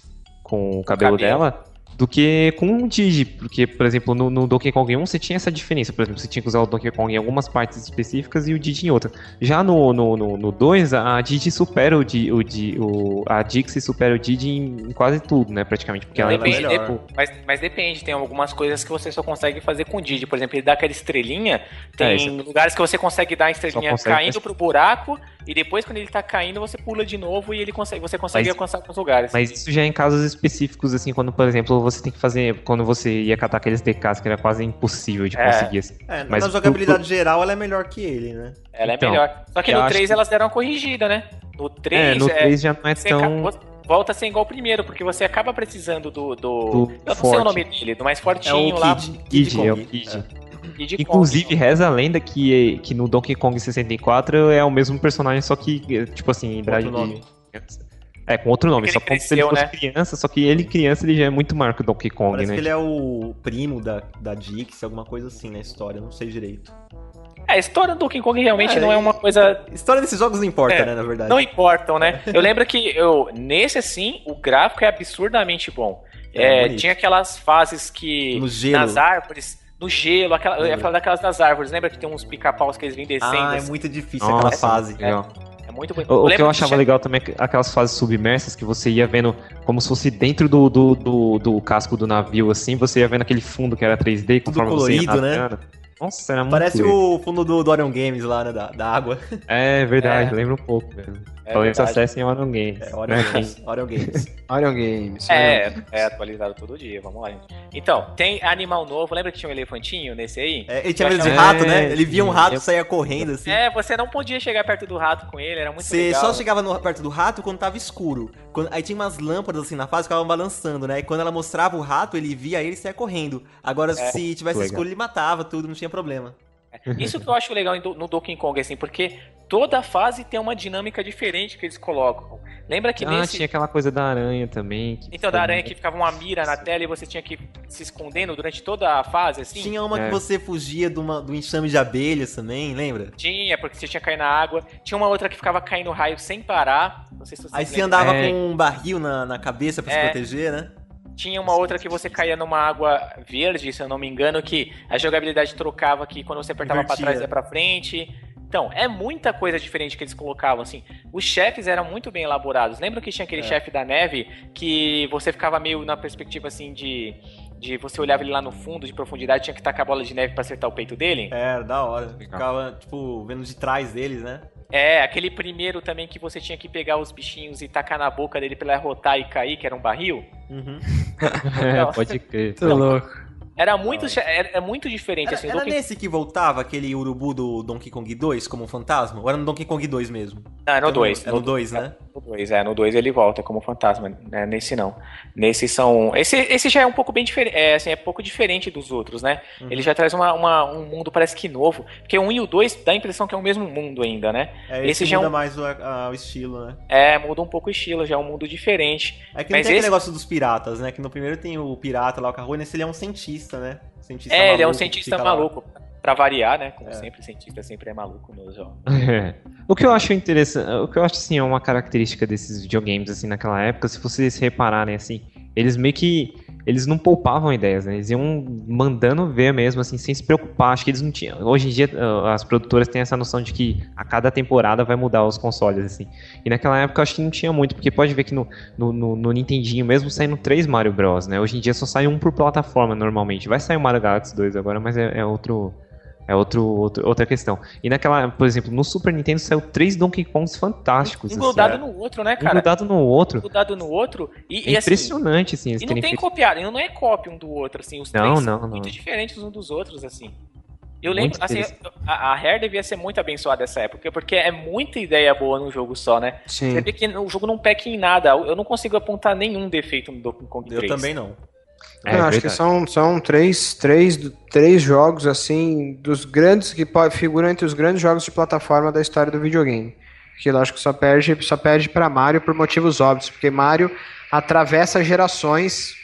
com o cabelo, cabelo. dela. Do que com o Diddy, porque, por exemplo, no, no Donkey Kong um você tinha essa diferença, por exemplo, você tinha que usar o Donkey Kong em algumas partes específicas e o Diddy em outras. Já no no, no, no dois, a Diddy supera o, Di, o, Di, o a Dixie supera o Diddy em, em quase tudo, né, praticamente, porque ela é Depende, melhor. dep- mas, mas depende, tem algumas coisas que você só consegue fazer com o Didi. Por exemplo, ele dá aquela estrelinha, tem É, isso lugares que você consegue dar a estrelinha consegue, caindo mas- pro buraco, e depois quando ele tá caindo, você pula de novo e ele consegue, você consegue Mas- alcançar alguns lugares. Mas isso já é em casos específicos, assim, quando, por exemplo, você tem que fazer, quando você ia catar aqueles D Ks que era quase impossível de É. conseguir, assim. É, Mas na jogabilidade geral ela é melhor que ele, né? Ela é Então, melhor. Só que eu no acho três que- elas deram uma corrigida, né? No três, É, no é, três já não é você tão... acaba- volta a ser igual ao primeiro, porque você acaba precisando do. do... Do eu não sei forte. o nome dele, do mais É fortinho o lá. Kid, Kid Kid, é o Kong. Kid. É. Kid Kong. Inclusive, reza a lenda que, que no Donkey Kong sessenta e quatro é o mesmo personagem, só que, tipo assim, em idade outro nome. de... É, com outro nome, Porque só ele como se ele cresceu, fosse né? criança, só que ele criança ele já é muito maior que o Donkey Kong, Parece né? que ele é o primo da, da Dixie, alguma coisa assim na história, não sei direito. É, a história do Donkey Kong realmente É, não é uma coisa. História desses jogos não importa, É, né, na verdade. Não importam, né? Eu lembro que eu, nesse assim, o gráfico é absurdamente bom. É, É, bonito. tinha aquelas fases que. No gelo. Nas árvores. No gelo, aquela, eu ia Lembra. falar daquelas das árvores. Lembra que tem uns pica-paus que eles vêm descendo? Ah, é assim? muito difícil Nossa, aquela fase. legal. É muito bonito. O, o que lembro eu achava tinha- legal também é que aquelas fases submersas que você ia vendo como se fosse dentro do, do, do, do casco do navio, assim, você ia vendo aquele fundo que era três D, Tudo conforme você ia colorido, né? navegando. Nossa, era muito Parece legal. o fundo do, do Orion Games lá, né, da, da água. É verdade, É. lembra um pouco mesmo. É Falei isso, verdade. acessem Orion Games. É, Orion né? Games. Orion Games. Orion Games. É, é atualizado todo dia, vamos lá, gente. Então, tem animal novo, lembra que tinha um elefantinho nesse aí? É, ele tinha Eu medo de achava- rato, né? Ele via um rato eu- e saía correndo, assim. É, você não podia chegar perto do rato com ele, era muito Você legal. só chegava no- perto do rato quando tava escuro. Quando- aí tinha umas lâmpadas assim na fase que ficavam balançando, né? E quando ela mostrava o rato, ele via ele e saía correndo. Agora, se tivesse legal. escuro, ele matava tudo, não tinha problema. Isso que eu acho legal em Do- no Donkey Kong, assim, porque toda fase tem uma dinâmica diferente que eles colocam. Lembra que Ah, nesse... tinha aquela coisa da aranha também. que Então, da foi- aranha que ficava uma mira na tela e você tinha que ir se escondendo durante toda a fase, assim? Tinha uma É. que você fugia de uma, do enxame de abelhas também, lembra? Tinha, porque você tinha que cair na água. Tinha uma outra que ficava caindo raio sem parar. Não sei se vocês Aí você lembram. andava É. com um barril na, na cabeça pra É. se proteger, né? Tinha uma outra que você caía numa água verde, se eu não me engano, que a jogabilidade trocava que quando você apertava pra Invertia. trás ia pra frente. Então, é muita coisa diferente que eles colocavam, assim. Os chefes eram muito bem elaborados. Lembra que tinha aquele É. chefe da neve que você ficava meio na perspectiva, assim, de... de você olhava ele lá no fundo, de profundidade, tinha que tacar a bola de neve pra acertar o peito dele? É, era da hora. Ficava, tipo, vendo de trás deles, né? É, aquele primeiro também que você tinha que pegar os bichinhos e tacar na boca dele pra ele arrotar e cair, que era um barril. Uhum. É, pode crer. Tô louco. Era muito, che- era, é muito diferente, Era, assim. era Donkey... nesse que voltava aquele urubu do Donkey Kong dois como fantasma? Ou era no Donkey Kong dois mesmo? Não, é no dois. É no dois, né? No dois, é, no dois ele volta como fantasma, né? Nesse não. Nesse são. Esse, esse já é um pouco bem diferente. É, assim, é pouco diferente dos outros, né? Uhum. Ele já traz uma, uma, um mundo, parece que novo. Porque o um e o dois dá a impressão que é o mesmo mundo ainda, né? É, esse, esse já muda é um... mais o, a, o estilo, né? É, muda um pouco o estilo, já é um mundo diferente. É que não Mas tem esse... aquele negócio dos piratas, né? Que no primeiro tem o pirata lá, o Carrone, nesse ele é um cientista, né? Cientista é, maluco, ele é um cientista maluco. Lá. Pra variar, né? Como é. sempre, cientista sempre é maluco nos jogos. É. O que eu acho interessante, o que eu acho assim, é uma característica desses videogames assim naquela época, se vocês repararem assim, eles meio que eles não poupavam ideias, né? Eles iam mandando ver mesmo assim, sem se preocupar. Acho que eles não tinham. Hoje em dia as produtoras têm essa noção de que a cada temporada vai mudar os consoles assim. E naquela época eu acho que não tinha muito, porque pode ver que no, no, no, no Nintendinho mesmo saindo três Mario Bros, né? Hoje em dia só sai um por plataforma normalmente. Vai sair o Mario Galaxy dois agora, mas é, é outro É outro, outro, outra questão. E naquela, por exemplo, no Super Nintendo saiu três Donkey Kongs fantásticos. Um grudado assim, no outro, né, cara? Um grudado no outro. Um grudado no outro. E, é e impressionante, assim. assim, e não tem feito... copiado, não é cópia um do outro, assim. Os não, três não, são não. muito diferentes uns dos outros, assim. Eu lembro, assim, a, a Rare devia ser muito abençoada nessa época, porque é muita ideia boa num jogo só, né? Sim. Você vê que o jogo não peca em nada. Eu não consigo apontar nenhum defeito no Donkey Kong três. Eu também não. É, eu acho que são, são três, três, três jogos, assim, dos grandes, que figuram entre os grandes jogos de plataforma da história do videogame. Que eu acho que só perde, só perde pra Mario por motivos óbvios, porque Mario atravessa gerações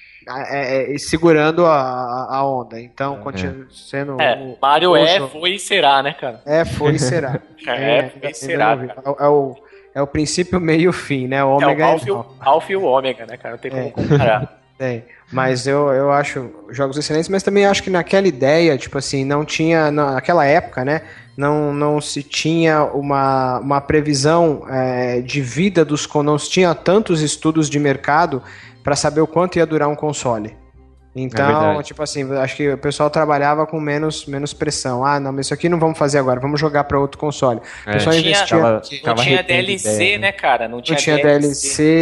é, é, segurando a, a onda. Então, é. continua sendo... É, o, Mario o é, jogo. foi e será, né, cara? É, foi e será. é, é, foi e será, cara. É, é, o, é o princípio, meio e o fim, né? O ômega é o Alpha, e Alpha e o ômega, né, cara? Não tem como é. comparar. Tem, mas eu, eu acho jogos excelentes, mas também acho que naquela ideia, tipo assim, não tinha, naquela época, né, não, não se tinha uma, uma previsão é, de vida dos, não se tinha tantos estudos de mercado para saber o quanto ia durar um console. Então, é tipo assim, acho que o pessoal trabalhava com menos, menos pressão. Ah, não, mas isso aqui não vamos fazer agora, vamos jogar para outro console. O pessoal é, investia. Tava, não tinha D L C, ideia, né, cara? Não tinha, não tinha D L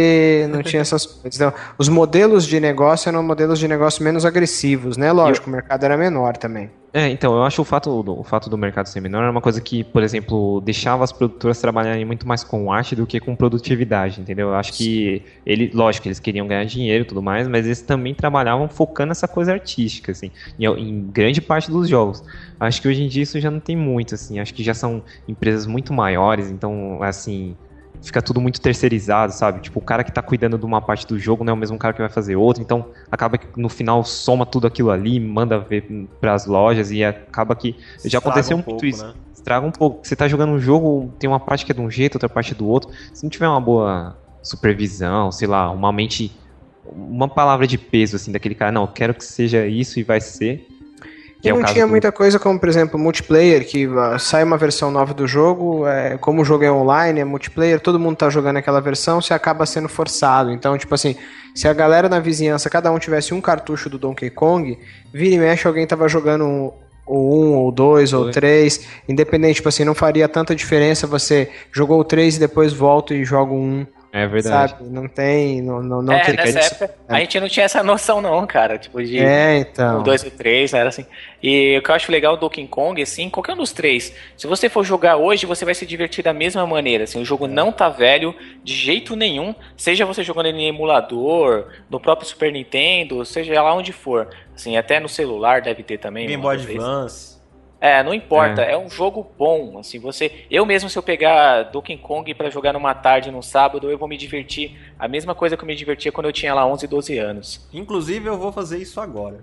C, não tinha essas coisas. Então, os modelos de negócio eram modelos de negócio menos agressivos, né? Lógico, eu... o mercado era menor também. É, então, eu acho o fato, do, o fato do mercado ser menor era uma coisa que, por exemplo, deixava as produtoras trabalharem muito mais com arte do que com produtividade, entendeu? Eu acho que, ele, lógico, eles queriam ganhar dinheiro e tudo mais, mas eles também trabalhavam focando nessa coisa artística, assim, em, em grande parte dos jogos. Acho que hoje em dia isso já não tem muito, assim, acho que já são empresas muito maiores, então, assim... fica tudo muito terceirizado, sabe? Tipo, o cara que tá cuidando de uma parte do jogo não é o mesmo cara que vai fazer outra, então acaba que no final soma tudo aquilo ali, manda ver pras lojas e acaba que... Já Estraga aconteceu um muito pouco, isso. Né? Estraga um pouco. Você tá jogando um jogo, tem uma parte que é de um jeito, outra parte do outro. Se não tiver uma boa supervisão, sei lá, uma mente... Uma palavra de peso, assim, daquele cara, não, eu quero que seja isso e vai ser... E não tinha do... muita coisa como, por exemplo, multiplayer, que uh, sai uma versão nova do jogo, é, como o jogo é online, é multiplayer, todo mundo tá jogando aquela versão, você acaba sendo forçado. Então, tipo assim, se a galera na vizinhança, cada um tivesse um cartucho do Donkey Kong, vira e mexe, alguém tava jogando um, ou um, ou dois, ou três, independente, tipo assim, não faria tanta diferença você jogou o três e depois volta e joga um. É verdade. Sabe? Não tem. Não, não, não é, tem nessa época a gente não tinha essa noção, não, cara. Tipo, de é, então. um, dois ou três, era assim. E o que eu acho legal do Donkey Kong, assim, qualquer um dos três, se você for jogar hoje, você vai se divertir da mesma maneira. Assim, o jogo não tá velho de jeito nenhum, seja você jogando ele em emulador, no próprio Super Nintendo, seja lá onde for. Assim, até no celular deve ter também. Game Boy Advance. É, não importa, é. é um jogo bom, assim, você... Eu mesmo, se eu pegar Donkey Kong pra jogar numa tarde, num sábado, eu vou me divertir a mesma coisa que eu me divertia quando eu tinha lá onze, doze anos. Inclusive, eu vou fazer isso agora.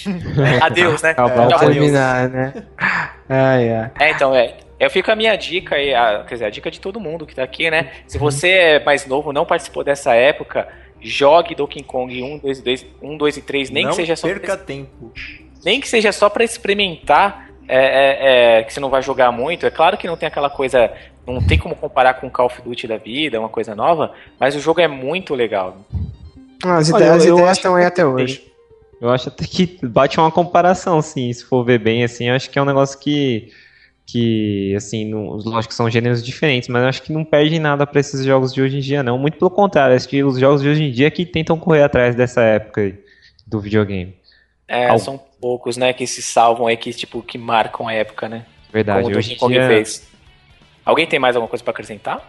Adeus, né? Acabou de terminar, né? Ai, ai. É, então, é... Eu fico a minha dica, aí, a, quer dizer, a dica de todo mundo que tá aqui, né? Se você é mais novo, não participou dessa época, jogue Donkey Kong um, dois, dois, um, dois e três, nem não que seja só... perca pra... tempo. Nem que seja só pra experimentar... É, é, é, que você não vai jogar muito. É claro que não tem aquela coisa, não tem como comparar com o Call of Duty da vida, uma coisa nova, mas o jogo é muito legal. As ideias, as ideias estão aí até hoje. Eu acho até que bate uma comparação, sim, se for ver bem, assim, eu acho que é um negócio que, que assim, não, lógico que são gêneros diferentes, mas eu acho que não perde nada pra esses jogos de hoje em dia, não. Muito pelo contrário, acho que os jogos de hoje em dia que tentam correr atrás dessa época aí, do videogame. É, Al... são poucos, né, que se salvam aí, que, tipo, que marcam a época, né? Verdade. Como o Donkey Kong fez. Alguém tem mais alguma coisa pra acrescentar?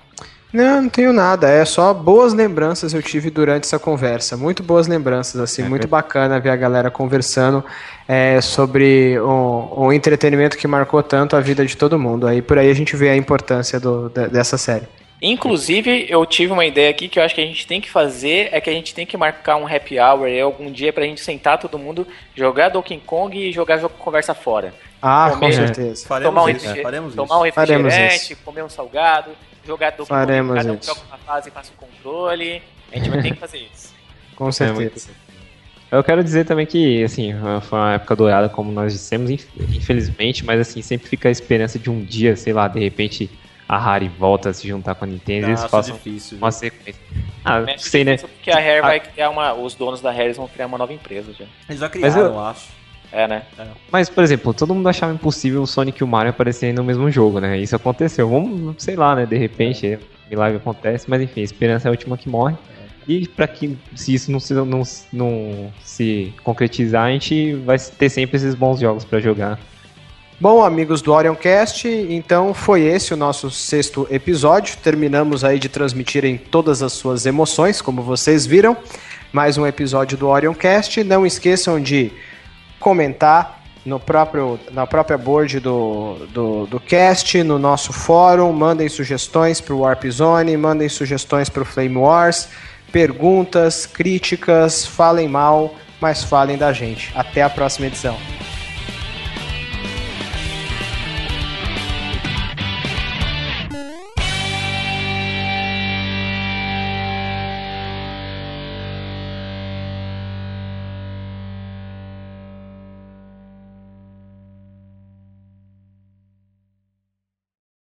Não, não tenho nada. É só boas lembranças eu tive durante essa conversa. Muito boas lembranças, assim. É muito verdade. Bacana ver a galera conversando é, sobre o, o entretenimento que marcou tanto a vida de todo mundo. Aí por aí a gente vê a importância do, dessa série. Inclusive, eu tive uma ideia aqui que eu acho que a gente tem que fazer, é que a gente tem que marcar um happy hour aí algum dia pra gente sentar todo mundo, jogar Donkey Kong e jogar jogo conversa fora. Ah, comer, com certeza. Faremos tomar um, isso, refriger- faremos tomar um isso. refrigerante, comer um salgado, jogar Donkey Faremos Kong, cada um isso. joga uma fase e passa o controle. A gente vai ter que fazer isso. Com certeza. Eu quero dizer também que, assim, foi uma época dourada, como nós dissemos, infelizmente, mas assim, sempre fica a esperança de um dia, sei lá, de repente a Rare volta a se juntar com a Nintendo e eles façam difícil, uma sequência. Ah, É sei, né? Porque a Rare vai criar uma. Os donos da Rare vão criar uma nova empresa já. Eles já criaram, eu- eu acho. É, né? Mas, por exemplo, todo mundo achava impossível o Sonic e o Mario aparecerem no mesmo jogo, né? Isso aconteceu. Vamos, sei lá, né? De repente, é. milagre acontece, mas enfim, a esperança é a última que morre. É. E pra que, se isso não se, não, não se concretizar, a gente vai ter sempre esses bons jogos pra jogar. Bom, amigos do Orioncast, então foi esse o nosso sexto episódio. Terminamos aí de transmitir em todas as suas emoções, como vocês viram. Mais um episódio do Orioncast. Não esqueçam de comentar no próprio, na própria board do, do, do cast, no nosso fórum. Mandem sugestões para o Warp Zone, mandem sugestões para o Flame Wars, perguntas, críticas, falem mal, mas falem da gente. Até a próxima edição.